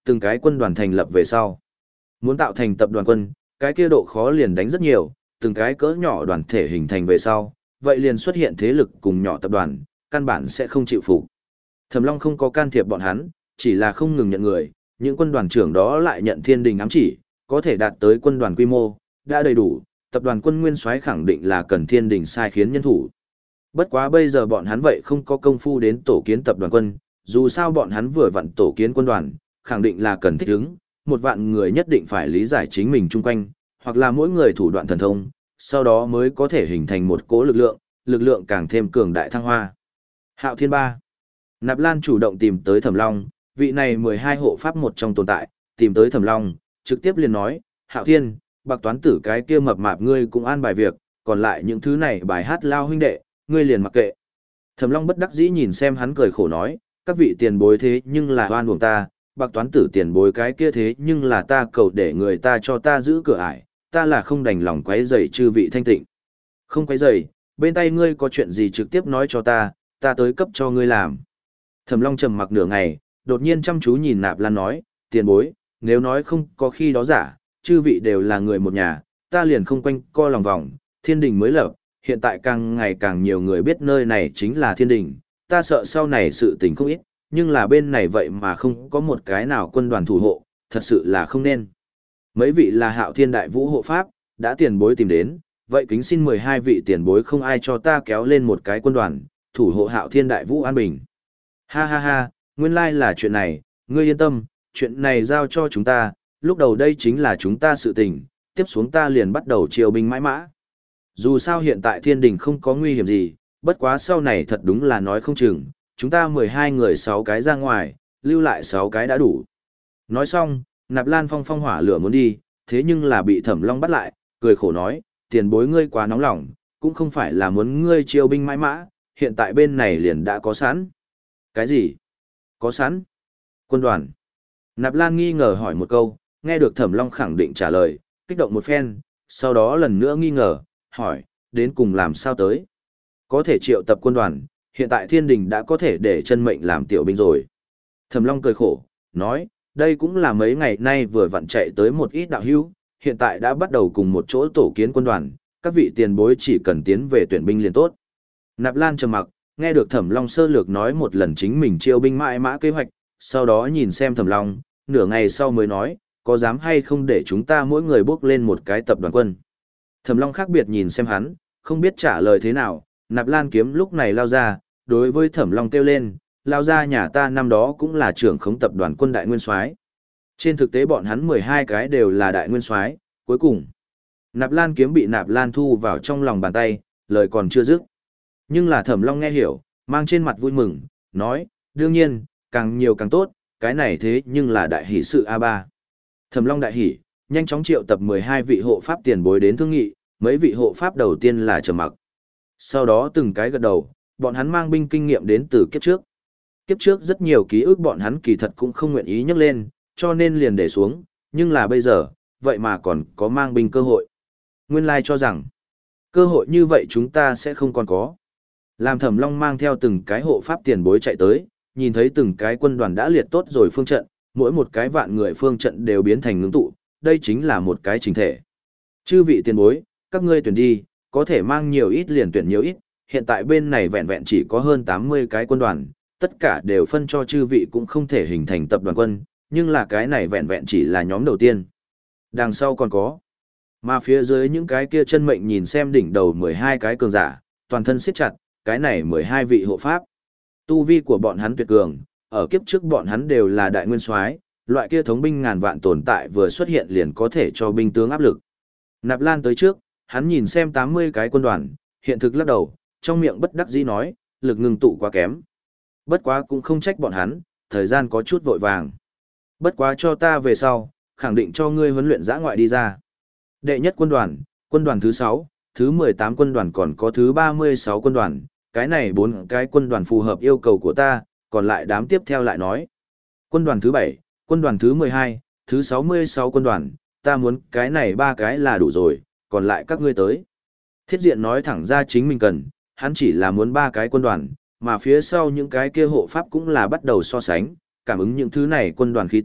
từng cái quân đoàn thành lập về sau. Muốn tạo thành tập đoàn quân, cái kia độ khó liền đánh rất nhiều, từng cái cỡ nhỏ đoàn thể hình thành về sau, vậy liền xuất hiện thế lực cùng nhỏ tập đoàn, căn bản sẽ không chịu phục. Thẩm Long không có can thiệp bọn hắn, chỉ là không ngừng nhận người, những quân đoàn trưởng đó lại nhận thiên đình ám chỉ, có thể đạt tới quân đoàn quy mô, đã đầy đủ, tập đoàn quân nguyên soái khẳng định là cần thiên đình sai khiến nhân thủ. Bất quá bây giờ bọn hắn vậy không có công phu đến tổ kiến tập đoàn quân, dù sao bọn hắn vừa vặn tổ kiến quân đoàn, khẳng định là cần thích ứng, một vạn người nhất định phải lý giải chính mình chung quanh, hoặc là mỗi người thủ đoạn thần thông, sau đó mới có thể hình thành một cỗ lực lượng, lực lượng càng thêm cường đại thăng hoa. Hạo Thiên ba. Nạp Lan chủ động tìm tới Thẩm Long, vị này mười hai hộ pháp một trong tồn tại, tìm tới Thẩm Long, trực tiếp liền nói, Hạo Thiên, bạc toán tử cái kia mập mạp ngươi cũng an bài việc, còn lại những thứ này bài hát lao huynh đệ, ngươi liền mặc kệ. Thẩm Long bất đắc dĩ nhìn xem hắn cười khổ nói, các vị tiền bối thế nhưng là oan uổng ta, bạc toán tử tiền bối cái kia thế nhưng là ta cầu để người ta cho ta giữ cửa ải, ta là không đành lòng quấy rầy chư vị thanh tịnh. Không quấy rầy, bên tay ngươi có chuyện gì trực tiếp nói cho ta, ta tới cấp cho ngươi làm. Thẩm Long trầm mặc nửa ngày, đột nhiên chăm chú nhìn Nạp Lan nói, tiền bối, nếu nói không có khi đó giả, chư vị đều là người một nhà, ta liền không quanh co lòng vòng, thiên đình mới lập, hiện tại càng ngày càng nhiều người biết nơi này chính là thiên đình, ta sợ sau này sự tình không ít, nhưng là bên này vậy mà không có một cái nào quân đoàn thủ hộ, thật sự là không nên. Mấy vị là Hạo Thiên đại vũ hộ pháp, đã tiền bối tìm đến, vậy kính xin mười hai vị tiền bối không ai cho ta kéo lên một cái quân đoàn, thủ hộ Hạo Thiên đại vũ an bình. Ha ha ha, nguyên lai là chuyện này, ngươi yên tâm, chuyện này giao cho chúng ta, lúc đầu đây chính là chúng ta sự tình, tiếp xuống ta liền bắt đầu triều binh mãi mã. Dù sao hiện tại thiên đình không có nguy hiểm gì, bất quá sau này thật đúng là nói không chừng, chúng ta mười hai người sáu cái ra ngoài, lưu lại sáu cái đã đủ. Nói xong, Nạp Lan phong phong hỏa lửa muốn đi, thế nhưng là bị Thẩm Long bắt lại, cười khổ nói, tiền bối ngươi quá nóng lòng, cũng không phải là muốn ngươi triều binh mãi mã, hiện tại bên này liền đã có sẵn. Cái gì? Có sẵn? Quân đoàn. Nạp Lan nghi ngờ hỏi một câu, nghe được Thẩm Long khẳng định trả lời, kích động một phen, sau đó lần nữa nghi ngờ, hỏi, đến cùng làm sao tới? Có thể triệu tập quân đoàn, hiện tại thiên đình đã có thể để chân mệnh làm tiểu binh rồi. Thẩm Long cười khổ, nói, đây cũng là mấy ngày nay vừa vặn chạy tới một ít đạo hữu, hiện tại đã bắt đầu cùng một chỗ tổ kiến quân đoàn, các vị tiền bối chỉ cần tiến về tuyển binh liền tốt. Nạp Lan trầm mặc, nghe được Thẩm Long sơ lược nói một lần chính mình chiêu binh mãi mã kế hoạch, sau đó nhìn xem Thẩm Long, nửa ngày sau mới nói, có dám hay không để chúng ta mỗi người bước lên một cái tập đoàn quân. Thẩm Long khác biệt nhìn xem hắn, không biết trả lời thế nào, Nạp Lan kiếm lúc này lao ra, đối với Thẩm Long kêu lên, lao ra nhà ta năm đó cũng là trưởng khống tập đoàn quân đại nguyên soái. Trên thực tế bọn hắn mười hai cái đều là đại nguyên soái, cuối cùng Nạp Lan kiếm bị Nạp Lan thu vào trong lòng bàn tay, lời còn chưa dứt. Nhưng là Thẩm Long nghe hiểu, mang trên mặt vui mừng, nói, đương nhiên, càng nhiều càng tốt, cái này thế nhưng là đại hỷ sự a ba. Thẩm Long đại hỷ, nhanh chóng triệu tập mười hai vị hộ pháp tiền bối đến thương nghị, mấy vị hộ pháp đầu tiên là trầm mặc. Sau đó từng cái gật đầu, bọn hắn mang binh kinh nghiệm đến từ kiếp trước. Kiếp trước rất nhiều ký ức bọn hắn kỳ thật cũng không nguyện ý nhắc lên, cho nên liền để xuống, nhưng là bây giờ, vậy mà còn có mang binh cơ hội. Nguyên lai cho rằng, cơ hội như vậy chúng ta sẽ không còn có. Làm Thẩm Long mang theo từng cái hộ pháp tiền bối chạy tới, nhìn thấy từng cái quân đoàn đã liệt tốt rồi phương trận, mỗi một cái vạn người phương trận đều biến thành ngưng tụ, đây chính là một cái chính thể. Chư vị tiền bối, các ngươi tuyển đi, có thể mang nhiều ít liền tuyển nhiều ít, hiện tại bên này vẹn vẹn chỉ có hơn tám mươi cái quân đoàn, tất cả đều phân cho chư vị cũng không thể hình thành tập đoàn quân, nhưng là cái này vẹn vẹn chỉ là nhóm đầu tiên. Đằng sau còn có. Mà phía dưới những cái kia chân mệnh nhìn xem đỉnh đầu mười hai cái cường giả, toàn thân siết chặt, cái này mười hai vị hộ pháp. Tu vi của bọn hắn tuyệt cường, ở kiếp trước bọn hắn đều là đại nguyên soái, loại kia thống binh ngàn vạn tồn tại vừa xuất hiện liền có thể cho binh tướng áp lực. Nạp Lan tới trước, hắn nhìn xem tám mươi cái quân đoàn, hiện thực lắc đầu, trong miệng bất đắc dĩ nói, lực ngưng tụ quá kém. Bất quá cũng không trách bọn hắn, thời gian có chút vội vàng. Bất quá cho ta về sau, khẳng định cho ngươi huấn luyện dã ngoại đi ra. Đệ nhất quân đoàn, quân đoàn thứ sáu, thứ mười tám quân đoàn còn có thứ ba mươi sáu quân đoàn, cái này bốn cái quân đoàn phù hợp yêu cầu của ta, còn lại đám tiếp theo lại nói. Quân đoàn thứ bảy, quân đoàn thứ mười hai, thứ sáu mươi sáu quân đoàn, ta muốn cái này ba cái là đủ rồi, còn lại các ngươi tới. Thiết diện nói thẳng ra chính mình cần, hắn chỉ là muốn ba cái quân đoàn, mà phía sau những cái kia hộ pháp cũng là bắt đầu so sánh, cảm ứng những thứ này quân đoàn khí tức,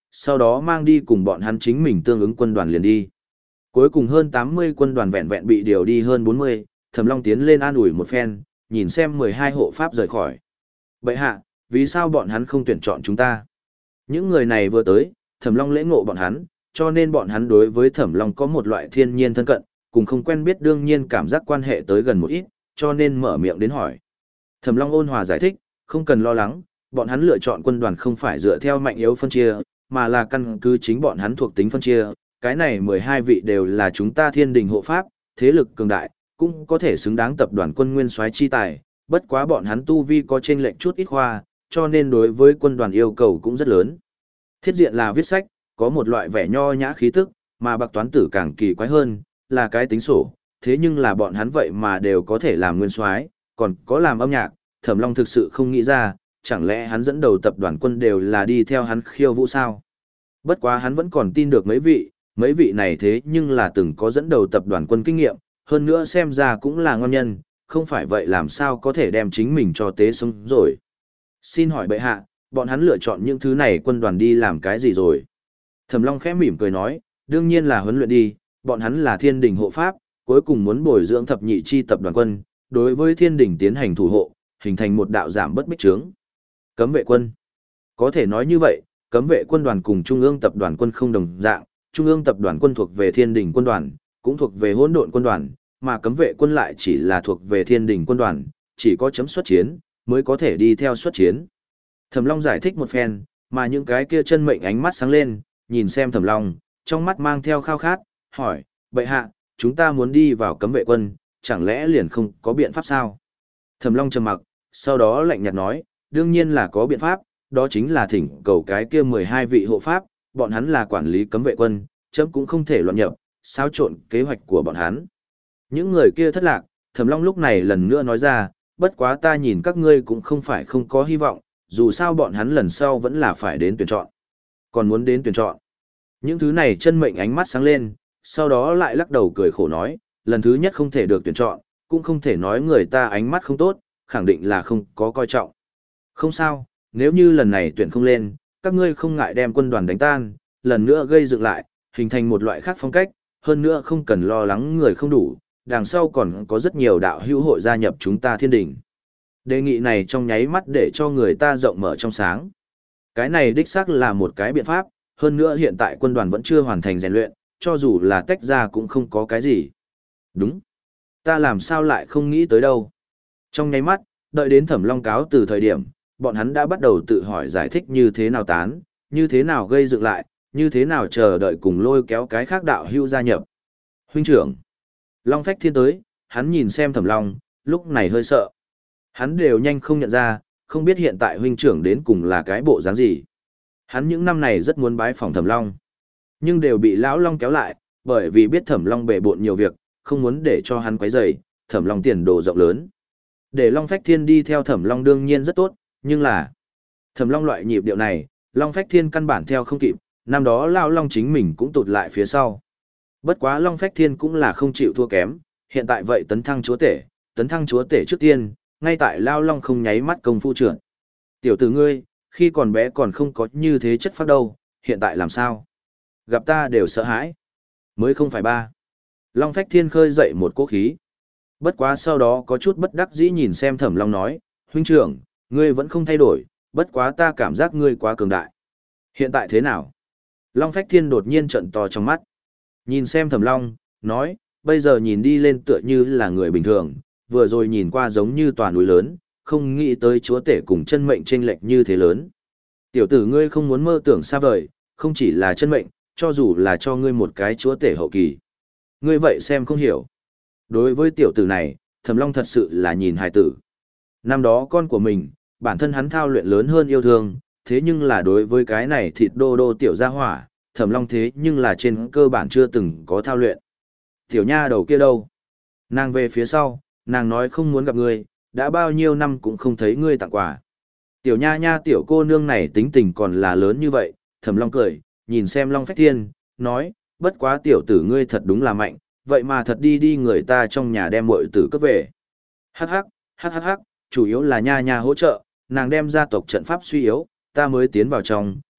sau đó mang đi cùng bọn hắn chính mình tương ứng quân đoàn liền đi. Cuối cùng hơn tám mươi quân đoàn vẹn vẹn bị điều đi hơn bốn mươi, Thẩm Long tiến lên an ủi một phen, nhìn xem mười hai hộ pháp rời khỏi. Bệ hạ, vì sao bọn hắn không tuyển chọn chúng ta? Những người này vừa tới, Thẩm Long lễ ngộ bọn hắn, cho nên bọn hắn đối với Thẩm Long có một loại thiên nhiên thân cận, cùng không quen biết đương nhiên cảm giác quan hệ tới gần một ít, cho nên mở miệng đến hỏi. Thẩm Long ôn hòa giải thích, không cần lo lắng, bọn hắn lựa chọn quân đoàn không phải dựa theo mạnh yếu phân chia, mà là căn cứ chính bọn hắn thuộc tính phân chia. Cái này mười hai vị đều là chúng ta Thiên Đình hộ pháp, thế lực cường đại, cũng có thể xứng đáng tập đoàn quân nguyên soái chi tài, bất quá bọn hắn tu vi có chênh lệch chút ít khoa, cho nên đối với quân đoàn yêu cầu cũng rất lớn. Thiết diện là viết sách, có một loại vẻ nho nhã khí tức, mà Bạc Toán Tử càng kỳ quái hơn, là cái tính sổ, thế nhưng là bọn hắn vậy mà đều có thể làm nguyên soái, còn có làm âm nhạc, Thẩm Long thực sự không nghĩ ra, chẳng lẽ hắn dẫn đầu tập đoàn quân đều là đi theo hắn khiêu vũ sao? Bất quá hắn vẫn còn tin được mấy vị, mấy vị này thế nhưng là từng có dẫn đầu tập đoàn quân kinh nghiệm, hơn nữa xem ra cũng là ngon nhân, không phải vậy làm sao có thể đem chính mình cho tế sống rồi. Xin hỏi bệ hạ, bọn hắn lựa chọn những thứ này quân đoàn đi làm cái gì rồi? Thẩm Long khẽ mỉm cười nói, đương nhiên là huấn luyện đi, bọn hắn là Thiên Đình hộ pháp, cuối cùng muốn bồi dưỡng thập nhị chi tập đoàn quân, đối với Thiên Đình tiến hành thủ hộ, hình thành một đạo giảm bất bích trướng. Cấm vệ quân. Có thể nói như vậy, cấm vệ quân đoàn cùng Trung ương tập đoàn quân không đồng dạng, Trung ương tập đoàn quân thuộc về Thiên Đình quân đoàn, cũng thuộc về Hỗn Độn quân đoàn, mà cấm vệ quân lại chỉ là thuộc về Thiên Đình quân đoàn, chỉ có chấm xuất chiến mới có thể đi theo xuất chiến. Thẩm Long giải thích một phen, mà những cái kia chân mệnh ánh mắt sáng lên, nhìn xem Thẩm Long, trong mắt mang theo khao khát, hỏi, bệ hạ, chúng ta muốn đi vào cấm vệ quân, chẳng lẽ liền không có biện pháp sao? Thẩm Long trầm mặc, sau đó lạnh nhạt nói, đương nhiên là có biện pháp, đó chính là thỉnh cầu cái kia mười hai vị hộ pháp, bọn hắn là quản lý cấm vệ quân, chấm cũng không thể loạn nhập, xáo trộn kế hoạch của bọn hắn. Những người kia thất lạc, Thẩm Long lúc này lần nữa nói ra, bất quá ta nhìn các ngươi cũng không phải không có hy vọng, dù sao bọn hắn lần sau vẫn là phải đến tuyển chọn. Còn muốn đến tuyển chọn. Những thứ này chân mệnh ánh mắt sáng lên, sau đó lại lắc đầu cười khổ nói, lần thứ nhất không thể được tuyển chọn, cũng không thể nói người ta ánh mắt không tốt, khẳng định là không có coi trọng. Không sao, nếu như lần này tuyển không lên, các ngươi không ngại đem quân đoàn đánh tan, lần nữa gây dựng lại, hình thành một loại khác phong cách, hơn nữa không cần lo lắng người không đủ, đằng sau còn có rất nhiều đạo hữu hội gia nhập chúng ta Thiên Đình. Đề nghị này trong nháy mắt để cho người ta rộng mở trong sáng. Cái này đích xác là một cái biện pháp, hơn nữa hiện tại quân đoàn vẫn chưa hoàn thành rèn luyện, cho dù là tách ra cũng không có cái gì. Đúng. Ta làm sao lại không nghĩ tới đâu. Trong nháy mắt, đợi đến Thẩm Long cáo từ thời điểm, bọn hắn đã bắt đầu tự hỏi giải thích như thế nào tán, như thế nào gây dựng lại, như thế nào chờ đợi cùng lôi kéo cái khác đạo hữu gia nhập. Huynh trưởng. Long Phách Thiên tới, hắn nhìn xem Thẩm Long, lúc này hơi sợ. Hắn đều nhanh không nhận ra, không biết hiện tại huynh trưởng đến cùng là cái bộ dáng gì. Hắn những năm này rất muốn bái phỏng Thẩm Long, nhưng đều bị lão Long kéo lại, bởi vì biết Thẩm Long bề bộn nhiều việc, không muốn để cho hắn quấy rầy, Thẩm Long tiền đồ rộng lớn. Để Long Phách Thiên đi theo Thẩm Long đương nhiên rất tốt, nhưng là Thẩm Long loại nhịp điệu này, Long Phách Thiên căn bản theo không kịp, năm đó lão Long chính mình cũng tụt lại phía sau. Bất quá Long Phách Thiên cũng là không chịu thua kém, hiện tại vậy tấn thăng chúa tể, tấn thăng chúa tể trước tiên, ngay tại lão Long không nháy mắt công phu trưởng. Tiểu tử ngươi, khi còn bé còn không có như thế chất phác đâu, hiện tại làm sao? Gặp ta đều sợ hãi. Mới không phải ba. Long Phách Thiên khơi dậy một cỗ khí. Bất quá sau đó có chút bất đắc dĩ nhìn xem Thẩm Long nói, huynh trưởng, ngươi vẫn không thay đổi, bất quá ta cảm giác ngươi quá cường đại. Hiện tại thế nào? Long Phách Thiên đột nhiên trợn to trong mắt. Nhìn xem Thẩm Long, nói, bây giờ nhìn đi lên tựa như là người bình thường, vừa rồi nhìn qua giống như tòa núi lớn, không nghĩ tới chúa tể cùng chân mệnh chênh lệch như thế lớn. Tiểu tử ngươi không muốn mơ tưởng xa vời, không chỉ là chân mệnh, cho dù là cho ngươi một cái chúa tể hậu kỳ. Ngươi vậy xem không hiểu. Đối với tiểu tử này, Thẩm Long thật sự là nhìn hài tử. Năm đó con của mình, bản thân hắn thao luyện lớn hơn yêu thương, thế nhưng là đối với cái này thịt đô đô tiểu gia hỏa, Thẩm Long thế nhưng là trên cơ bản chưa từng có thao luyện. Tiểu nha đầu kia đâu? Nàng về phía sau, nàng nói không muốn gặp ngươi, đã bao nhiêu năm cũng không thấy ngươi tặng quà. Tiểu nha nha tiểu cô nương này tính tình còn là lớn như vậy, Thẩm Long cười, nhìn xem Long Phách Thiên, nói, bất quá tiểu tử ngươi thật đúng là mạnh, vậy mà thật đi đi người ta trong nhà đem muội tử cấp về. Hắc hắc, hắc hắc hắc, chủ yếu là nha nha hỗ trợ, nàng đem gia tộc trận pháp suy yếu, ta mới tiến vào trong,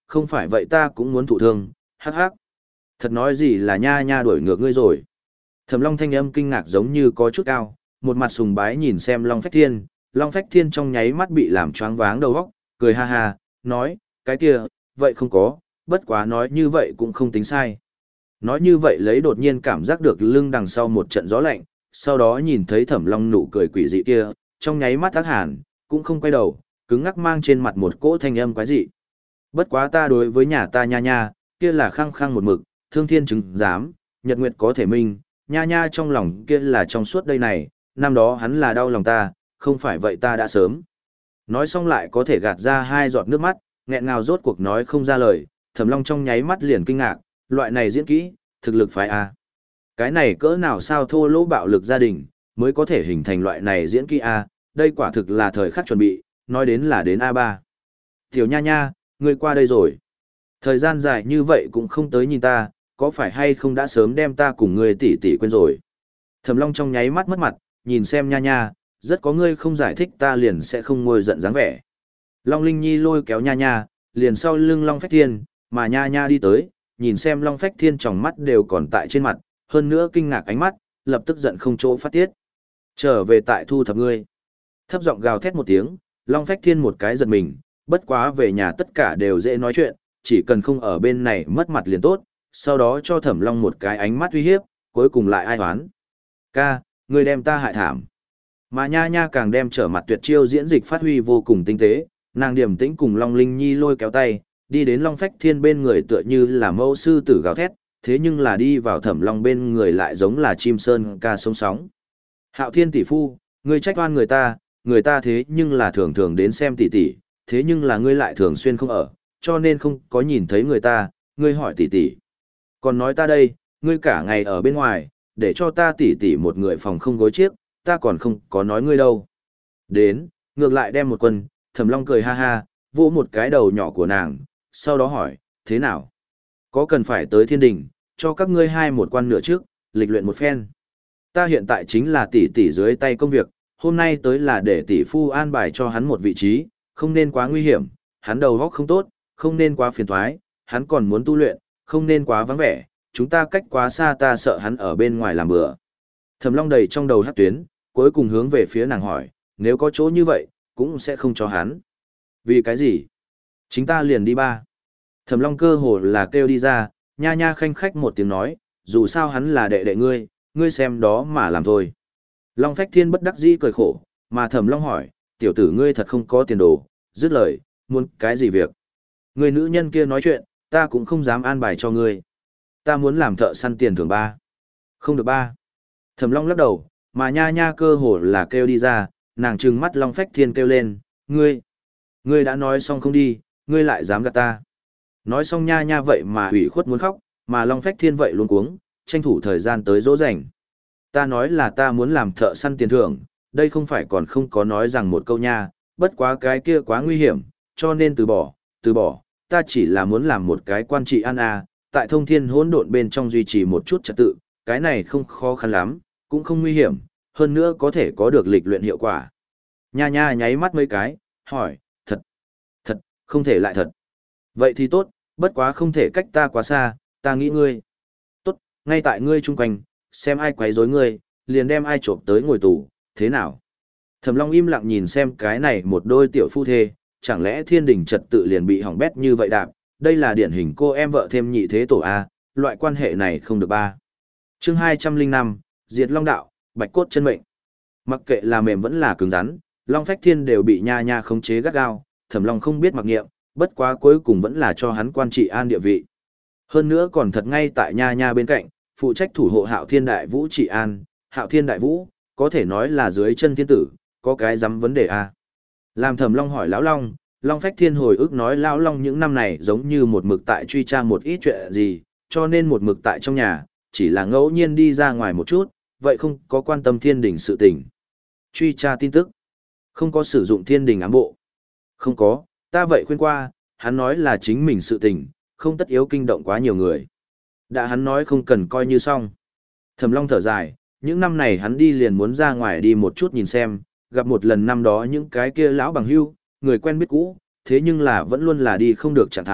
không phải vậy ta cũng muốn thụ thương, hắc hắc. Thật nói gì là nha nha đuổi ngược ngươi rồi. Thẩm Long thanh âm kinh ngạc giống như có chút cao, một mặt sùng bái nhìn xem Long Phách Thiên, Long Phách Thiên trong nháy mắt bị làm choáng váng đầu óc, cười ha ha, nói, cái kia, vậy không có, bất quá nói như vậy cũng không tính sai. Nói như vậy lấy đột nhiên cảm giác được lưng đằng sau một trận gió lạnh, sau đó nhìn thấy Thẩm Long nụ cười quỷ dị kia, trong nháy mắt ác hàn, cũng không quay đầu, cứng ngắc mang trên mặt một cỗ thanh âm quái dị. Bất quá ta đối với nhà ta nha nha, kia là khăng khăng một mực, thương thiên chứng giám, nhật nguyệt có thể minh, nha nha trong lòng kia là trong suốt đây này, năm đó hắn là đau lòng ta, không phải vậy ta đã sớm. Nói xong lại có thể gạt ra hai giọt nước mắt, nghẹn ngào rốt cuộc nói không ra lời, Thẩm Long trong nháy mắt liền kinh ngạc, loại này diễn kỹ, thực lực phái A. Cái này cỡ nào sao thô lỗ bạo lực gia đình, mới có thể hình thành loại này diễn kỹ A, đây quả thực là thời khắc chuẩn bị, nói đến là đến a ba. Tiểu nha nha, ngươi qua đây rồi. Thời gian dài như vậy cũng không tới nhìn ta, có phải hay không đã sớm đem ta cùng ngươi tỷ tỷ quên rồi. Thẩm Long trong nháy mắt mất mặt, nhìn xem nha nha, rất có ngươi không giải thích ta liền sẽ không ngồi giận dáng vẻ. Long Linh Nhi lôi kéo nha nha, liền sau lưng Long Phách Thiên, mà nha nha đi tới, nhìn xem Long Phách Thiên tròng mắt đều còn tại trên mặt, hơn nữa kinh ngạc ánh mắt, lập tức giận không chỗ phát tiết. Trở về tại thu thập ngươi. Thấp giọng gào thét một tiếng, Long Phách Thiên một cái giật mình, bất quá về nhà tất cả đều dễ nói chuyện, chỉ cần không ở bên này mất mặt liền tốt, sau đó cho Thẩm Long một cái ánh mắt uy hiếp, cuối cùng lại ai hoán. Ca, ngươi đem ta hại thảm. Mà nha nha càng đem trở mặt tuyệt chiêu diễn dịch phát huy vô cùng tinh tế, nàng điềm tĩnh cùng Long Linh Nhi lôi kéo tay, đi đến Long Phách Thiên bên người tựa như là mẫu sư tử gào thét, thế nhưng là đi vào Thẩm Long bên người lại giống là chim sơn ca sông sóng. Hạo Thiên tỷ phu, ngươi trách oan người ta, người ta thế nhưng là thường thường đến xem tỷ tỷ, thế nhưng là ngươi lại thường xuyên không ở, cho nên không có nhìn thấy người ta, ngươi hỏi tỷ tỷ. Còn nói ta đây, ngươi cả ngày ở bên ngoài, để cho ta tỷ tỷ một người phòng không gối chiếc, ta còn không có nói ngươi đâu. Đến, ngược lại đem một quân, Thẩm Long cười ha ha, vỗ một cái đầu nhỏ của nàng, sau đó hỏi, thế nào? Có cần phải tới thiên đình, cho các ngươi hai một quan nửa trước, lịch luyện một phen. Ta hiện tại chính là tỷ tỷ dưới tay công việc, hôm nay tới là để tỷ phu an bài cho hắn một vị trí, không nên quá nguy hiểm, hắn đầu óc không tốt, không nên quá phiền toái, hắn còn muốn tu luyện, không nên quá vắng vẻ, chúng ta cách quá xa ta sợ hắn ở bên ngoài làm bữa. Thẩm Long đầy trong đầu hắc tuyến, cuối cùng hướng về phía nàng hỏi, nếu có chỗ như vậy, cũng sẽ không cho hắn. Vì cái gì? Chính ta liền đi ba. Thẩm Long cơ hồ là kêu đi ra, nha nha khanh khách một tiếng nói, dù sao hắn là đệ đệ ngươi, ngươi xem đó mà làm thôi. Long Phách Thiên bất đắc dĩ cười khổ, mà Thẩm Long hỏi, tiểu tử ngươi thật không có tiền đồ, dứt lời, muốn cái gì việc? Người nữ nhân kia nói chuyện, ta cũng không dám an bài cho ngươi. Ta muốn làm thợ săn tiền thưởng ba. Không được ba. Thẩm Long lắc đầu, mà nha nha cơ hồ là kêu đi ra, nàng trừng mắt Long Phách Thiên kêu lên, ngươi, ngươi đã nói xong không đi, ngươi lại dám gạt ta. Nói xong nha nha vậy mà ủy khuất muốn khóc, mà Long Phách Thiên vậy luôn cuống, tranh thủ thời gian tới dỗ dành. Ta nói là ta muốn làm thợ săn tiền thưởng, đây không phải còn không có nói rằng một câu nha, bất quá cái kia quá nguy hiểm, cho nên từ bỏ, từ bỏ, ta chỉ là muốn làm một cái quan trị an a, tại thông thiên hỗn độn bên trong duy trì một chút trật tự, cái này không khó khăn lắm, cũng không nguy hiểm, hơn nữa có thể có được lịch luyện hiệu quả. Nha nha nháy mắt mấy cái, hỏi, thật, thật, không thể lại thật. Vậy thì tốt, bất quá không thể cách ta quá xa, ta nghĩ ngươi. Tốt, ngay tại ngươi chung quanh, xem ai quấy rối ngươi, liền đem ai trộm tới ngồi tù, thế nào? Thẩm Long im lặng nhìn xem cái này một đôi tiểu phu thê, chẳng lẽ thiên đình trật tự liền bị hỏng bét như vậy đạp, đây là điển hình cô em vợ thêm nhị thế tổ A, loại quan hệ này không được ba. Chương hai trăm linh năm, Diệt Long Đạo, Bạch Cốt Chân Mệnh. Mặc kệ là mềm vẫn là cứng rắn, Long Phách Thiên đều bị nha nha khống chế gắt gao, Thẩm Long không biết mặc nghiệm, bất quá cuối cùng vẫn là cho hắn quan trị an địa vị. Hơn nữa còn thật ngay tại nha nha bên cạnh, phụ trách thủ hộ Hạo Thiên Đại Vũ trị an, Hạo Thiên Đại Vũ, có thể nói là dưới chân thiên tử, có cái dám vấn đề a. Làm Thẩm Long hỏi lão Long, Long Phách Thiên hồi ức nói lão Long những năm này giống như một mực tại truy tra một ít chuyện gì, cho nên một mực tại trong nhà, chỉ là ngẫu nhiên đi ra ngoài một chút, vậy không có quan tâm thiên đình sự tình. Truy tra tin tức, không có sử dụng thiên đình ám bộ. Không có, ta vậy khuyên qua, hắn nói là chính mình sự tình, không tất yếu kinh động quá nhiều người. Đã hắn nói không cần coi như xong. Thẩm Long thở dài, những năm này hắn đi liền muốn ra ngoài đi một chút nhìn xem, gặp một lần năm đó những cái kia lão bằng hưu, người quen biết cũ, thế nhưng là vẫn luôn là đi không được trạng thái,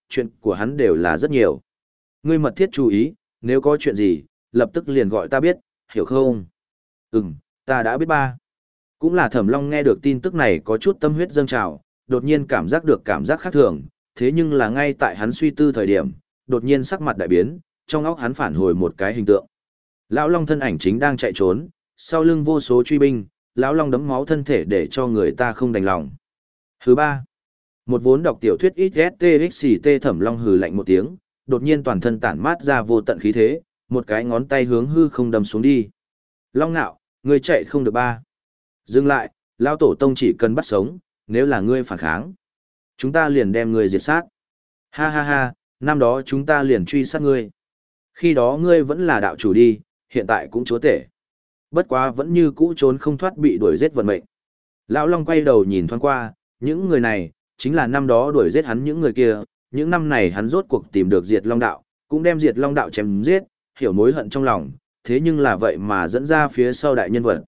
chuyện của hắn đều là rất nhiều. Ngươi mật thiết chú ý, nếu có chuyện gì, lập tức liền gọi ta biết, hiểu không? Ừm, ta đã biết ba. Cũng là Thẩm Long nghe được tin tức này có chút tâm huyết dâng trào, đột nhiên cảm giác được cảm giác khác thường, thế nhưng là ngay tại hắn suy tư thời điểm, đột nhiên sắc mặt đại biến, trong óc hắn phản hồi một cái hình tượng. Lão Long thân ảnh chính đang chạy trốn, sau lưng vô số truy binh, lão Long đấm máu thân thể để cho người ta không đành lòng. Thứ ba, một vốn đọc tiểu thuyết ích ét tê ích xì tê Thẩm Long hừ lạnh một tiếng, đột nhiên toàn thân tản mát ra vô tận khí thế, một cái ngón tay hướng hư không đâm xuống đi. Long Nạo, ngươi chạy không được ba. Dừng lại, lão tổ tông chỉ cần bắt sống, nếu là ngươi phản kháng, chúng ta liền đem ngươi diệt sát. Ha ha ha, năm đó chúng ta liền truy sát ngươi. Khi đó ngươi vẫn là đạo chủ đi, hiện tại cũng chúa tể. Bất quá vẫn như cũ trốn không thoát bị đuổi giết vận mệnh. Lão Long quay đầu nhìn thoáng qua, những người này, chính là năm đó đuổi giết hắn những người kia, những năm này hắn rốt cuộc tìm được diệt Long đạo, cũng đem diệt Long đạo chém giết, hiểu mối hận trong lòng, thế nhưng là vậy mà dẫn ra phía sau đại nhân vật,